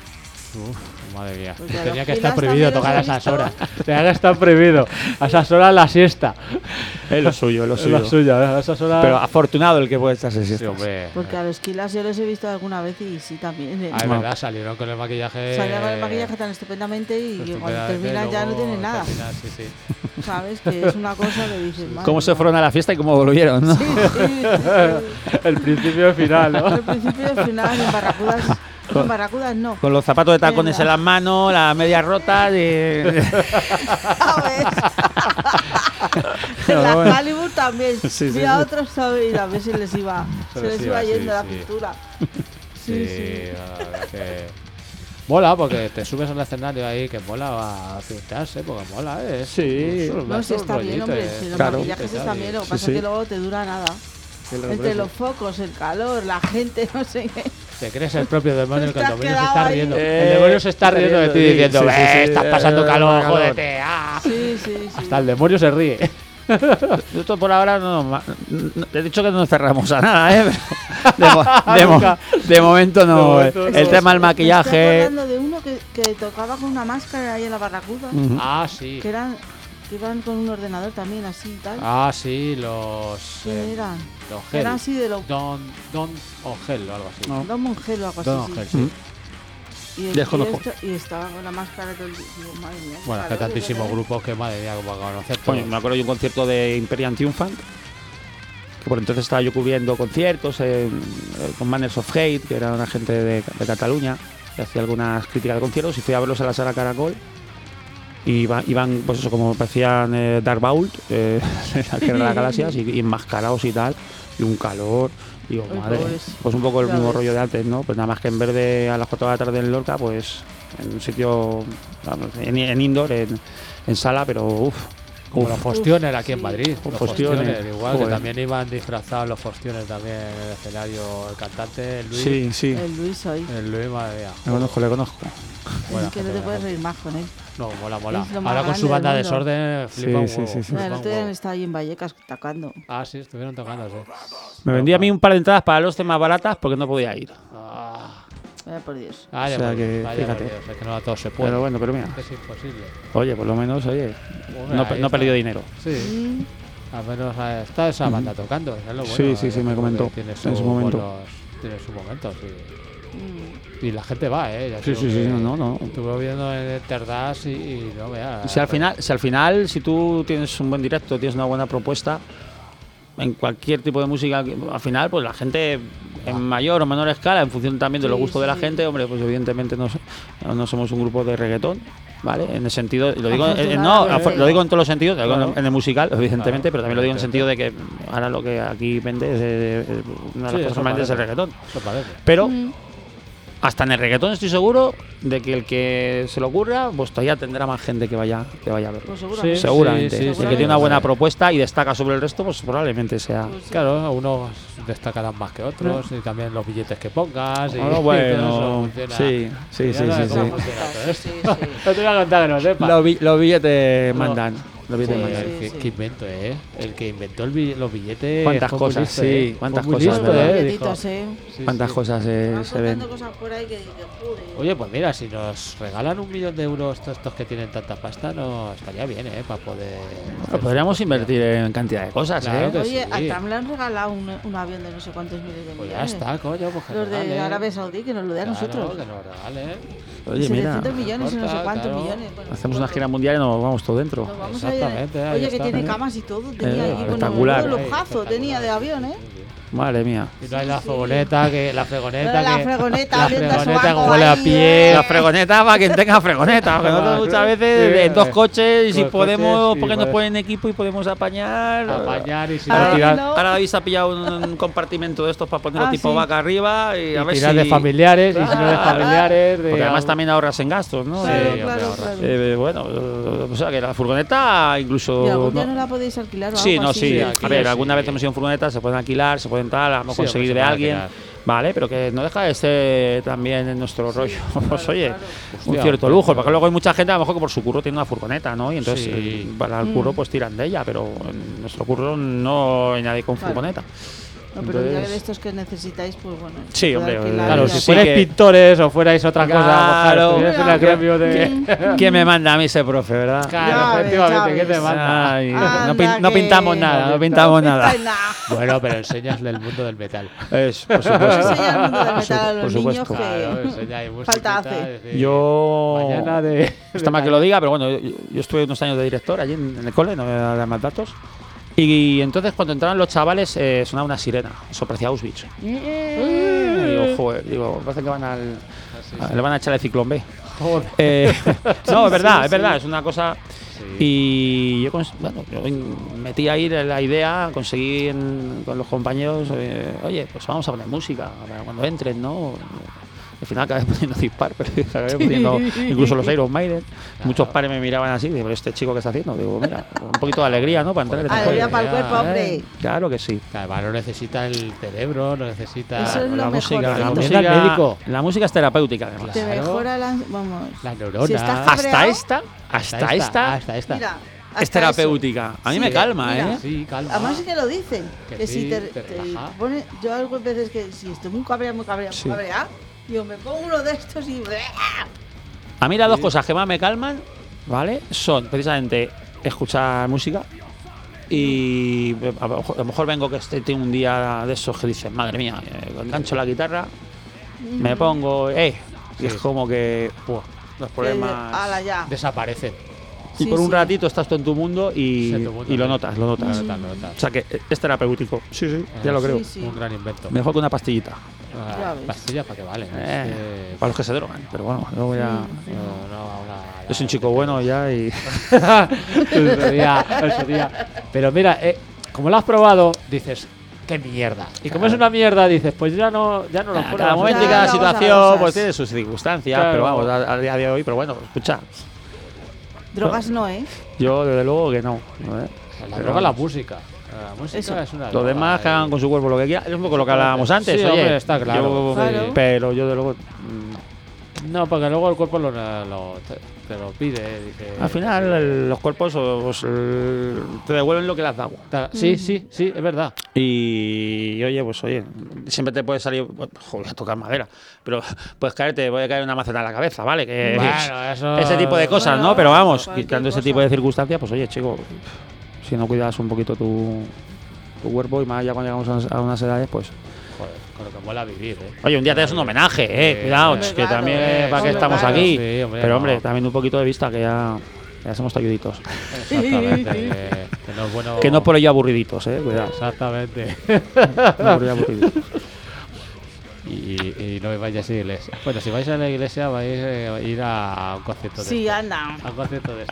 Uf, madre mía. Porque a Tenía los que estar Gilas prohibido también los tocar a he esas visto. horas. Tenía que estar prohibido. A esas horas la siesta. Es lo suyo, es lo Es suyo. lo suyo, ¿eh? A esas horas. Pero afortunado el que puede echarse sí, siestas. hombre. Porque a los Kilas yo los he visto alguna vez y sí también. ¿eh? Ah, es verdad, salieron con el maquillaje. Salían con el maquillaje tan estupendamente y que cuando estupendamente, terminan ya no luego tienen nada. terminan, sí, sí. ¿Sabes? Que es una cosa que dices, madre Cómo se mía. fueron a la fiesta y cómo volvieron, ¿no? Sí, sí, sí, sí. El principio y el final, ¿no? Al principio y al final, en Barracudas, en Barracudas no. Con los zapatos de tacones Venga. en las manos, las medias rotas y... ¿Sabes? En Bueno. la Hollywood también. Sí, sí, Mira, sí. otros también, y también se les iba, se les iba sí, yendo la sí. pintura. Sí, Sí, sí. la verdad es que mola porque te subes al escenario ahí que mola a pintarse, porque mola, ¿eh? Es- Sí. es un- No, es si un está bien, rollito, hombre. eh. Si los Claro. maquillajes Sí, están bien, lo que sí, pasa sí. es que luego te dura nada. Sí, lo Entre que los focos, el calor, la gente, no sé qué. te crees el propio demonio que Te el has demonio se quedado está ahí. riendo. Eh, el demonio se está riendo de ti sí, diciendo, sí, sí, "Eh, sí, estás pasando eh, calor, calor". jódete. Ah. Sí, sí, sí. Hasta el demonio se ríe. Esto por ahora no, ma- no- he dicho que no nos cerramos a nada, ¿eh? Pero de, mo- de mo- Nunca. de momento no. De momento el no. el tema del Me estoy maquillaje. acordando de uno que, que tocaba con una máscara ahí en la Barracuda. Ujú. Ah, sí. Que eran que iban con un ordenador también así y tal. Ah, sí, los. ¿Quién eh, eran? Los Eran gel. así de lo. Don, Don Ogel o algo así. No. Don Mongel o algo así. Don sí. Ogel, sí. Mm. Y, el- Desconozco. y, esto- y estaba con la máscara todo el día. Digo, madre mía, qué Bueno, es que calor, tantísimos ¿verdad? grupos que madre mía, como a conocer Coño, todos. me acuerdo de un concierto de Imperial Triumphant, que por entonces estaba yo cubriendo conciertos en- eh, con Manners of Hate, que era una gente de, de Cataluña, que hacía algunas críticas de conciertos, y fui a verlos a la sala Caracol. Y iban, iban, pues eso, como parecían eh, Dark Vault, eh, la Guerra de las Galaxias, y, y enmascarados y tal, y un calor. Digo, Ay, madre, pobres. pues un poco el Ya mismo ves. rollo de antes, ¿no? Pues nada más que en vez de a las cuatro de la tarde en Lorca, pues en un sitio, vamos, en, en indoor, en, en sala, pero uff, Como Uf. los Fostioner Uf, aquí en sí. Madrid. Los Los Fostioner, Fostioner, igual joder. que también iban disfrazados los Fostioner también en el escenario. El cantante, el Luis. Sí, sí. El Luis hoy. El Luis, madre mía. Le conozco, le conozco. Buena Es que no gente, te puedes buena reír más con él. No, mola, mola. Es lo más Ahora con su grande banda del mundo. Desorden, flipa un Sí, sí, huevo, sí, sí. flipa El un otro día han huevo. estado ahí en Vallecas tocando. Ah, sí, estuvieron tocando, sí. Me vendí a mí un par de entradas para los temas baratas porque no podía ir. Ah, Vaya por Dios. vaya O sea por- que, vaya fíjate. por Dios, es que no a todos se puede. Pero bueno, pero mira. Es imposible. Oye, por lo menos, oye, Hombre, no, ahí no he está. perdido dinero. Sí. Mm, Al menos eh, está esa banda tocando, es lo bueno. Sí, sí, sí, eh, me porque comentó Tiene en su su momento. buenos- tiene su momento, sí. mm. Y la gente va, ¿eh? Ya Sí, digo sí, sí, que no, no. Estuve viendo en el Terdas y, y no veas. Si al final, si al final, si tú tienes un buen directo, tienes una buena propuesta en cualquier tipo de música, al final, pues la gente en mayor o menor escala, en función también de los Sí, gustos de la sí. gente, hombre, pues evidentemente no, so- no somos un grupo de reggaetón, ¿vale? En el sentido, y lo digo, eh, no, Afortunadamente. lo digo en todos los sentidos, lo digo Claro. en el musical, evidentemente, Claro, pero también lo digo en el sentido evidentemente. de que ahora lo que aquí vende es, eh, eh, una de Sí, las eso cosas más grandes es el parece. reggaetón. Eso parece. Pero Mm. hasta en el reggaetón estoy seguro de que el que se lo ocurra, pues todavía tendrá más gente que vaya, que vaya a verlo. Pues seguramente. Sí, Seguramente. sí, el sí, que tiene una sí. buena propuesta y destaca sobre el resto, pues probablemente sea. Pues sí. Claro, unos destacarán más que otros y también los billetes que pongas. Y, Ah, y todo bueno, eso funciona. sí, sí, Ya sí, sabes sí, cómo sí. funciona todo Sí, esto. sí, sí. No te voy a contar que no sepa. Los, bi- los billetes No. mandan. Los billetes Sí, mandan. sí. ¿Qué, qué invento, eh? El que inventó el bi- los billetes. Cuántas fue muy cosas, listo, sí, eh. cuántas Fue muy cosas, listo, ¿verdad? eh, Billetitos, dijo. eh. Sí, Cuántas sí. cosas eh, Van se ven. contando cosas por ahí que dices, joder. Oye, pues mira, si nos regalan un millón de euros todos estos que tienen tanta pasta, no estaría bien, ¿eh? Para poder. Bueno, podríamos invertir en cantidad de cosas, Claro ¿eh? que Oye, sí. a Trump le han regalado un, un avión de no sé cuántos miles de Pues ya millones. está, coño, pues que Los de regalen. Arabia Saudí, que nos lo dé a Claro, nosotros. que nos regalen. Oye, mira, setecientos millones y no sé corta, cuántos claro. millones. Bueno, hacemos una pues, gira mundial y nos vamos todo dentro. nos vamos a ir. Exactamente, ahí Oye, que está, tiene ¿eh? camas y todo. Eh, Tenía ahí, bueno, espectacular. menudo Ahí, lujazo tenía de avión, ¿eh? Madre mía. Y no hay la Sí, sí. fregoneta, que la fregoneta La que fregoneta, la oliendo a fregoneta sobaco que huele a ahí, pie. eh. La fregoneta para quien tenga fregoneta, porque nosotros muchas veces Sí, en dos coches y si dos podemos, coches y porque nos puedes- ponen equipo y podemos apañar. apañar y si Ahora, no Ay, tirar, no. ahora David se ha pillado un compartimento de estos para ponerlo Ah, tipo sí. vaca arriba y a y ver tirar si. de familiares y si no de Ah, familiares de Porque además algo- también ahorras en gastos, ¿no? Sí, Claro, hombre, claro, ahorra. claro. Eh, bueno, eh, o sea que la furgoneta incluso. Y algún día no- no la podéis alquilar o Sí, algo no, así. sí. sí, a aquí ver, sí. alguna vez hemos ido en furgoneta, se pueden alquilar, se pueden tal, a lo mejor Sí, hombre, conseguir se de puede alguien. alquilar. Vale, pero que no deja de ser también en nuestro rollo. Pues claro, oye, claro. un Hostia, cierto hombre, lujo, claro. porque luego hay mucha gente a lo mejor que por su curro tiene una furgoneta, ¿no? Y entonces Sí. eh, para el curro Mm. pues tiran de ella, pero en nuestro curro no hay nadie con Claro. furgoneta. No, pero un día Entonces- de estos que necesitáis, pues bueno. Sí, se puede hombre, alquilar Claro, y si ya sí fuerais que- pintores o fuerais otra cosa, Claro. pues, estuvierais en el gremio de. ¿Quién me manda a mí ese profe, verdad? Claro, Ya ves, efectivamente, ya ¿qué te ves. manda? Ay, no, Anda pin- no que- pintamos nada, no pintamos nada. pintáis nada. Bueno, pero enseñas del mundo del metal. Es, por Pues supuesto. enseña el mundo del Por su- metal a por los supuesto. niños Claro, que enseñáis falta musiquita, hace. decir, Yo. Mañana de. Está mal que lo diga, pero bueno, yo, yo estuve unos años de director allí en, en el cole, no voy a dar más datos. Y, entonces cuando entraban los chavales eh, sonaba una sirena, eso parecía Auschwitz. Y digo, joder, digo, parece que van al, a- le van a echar el ciclón B. Joder. Eh, no, es verdad, sí, es verdad, sí. es una cosa. Sí. Y yo, cons- bueno, yo in- metí ahí la idea, conseguí en- con los compañeros, eh, oye, pues vamos a poner música para cuando entren, ¿no? Al final acabé poniendo Dispar, pero acabé poniendo incluso los Iron Maiden. Muchos padres me miraban así, digo, ¿este chico qué está haciendo? Digo, mira, un poquito de alegría, ¿no? Para entrar en este Alegría rollo. para el cuerpo, hombre. Claro que sí. Además, no necesita el cerebro, no necesita. Eso es lo la mejor, música, la También música, al médico. la música es terapéutica, además. te Claro. mejora la. Vamos. La neurona. Si estás Hasta cabreado, esta, hasta esta, Hasta esta. Mira, es hasta terapéutica. A mí Sí, me calma, mira. ¿eh? Sí, calma. Además sí que lo dicen. Que Que, sí, si te, te te relaja. pone. Yo algunas veces que si estoy muy cabreado, muy cabreado, Sí. muy cabreado, digo, me pongo uno de estos y. A mí las dos Sí. cosas que más me calman, ¿vale? Son precisamente escuchar música y a lo mejor, a lo mejor vengo que esté tengo un día de esos que dicen, madre mía, eh, engancho la guitarra, me pongo, eh, y es Sí. como que buah, los problemas. Ala, ya. Desaparecen. Y Sí, por un sí. ratito estás tú en tu mundo y, Sí, en tu mundo, y lo sí. notas, lo notas. Lo notas, lo notas. O sea que es terapéutico. Sí, sí, ya lo Sí, creo. Sí, sí. Un gran invento. Mejor que una pastillita. Ah, Ya ves. pastillas para que valen. Eh, Es que- para los que se drogan. Pero bueno, luego ya. No, no, una- Yo soy un chico bueno ya y. En su día, en su día. Pero mira, eh, como lo has probado, dices, qué mierda. Y como es una mierda, dices, pues ya no, ya no lo Cada pruebas. momento y Ya, cada vamos a situación cosas. pues tiene sus circunstancias, Claro. pero vamos, a- al día de hoy, pero bueno, escucha. Drogas no, ¿eh? Yo, desde luego que no. ¿eh? La Pero droga es la vamos. música. La música Eso. es una Los droga, demás que hagan eh. con su cuerpo lo que quieran. Es un poco lo que hablábamos antes. Sí, oye, hombre, está claro. yo- Claro. Pero yo, de luego. mm, No, porque luego el cuerpo lo, lo- te, te lo pide. Dice, Al final, el- los cuerpos os- el- te devuelven lo que le has dado. Ta- Sí, sí, sí, es verdad. Y, oye, pues oye, siempre te puede salir. Joder, voy a tocar madera. Pero puedes caerte, puede caer una maceta en la cabeza, ¿vale? Que Bueno, eso- ese tipo de cosas, Bueno, ¿no? Pero vamos, cualquier quitando ese cosa. tipo de circunstancias, pues oye, chico, si no cuidas un poquito tu, tu cuerpo y más ya cuando llegamos a unas, a unas edades, pues. Joder, con lo que mola vivir, ¿eh? Oye, un día te das un homenaje, eh. Sí, Cuidado, hombre, que claro, también, eh, ¿para qué hombre, estamos claro. aquí? Sí, hombre, Pero no. hombre, también un poquito de vista que ya, ya somos talluditos. Exactamente. que, que no es bueno. Que no por ello aburriditos, eh. Cuidado. Exactamente. No por ello aburriditos. Y, y no vayáis a la iglesia. Bueno, si vais a la iglesia, vais eh, a ir a un concierto de Sí, esto. anda. A un concierto de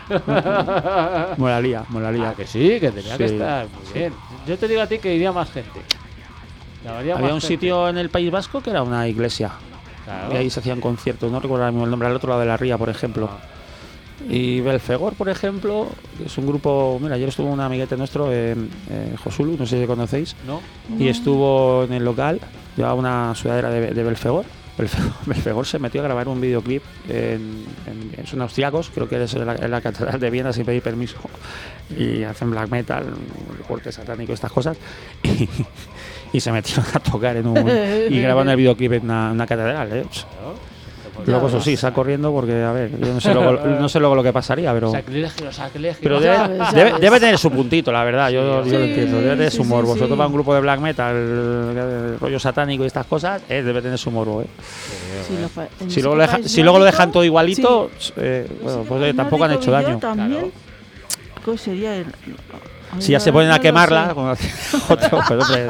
esto. Molaría, molaría. Ah, que sí, que tenía que Sí, estar muy bien. Yo te digo a ti que iría más gente. Llamaría Había más un gente. sitio en el País Vasco que era una iglesia. Claro. Y ahí se hacían conciertos, no recuerdo ahora mismo el nombre, al otro lado de la ría, por ejemplo. Ah. Y Belfegor, por ejemplo, que es un grupo. Mira, ayer estuvo un amiguete nuestro, eh, eh, Josulu, no sé si conocéis, ¿No? y estuvo en el local, llevaba una sudadera de, de Belfegor. Belfegor. Belfegor se metió a grabar un videoclip en, en, en son austriacos, creo que es en la, en la Catedral de Viena sin pedir permiso, y hacen black metal, corte satánico, estas cosas, y, y se metieron a tocar en un. Y grabaron el videoclip en una, una catedral, ¿eh? Claro. Luego, eso sí, sal corriendo porque, a ver, yo no sé luego, no sé luego lo que pasaría, pero. Sacrilegio, sacrilegio. Pero Ya debe, ves, ya debe, ves. debe tener su puntito, la verdad, yo, Sí, yo lo sí, entiendo, debe tener sí, su sí, morbo. sí. Sobre todo para un grupo de black metal, el rollo satánico y estas cosas, eh, debe tener su morbo. Eh. Sí, lo fa- en Si, ese luego lo, deja- país si luego lo dejan nórdico, todo igualito, sí. eh, bueno, Ese pues eh, país tampoco han nórdico hecho vi yo daño. También, Claro. ¿cómo sería el- Ay, Si ya no- se ponen no a lo quemarla, sé. como hacía otro, pues, hombre,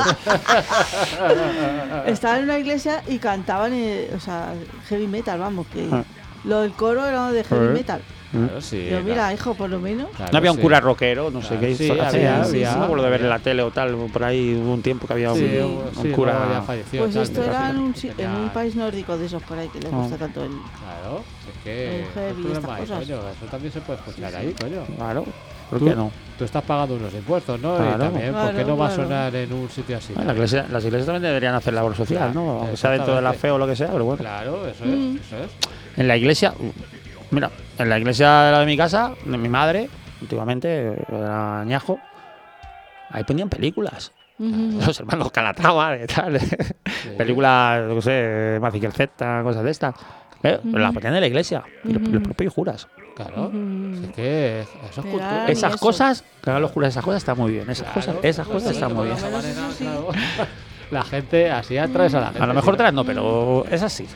Estaban en una iglesia y cantaban, eh, o sea, heavy metal, vamos, que Ah. lo del coro era de heavy Ah. metal. Claro, sí. Pero mira, hijo, por lo menos. claro, no había un sí. cura rockero, no sé Claro, qué. sí, hizo- había, hacía- había, no me acuerdo de ver en había. la tele o tal, por ahí hubo un tiempo que había un, Sí, un un- sí, cura. luego ya falleció, Pues tal, esto pero era al en final un, si- en tenía- un país nórdico de esos por ahí que les Ah. gusta tanto el. Claro, es que. El heavy ¿qué y problema estas hay, cosas. coño? Eso también se puede escuchar ahí, coño. Claro, ¿por Tú- qué no? Tú estás pagando unos impuestos, ¿no? Claro. Y también, ¿por qué Claro, no va a claro. sonar en un sitio así? Bueno, la iglesia- las iglesias también deberían hacer labor social, ¿no? Aunque sea dentro de la Exactamente. fe o lo que sea, pero bueno. Claro, eso Mm. es, eso es. En la iglesia, mira, en la iglesia de, la de mi casa, de mi madre, antiguamente, era Ñajo, ahí ponían películas. Ujú. Los hermanos Calatrava, de tal. Películas, no sé, Mazinger Z, cosas de estas. Eh, Ujú. Las ponían en la iglesia. Y los, Ujú. los propios curas. Claro. Ujú. Si es que eso es Pero cultura. Ni Esas eso. cosas, que hagan los curas, esas cosas están muy bien. Esas Claro, cosas, esas pues cosas sí, están muy de bien. esa Por lo menos manera, eso sí. claro, la gente, así atraes a la gente. A lo mejor sí, otras no, pero esas sí.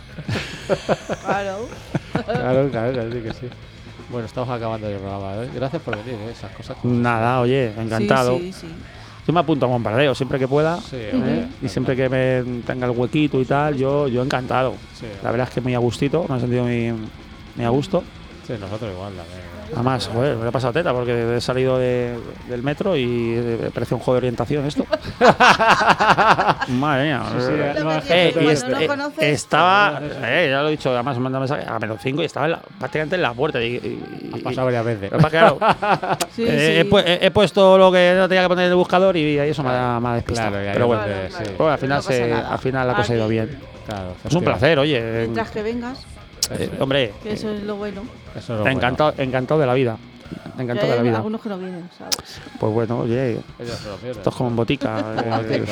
Claro. Claro, claro, claro, sí que sí. Bueno, estamos acabando el programa. ¿eh? Gracias por venir, ¿eh? Esas cosas. Nada, oye, encantado. Sí, sí, sí. Yo me apunto a bombardeo siempre que pueda. Sí, ¿eh? hombre, Y siempre que me tenga el huequito y tal, yo, yo encantado. Sí, La verdad es que muy a gustito, me he sentido muy, muy a gusto. sí, nosotros igual. La verdad. Además, joder, me lo he pasado teta porque he salido de- del metro y eh, parece un juego de orientación esto. Madre mía. Sí, sí, Eh, no, Lo es que que eh, tienes, y cuando es- no eh, conoces, estaba, pues, eh, ya lo he dicho, además me mandó mensaje a menos cinco y estaba en la- prácticamente en la puerta. Y, y- Ha y- pasado varias veces. Lo que pasa es que, claro, Sí, eh, he, sí. pu- he- he puesto lo que no tenía que poner en el buscador y ahí eso me ha, me ha despistado. Claro, y ahí Pero bueno, vuelve, Claro, sí. claro. bueno, al final, No pasa se, nada. al final la cosa ha ido Aquí, bien. Claro, Es un placer, oye. Mientras que vengas, eh, hombre, que eso es lo bueno. Eso es lo encantado, encantado de la vida. Que Encantado de la hay vida. algunos que no vienen, ¿sabes? Pues bueno, oye, bueno. Ellos se lo pierden. esto es como en botica. Como eh, botica.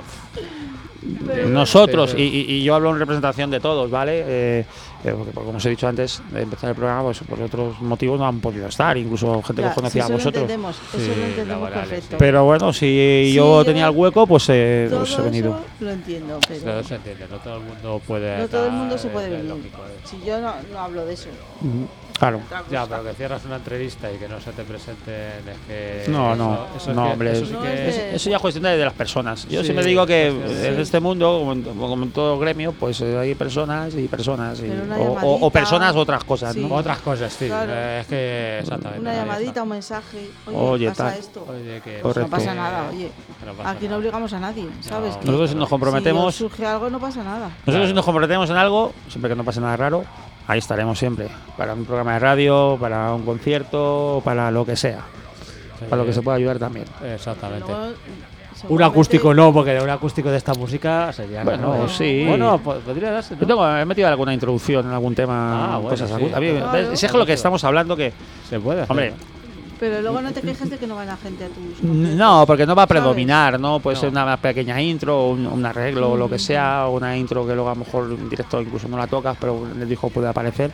Pero Nosotros, Sí, y, sí. y- y yo hablo en representación de todos, ¿vale? Eh, eh, porque, como os he dicho antes de empezar el programa, pues por otros motivos no han podido estar, incluso gente que Ya, os conocía sí, a eso lo vosotros. entendemos, eso Sí, lo entendemos laborales, perfecto. Pero bueno, si Sí, yo yo- tenía el hueco, pues, eh, todo pues he venido. eso lo entiendo, pero Claro, se entiende, no todo el mundo puede. no todo el mundo estar, se puede es venir. lógico, ¿eh? Si yo no, no hablo de eso. Ujú, Claro. Otra Ya, cosa. pero que cierras una entrevista y que no se te presenten es que. No, eso- no, eso es no, que- hombre. eso sí No, que- es de- Eso ya es cuestión de, de las personas. Yo Sí, siempre digo que cuestión de- en Sí. este mundo, como en, como en todo gremio, pues eh, hay personas y personas. y- Pero una o, o- o llamadita, personas u otras cosas, sí. ¿no? Otras cosas, sí. Claro. eh, Es que. Exactamente. Una ahí está. llamadita, un mensaje. Oye, Oye, pasa tal. esto. Oye, que Correcto. No pasa que- nada, oye. que no pasa Aquí no nada. obligamos a nadie, ¿sabes? No, Que Nosotros si nos comprometemos, Si os surge algo, no pasa nada. nosotros si Claro. nos comprometemos en algo, siempre que no pase nada raro, ahí estaremos siempre. Para un programa de radio, para un concierto, para lo que sea. Sí. Para lo que se pueda ayudar también. Exactamente. Luego, Un seguramente- acústico no, porque un acústico de esta música sería... Bueno, ¿no? sí. Bueno, po- podría darse, ¿no? Yo tengo, he metido alguna introducción en algún tema, Ah, bueno, cosas sí. acú- a mí, Claro. ¿ves? Si es con lo que estamos hablando que, Se puede hacer, hombre, ¿no? Pero luego no te quejes de que no va la gente a tus conciertos. no, porque no va a ¿Sabes? predominar, ¿no? Puede No. ser una pequeña intro, un, un arreglo o lo que Mm. sea, o una intro que luego a lo mejor en directo incluso no la tocas, pero en el disco puede aparecer.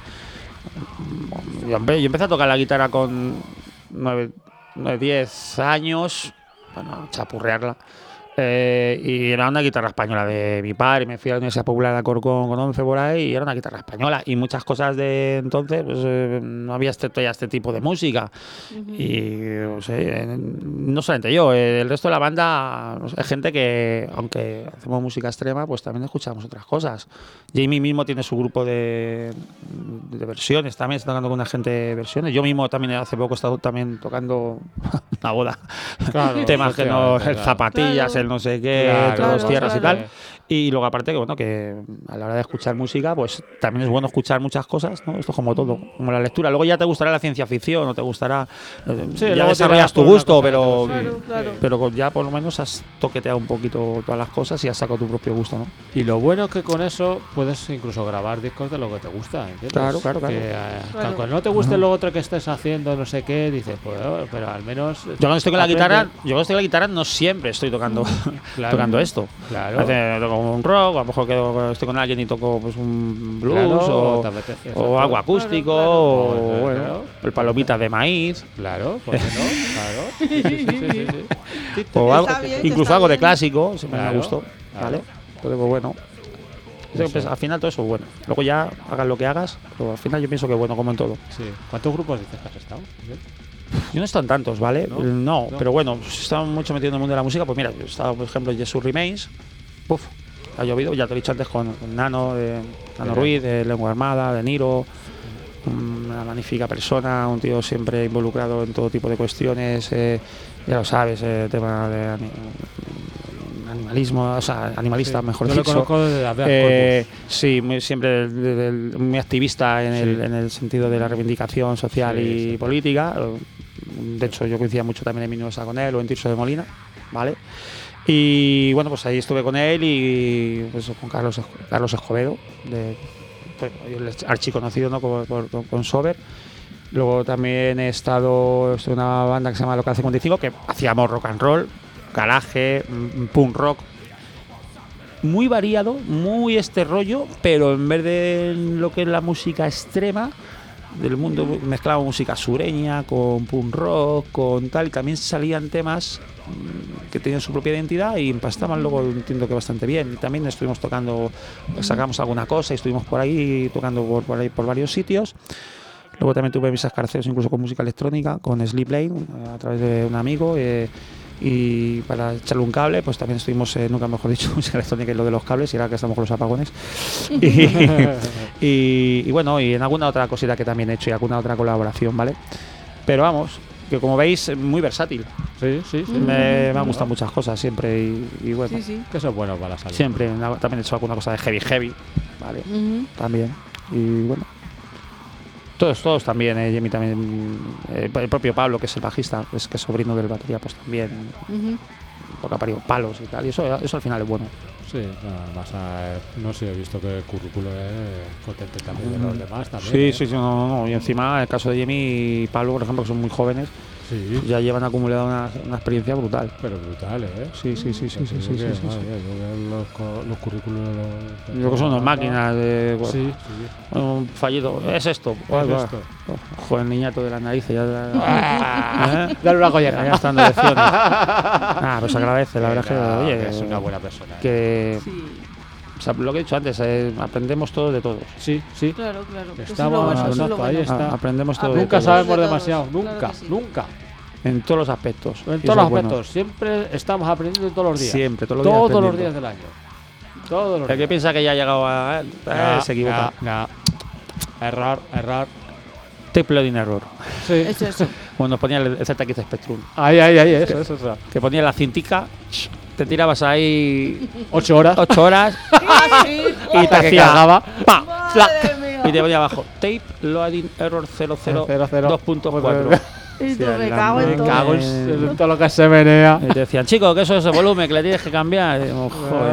Yo, empe- yo empecé a tocar la guitarra con nueve, diez años, bueno, a chapurrearla. Eh, y era una guitarra española de mi padre. Me fui a la Universidad Popular de Alcorcón con once por ahí y era una guitarra española. Y muchas cosas de entonces, pues, eh, no había este, todavía este tipo de música. Ujú. Y no sé, eh, no solamente yo, eh, el resto de la banda no sé, es gente que, aunque hacemos música extrema, pues también escuchamos otras cosas. Jamie mismo tiene su grupo de, de versiones, también está tocando con una gente de versiones. Yo mismo también hace poco he estado también tocando una boda. Claro, Temas que no, efectivamente, el claro. zapatillas, Claro. el no sé qué, Claro, todos los claro, tierras y claro. tal. Y luego aparte que bueno, que a la hora de escuchar música, pues también es bueno escuchar muchas cosas, ¿no? Esto es como todo, como la lectura. Luego ya te gustará la ciencia ficción, o te gustará, eh, Sí, ya luego desarrollas tirarás tu por una gusto, cosa que pero te- Claro, claro. pero con- ya por lo menos has toqueteado un poquito todas las cosas y has sacado tu propio gusto, ¿no? Y lo bueno es que con eso puedes incluso grabar discos de lo que te gusta, ¿entiendes? Claro, claro, claro. Que, eh, Claro. aunque no te guste lo otro que estés haciendo, no sé qué, dices, pues, oh, pero al menos... Yo cuando estoy con la aprende. guitarra, yo cuando estoy con la guitarra no siempre estoy tocando, Claro. tocando esto. Claro. A veces toco un rock, a lo mejor quedo- estoy con alguien y toco pues un blues Claro, o, te apetece, o exacto. algo acústico Claro, claro. o Claro, bueno, claro. el palomitas de maíz Claro, ¿por qué no? Claro. Sí, sí, sí, sí, sí. o algo, Está bien, incluso está algo de bien. clásico, siempre Claro, me gustó, claro. ¿vale? Entonces, pues bueno. Yo Eso. pues, al final todo eso es bueno. Luego ya hagas lo que hagas, pero al final yo pienso que bueno, como en todo. Sí. ¿Cuántos grupos dices que has estado? Yo no he estado en tantos, ¿vale? ¿No? No, No. pero bueno, he estado mucho metido en el mundo de la música. Pues mira, yo he estado, por ejemplo, en Jesus Remains. Puf, ha llovido, ya te he dicho antes con, con Nano, de, Nano Bien. Ruiz, de Lengua Armada, de Niro. Una magnífica persona, un tío siempre involucrado en todo tipo de cuestiones. Eh, ya lo sabes, eh, tema de ani- animalismo, o sea, animalista, Sí, mejor yo lo dicho. conozco desde la Habeas Eh, sí, muy, siempre de- de- de- muy activista en, el, Sí. en el sentido de la reivindicación social Sí, y sí. política. De hecho, yo coincidía mucho también en Minosa con él o en Tirso de Molina, ¿vale? Y bueno, pues ahí estuve con él y pues, con Carlos, Esc- Carlos Escobedo, de, pues, el archiconocido, ¿no? Con, por- con- con Sober. Luego también he estado estuve en una banda que se llama Local cincuenta y cinco, que hacíamos rock and roll, garaje, mm, punk rock. Muy variado, muy este rollo, pero en vez de lo que es la música extrema del mundo, mezclaba música sureña con punk rock, con tal, y también salían temas mm, que tenían su propia identidad y empastaban luego, entiendo que bastante bien. Y también estuvimos tocando, sacamos alguna cosa y estuvimos por ahí tocando por, por ahí por varios sitios. Luego también tuve mis escarceos incluso con música electrónica, con Sleep Lane, eh, a través de un amigo. eh, y para echarle un cable, pues también estuvimos, eh, nunca mejor dicho, música electrónica y lo de los cables, y ahora que estamos con los apagones. y, y- y bueno, y en alguna otra cosita que también he hecho y alguna otra colaboración, ¿vale? Pero vamos, que como veis, muy versátil. Sí, sí, sí. Me, me han gustado muchas cosas siempre y, y bueno, Sí, sí. Que eso es bueno para la salud. siempre. También he hecho alguna cosa de heavy, heavy, ¿vale? Ujú. También. Y bueno. Todos, todos también, eh, Jamie también, eh, el propio Pablo, que es el bajista, es que es sobrino del batería, pues también, Ujú. porque ha parido palos y tal, y eso, eso al final es bueno. Sí, nada más. eh, no sé, he visto que el currículo es potente también de los demás también. Sí, ¿eh? sí, sí, no, no, no. Y encima, en el caso de Jamie y Pablo, por ejemplo, que son muy jóvenes, Sí, ya llevan acumulado una, una experiencia brutal. pero brutal, ¿eh? Sí, sí, sí, sí, sí, Yo sí, creo sí, que, sí, sí. madre mía, yo veo los, co- los currículos de los- Yo creo que son unas máquinas de... Sí, sí. Un fallido, es esto. ¿Qué Ay, es va. esto? Joder, el niñato de las narices, ya, ¿eh? Dale una Ya colleja. están de lecciones. Ah, pues agradece, la verdad es que, Venga, oye, es una buena persona. ¿eh? que Sí, o sea, lo que he dicho antes, eh, aprendemos todo de todos. Sí, sí. claro, claro. Eso es lo Estamos- bueno, eso es lo exacto, ahí bueno. está. A- aprendemos todo Ah, de Nunca todos. sabemos de todos, demasiado, claro nunca, que sí. nunca. En todos los aspectos. En Y todos eso los es bueno. aspectos, siempre estamos aprendiendo todos los días. Siempre, todos los días. Todos los aprendiendo. días del año. Todos los El que días. piensa que ya ha llegado a. eh, No, se equivoca. no, no. Error, error. Tape loading error. Sí. Eso, eso. Cuando ponía el Z X Spectrum. Ahí, ahí, ahí, eso, eso, eso. Que ponía la cintica, te tirabas ahí Ocho horas. ocho horas Ah, sí. y te Hasta que hacía. cargaba. ¡Pa! ¡Flac! Madre mía. y te ponía abajo tape loading error cero cero dos punto cuatro. Y tú, Hostia, me la cago en Me todo. cago en en todo lo que se menea. Y te decían, chico, que eso es el volumen, que le tienes que cambiar. Y digo, joder,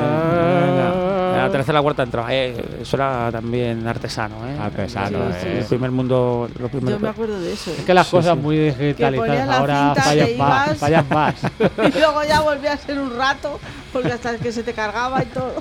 venga. En la tercera, cuarta entraba. Eh, eso era también artesano, ¿eh? Artesano, Sí, sí, eh. El primer mundo. Los Yo primeros, me acuerdo de eso. Es que las Sí, cosas sí. muy digitalizadas ponías la ahora cinta, fallan te más, ibas. fallan más. Y luego ya volvías a ser un rato, porque hasta que se te cargaba y todo.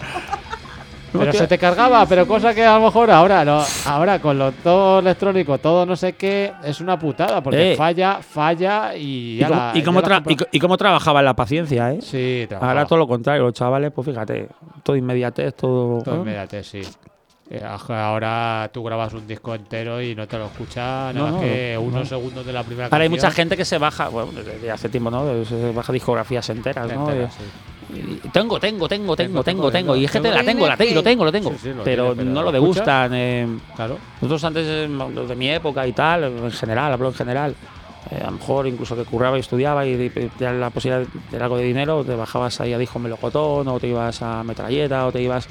Pero se te cargaba, pero cosa que a lo mejor ahora no, ahora con lo todo electrónico, todo no sé qué, es una putada, porque Eh. falla, falla y ¿Y, ya cómo, la- y, ya cómo la tra- compro- y co- y cómo trabajaba la paciencia, ¿eh? Sí, trabajaba. Ahora todo lo contrario, los chavales, pues fíjate, todo inmediatez, todo. Todo ¿eh? inmediatez, sí. Eh, Ahora tú grabas un disco entero y no te lo escuchas nada No, más no, que no. unos segundos de la primera Ahora hay canción. mucha gente que se baja, bueno, desde hace tiempo, ¿no? Se baja discografías enteras, ¿no? Entera, Y- sí. y tengo, tengo, tengo, tengo, Tengo, tengo, tengo. Y es que te tengo. la tengo, la tengo, lo tengo, lo tengo. Sí, sí, lo pero tiene, pero no ¿lo lo escucha? degustan. Eh, Claro. nosotros antes, eh, los de mi época y tal, en general, hablo en general. eh, a lo mejor incluso que curraba y estudiaba y te la posibilidad de tener algo de dinero, te bajabas ahí a disco melocotón o te ibas a metralleta o te ibas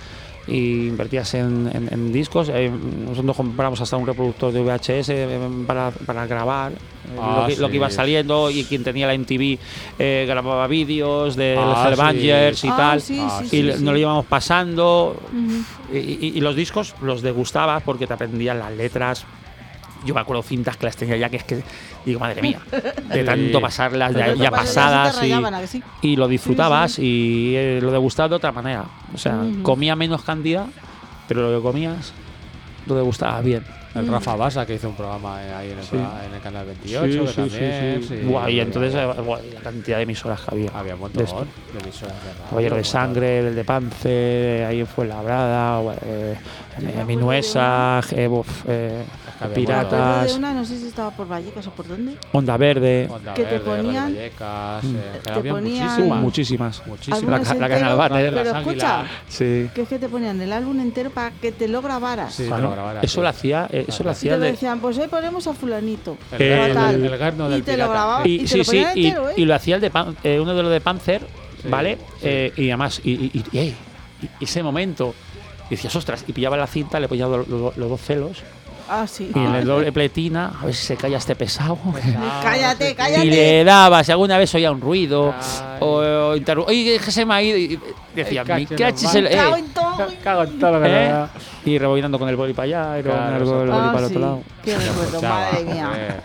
y invertías en, en- en discos. Eh, nosotros compramos hasta un reproductor de V H S eh, para, para grabar eh, Ah, lo, que, lo que sí. iba saliendo, y quien tenía la M T V eh, grababa vídeos de Ah, Hellbangers sí. y Ah, tal. sí, Ah, sí, sí. Y sí, le- sí. nos lo íbamos pasando. Ujú. Y, y- y los discos los degustabas porque te aprendían las letras. Yo me acuerdo cintas que las tenía ya que es que digo, madre mía, de Sí. tanto pasarlas ya, Pero ya te pasas, pasadas ya te y, rayaban, ¿a que sí? y lo disfrutabas Sí, y eh, lo degustabas de otra manera. O sea, Ujú. comía menos cantidad, pero lo que comías lo degustabas bien. El Mm. Rafa Basa, que hizo un programa eh, ahí en el, Sí. programa- en el canal veintiocho, que también. sí, Buah, y había- entonces eh, buah, la cantidad de emisoras que había. Había un de montón esto. de emisoras de radio. Caballero de un montón. Sangre, el de Pance, ahí en Fuenlabrada, eh, Yo me eh, acuerdo Minuesa, eh, uf, eh, que había Me acuerdo Piratas, de una, no sé si estaba por Vallecas o por dónde. Onda Verde, Onda que te Verde, Radio ponían- Vallecas, Mm. eh, que Te había ponían- muchísimas. muchísimas. Muchísimas. Algunas la- la entero, Canal Bar, ¿eh? pero Las escucha, Águilas. Sí. que es que te ponían el álbum entero para que te lo grabaras. Sí, Claro, lo grabara, eso sí. lo hacía, eh, eso lo Claro. Y hacía te el de- decían, pues hoy ponemos a fulanito. El, Eh, garno tal. del- el garno del Y te lo pirata. grababa. y, y te sí, lo sí, ponían y, entero, ¿eh? y lo hacía el de Pan- eh, uno de los de Panzer, Sí, ¿vale? sí. Eh, y además, y, y- y- y- ey, y ese momento, decías, ostras, y pillaba la cinta, le ponía los, los- los dos celos, Ah, sí. y en Ah, el doble pletina, a ver si se calla este pesado. Cállate, Y cállate. le daba, si alguna vez oía un ruido, Ay. o, o interru- oye, que se me ha ido, y decía, El mi cacho cachis normal. el. Cago Eh, en todo. Cago en todo lo que ¿Eh? le da. y rebobinando con el boli para allá, y Claro, rebobinando con el eso. boli Ah, para el sí. otro lado. Qué recuerdo, Escuchaba, madre mía. joder.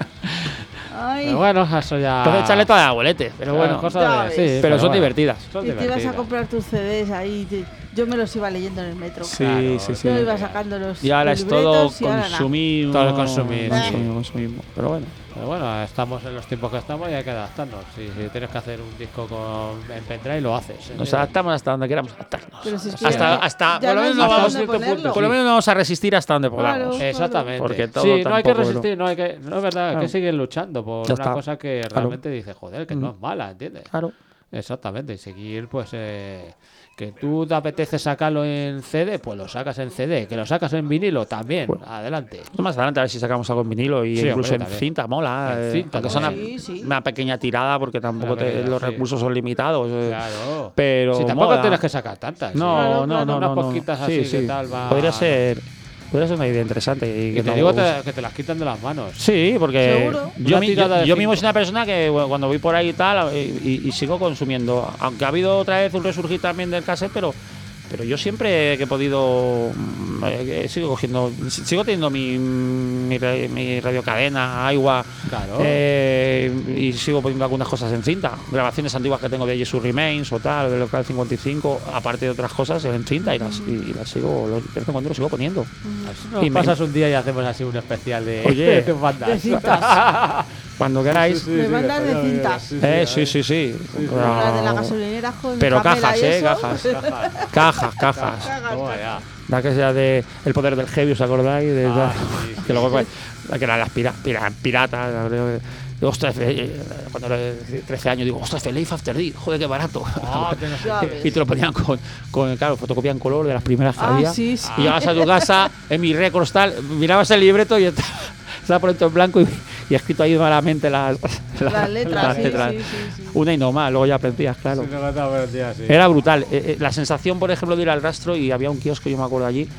Ay. Pero bueno, eso ya. Entonces echarle toda la bolete, pero Claro, bueno, cosas ya de- ves. sí, pero son bueno, divertidas. son Y te ibas a divertidas. comprar tus C Ds ahí. te- yo me los iba leyendo en el metro. Sí, Claro, sí, sí. Yo iba sacando los Y ahora los es todo libretos y ahora nada. consumismo. Todo consumismo, sí. consumismo, consumismo. Pero bueno. Pero bueno, estamos en los tiempos que estamos y hay que adaptarnos. Si, si tienes que hacer un disco con, en pendrive, lo haces. ¿eh? Nos adaptamos hasta donde queramos adaptarnos. Pero si es que Hasta, ya- hasta, ya por lo no menos hay no hasta vamos, dónde cierto punto, ponerlo. por lo menos no vamos a resistir hasta donde podamos. Claro. Exactamente. Porque todo sí, no hay que tampoco, resistir, no hay que. No es verdad, hay que Claro. seguir luchando por Ya una está. cosa que Claro. realmente dice, joder, que no Mm. es mala, ¿entiendes? Claro. Exactamente, y seguir, pues, eh, que tú te apetece sacarlo en C D, pues lo sacas en C D, que lo sacas en vinilo también, Bueno. adelante. Más adelante a ver si sacamos algo en vinilo y Sí, incluso hombre, en también. cinta, mola. En eh, cinta aunque sea una, también. Sí, sí. una pequeña tirada porque tampoco Una te- pequeña, los sí. recursos son limitados. eh, Claro. Pero si tampoco mola. tienes que sacar tantas. No, ¿sí? Claro, no, claro. no, Unas no, no. poquitas Sí, así, sí. que tal va- Podría ser, podría ser una idea interesante. Y, Y que te no- digo te- que te las quitan de las manos. Sí, porque Seguro. yo, Una mi- tirada yo, de yo mismo cinco. soy una persona que bueno, cuando voy por ahí y tal, y, y- y sigo consumiendo. Aunque ha habido otra vez un resurgir también del cassette, pero pero yo siempre que he podido mm, eh, sigo cogiendo, sigo teniendo mi, mi, ra- mi radiocadena, agua, Claro. eh, y sigo poniendo algunas cosas en cinta. Grabaciones antiguas que tengo de Jesus Remains o tal, de Local cincuenta y cinco, aparte de otras cosas en cinta y las, y, y las sigo, lo- de vez en cuando lo sigo poniendo. Nos y me- pasas un día y hacemos así un especial de, Oye. de tus bandas. De cintas. Cuando queráis. De bandas de cintas. Eh, sí, sí, sí. Como las de la gasolinera, joven. Pero Camela cajas, y eh, eso. cajas. Cajas, cajas. Cagas, Toma ya. La que sea de El poder del heavy, ¿os acordáis? De, Ah, de- sí, sí, que luego pues, que eran las pira- pira- piratas. la verdad que- digo, ostras, eh, cuando era trece años, digo, ostras, The Life After Death, joder, qué barato. Ah, que no sé Ya qué. ves. Y te lo ponían con, con, claro, fotocopia en color de las primeras que Ah, había. sí, sí. Y llegabas a tu casa, en mi récords tal, mirabas el libreto y estaba, estaba por dentro en blanco y, y escrito ahí malamente las, Las letras, las sí, letras. sí, sí, sí. Una y no más, luego ya aprendías, claro. Sí, no me buenos días, sí. Era brutal. Eh, eh, la sensación, por ejemplo, de ir al rastro y había un kiosco, yo me acuerdo allí,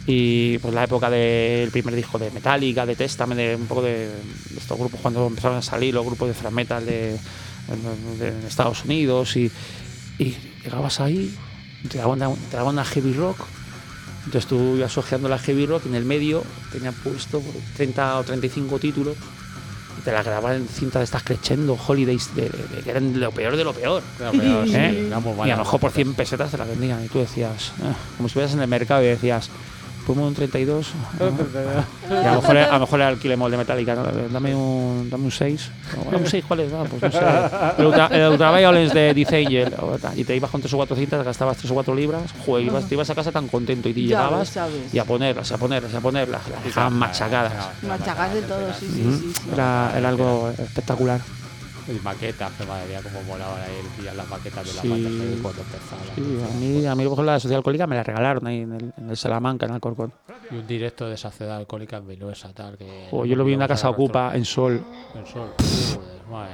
Y pues la época del primer disco de Metallica, de Testament, de un poco de, de estos grupos cuando empezaron a salir los grupos de thrash metal de, de, de Estados Unidos y, y llegabas ahí, te daban, una, te daban una heavy rock, entonces tú ibas ojeando la heavy rock y en el medio tenían puesto treinta o treinta y cinco títulos y te la grababan en cinta de estas Crescendo, Holidays, de, de, de, que eran lo peor de lo peor. Claro, pero sí, ¿Eh? digamos, Y vale, a lo mejor por cien pesetas te la vendían y tú decías, eh, como si estuvieras en el mercado y decías, ponme un treinta y dos. Y a lo mejor, a lo mejor era el Kilemol de Metallica, ¿no? Dame un, dame un seis. ¿Un seis cuál es? Ah, pues no sé. El, Ultra, el Ultraviolence de Death Angel. Y te ibas con tres o cuatro cintas, gastabas tres o cuatro libras. Joder, ibas, te ibas a casa tan contento y te Ya llegabas ves, ya ves. y a ponerlas, a ponerlas, a ponerlas. Las dejaban machacadas. Machacar de todo, sí, sí, Ujú. sí. sí. Era, era algo espectacular. Y maquetas, que madre mía, como molaban ahí pillar las maquetas de las Sí. bandas ahí cuando empezaban. Sí, a mí, a mí por ejemplo, la Sociedad Alcohólica me la regalaron ahí en el, en el Salamanca, en Alcorcón. Y un directo de esa ciudad alcohólica en Vinuesa, tal. Que O yo lo vi en una casa ocupa en Sol. En Sol. Joder, madre.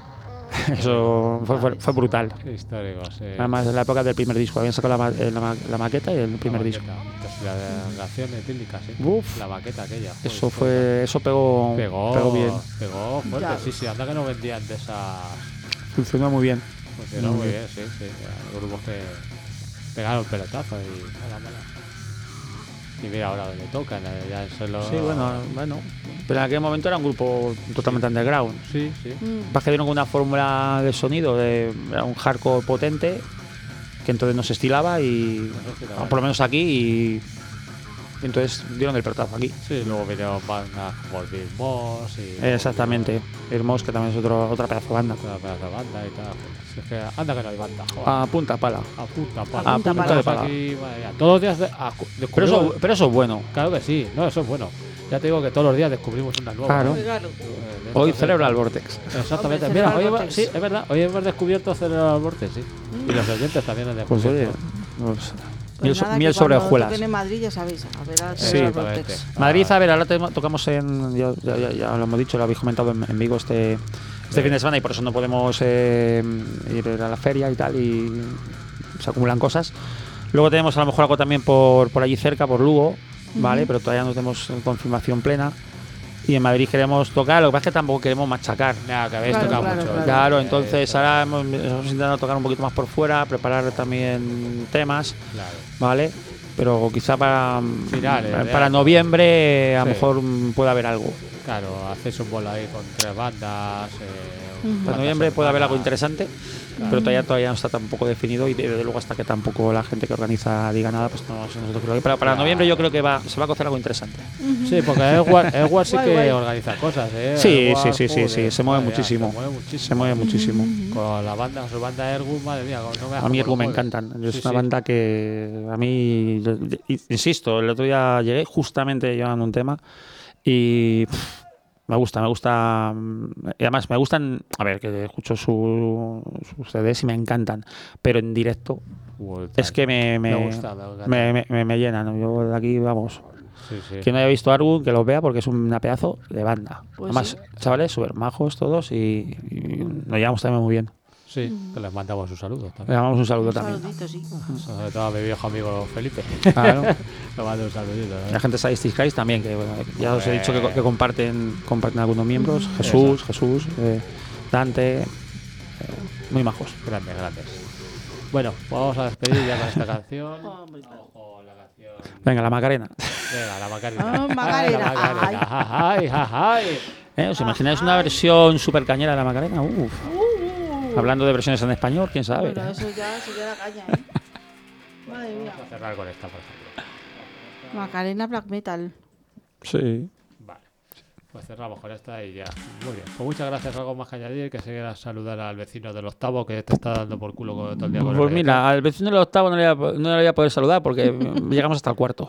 Eso fue, fue, fue brutal. Qué histórico, sí. Además, en la época del primer disco. Habían sacado la, ma- eh, la, ma- la maqueta y el primer La disco. maqueta. Entonces, la de reacción etílica, sí. Uf. La maqueta aquella. joder, Eso joder. fue, eso pegó, Pegó, pegó bien. Pegó fuerte, Ya. sí, sí. Anda que no vendían de esas. Funcionó muy bien. Funcionó Muy muy bien. bien, sí, sí. Eran grupos que pegaron pelotazos y. Mala, mala. Y mira ahora donde tocan, eh, ya se lo. Sí, bueno, bueno. Pero en aquel momento era un grupo totalmente underground. Sí, sí. Mm. Vas que vieron con una fórmula de sonido, de, era un hardcore potente, que entonces no se estilaba y. No sé si la- Por lo menos aquí y. y entonces dieron el pelotazo aquí. Sí, luego vinieron bandas como el Bill Moss y. Exactamente. Hermos, que también es otro, otra pedazo de banda. Otra pedazo de banda y tal. Si es que anda que no hay banda, joder. A punta pala. A punta pala. A punta pala. Estamos aquí, madre mía, todos los días de- a- Pero descubrimos- eso, pero eso es bueno. Claro que sí, no, eso es bueno. Ya te digo que todos los días descubrimos una nueva. Claro. ¿no? Claro. Eh, Hoy entonces- celebra el Vortex. Exactamente. Hombre, Mira, Cerebral hoy hemos, Vortex. sí, es verdad. Hoy hemos descubierto Cerebral Vortex, sí. Y los oyentes también han Pues descubierto. oye, pues, Pues miel, so- nada, miel que sobre cuando hojuelas. toquen en Madrid, ya sabéis, a ver a Sí, Cerebral exactamente. Vortex. Madrid, Ah, a ver, ahora te- tocamos en. Ya, ya- ya- ya lo hemos dicho, lo habéis comentado en, en Vigo este, este Sí. fin de semana y por eso no podemos eh, ir a la feria y tal y se acumulan cosas. Luego tenemos a lo mejor algo también por, por allí cerca, por Lugo, ¿vale? Ujú. Pero todavía no tenemos confirmación plena. Y en Madrid queremos tocar, lo que pasa es que tampoco queremos machacar. Nada, que habéis Claro, tocado claro, mucho. claro. Claro, Eh, entonces eh, ahora hemos, hemos intentado tocar un poquito más por fuera, preparar también temas, Claro. ¿vale? Pero quizá para, Finales, para, de para año. noviembre a lo Sí. mejor mm, puede haber algo. Claro, hacéis un bolo ahí con tres bandas. Eh, Ujú. Para cuantas noviembre puede haber algo semanas. interesante, pero todavía, todavía no está tampoco definido y desde luego hasta que tampoco la gente que organiza diga nada, pues no sé nosotros creo que- Pero para Claro. noviembre yo creo que va, se va a cocer algo interesante. Sí, porque Edward, Edward sí Guay, que guay. organiza cosas, ¿eh? Sí, Edward, sí, sí, sí, joder, sí, se mueve madre mía, muchísimo. Se mueve muchísimo. Se mueve muchísimo. Con la banda, su banda Ergun, madre mía. No me A mí Ergun me encantan. Es Sí, una sí. banda que a mí, yo- yo- insisto, el otro día llegué justamente llevando un tema y pff, me gusta, me gusta. mm, Y además me gustan, a ver, que escucho su- sus C Ds y me encantan, pero en directo es que me, me, Me gusta, me encanta. me, me- me- me llenan. Yo de aquí, vamos, Sí, sí. quien no haya visto Argun, que los vea porque es una pedazo de banda. Pues Además, sí. chavales, súper majos todos y, y nos llevamos también muy bien. Sí, que les mandamos un saludo Le también. damos un saludo Un también. saludito, sí. Sobre todo a mi viejo amigo Felipe. Claro. Le mando un saludito. ¿eh? La gente de Sadistic Guys también, que bueno, ya os he dicho que, Hombre. que comparten, comparten algunos miembros. Jesús, Jesús, eh, Dante, eh, muy majos. Grandes, grandes. Bueno, pues vamos a despedir ya con esta canción. Hombre. Ojo, la canción. Venga, la Macarena. Venga, la Macarena. Ah, Macarena. La Macarena. Ay, ay, ay. ¿Eh? ¿Os imagináis una versión super cañera de la Macarena? Uf. Hablando de versiones en español, quién sabe. Bueno, eso ya sería la caña, ¿eh? Madre mía. Vamos a cerrar con esta, por ejemplo. Macarena Black Metal. Sí. Vale. Pues cerramos con esta y ya. Muy bien. Pues muchas gracias. Algo más que añadir, que seguir a saludar al vecino del octavo que te está dando por culo con- todo el día con el Pues reggaetón. mira, al vecino del octavo no le voy a, no le voy a poder saludar porque llegamos hasta el cuarto.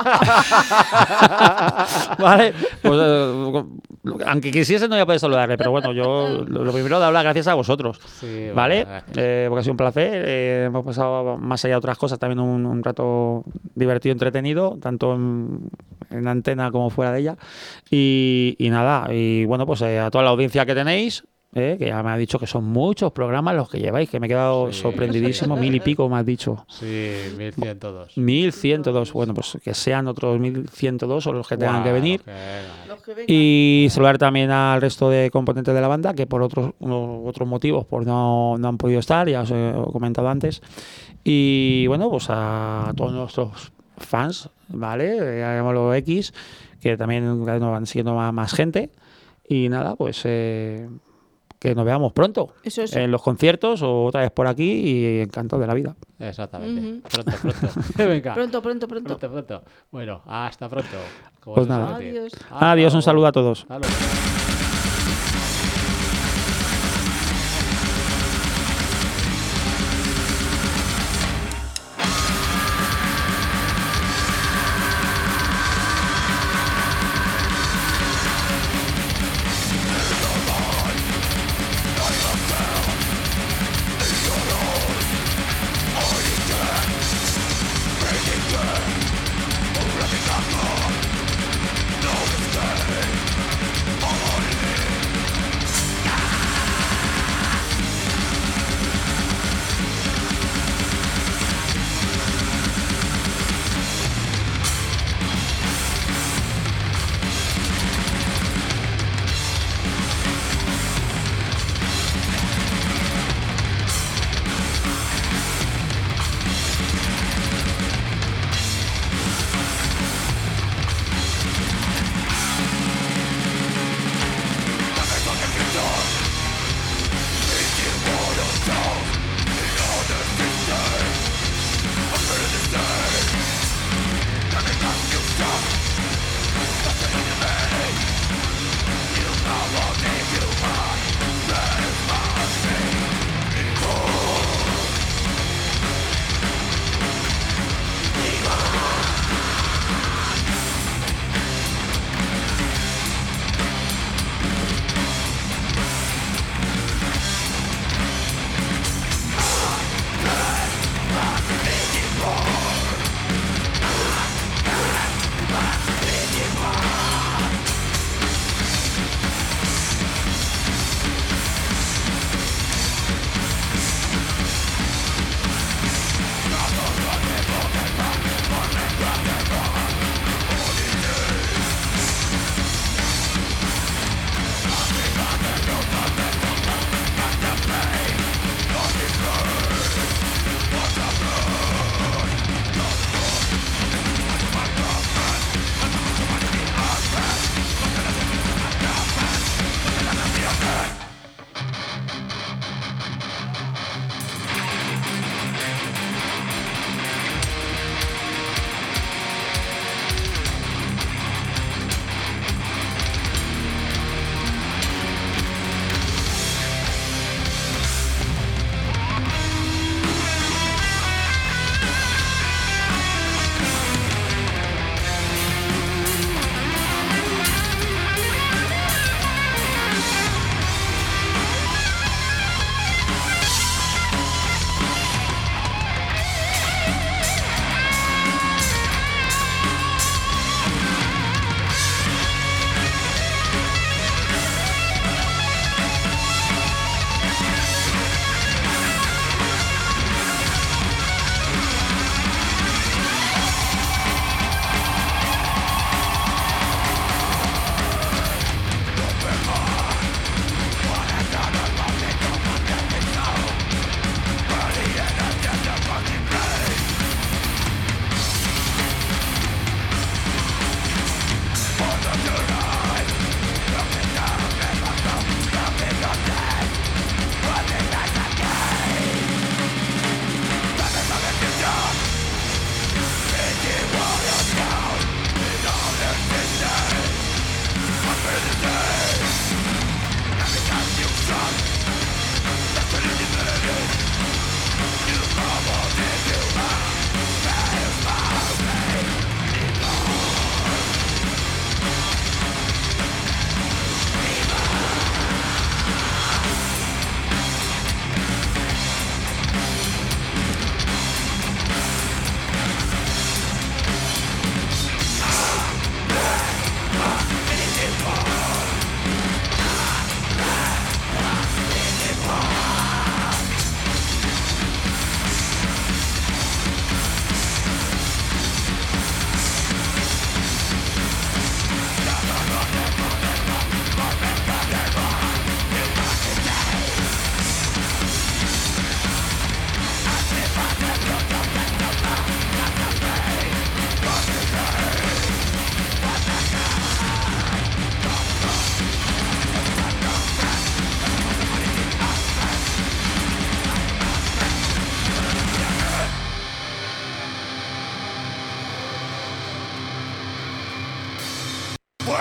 Vale, pues eh, aunque quisiese no voy a poder saludarle, pero bueno, yo lo, lo primero de hablar gracias a vosotros. Sí, ¿Vale? gracias. Eh, porque ha sido un placer. eh, hemos pasado, más allá de otras cosas, también un, un rato divertido, entretenido, tanto en, en antena como fuera de ella. Y, y nada, y bueno, pues eh, a toda la audiencia que tenéis, ¿eh? Que ya me ha dicho que son muchos programas los que lleváis, que me he quedado Sí, sorprendidísimo, sí. mil y pico me has dicho. Sí, mil ciento dos. mil ciento dos, bueno, pues que sean otros mil ciento dos o los que tengan que venir. Los que vengan. Y saludar también al resto de componentes de la banda que por otros uno- otros motivos pues no, no han podido estar, ya os he comentado antes. Y bueno, pues a todos nuestros fans, ¿vale? Eh, Llamémoslo X, que también cada vez nos van siguiendo más, más gente. Y nada, pues eh, que nos veamos pronto Eso es. en los conciertos o otra vez por aquí y encantado de la vida. Exactamente. Ujú. Pronto, pronto. Venga. Pronto, pronto, pronto. Pronto, pronto. Bueno, hasta pronto. Como Pues se nada. suele decir. Adiós. Hasta Adiós, un luego. saludo a todos. Hasta luego.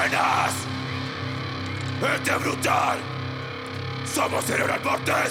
venas. Este brutal. Somos Cerebral Mortes.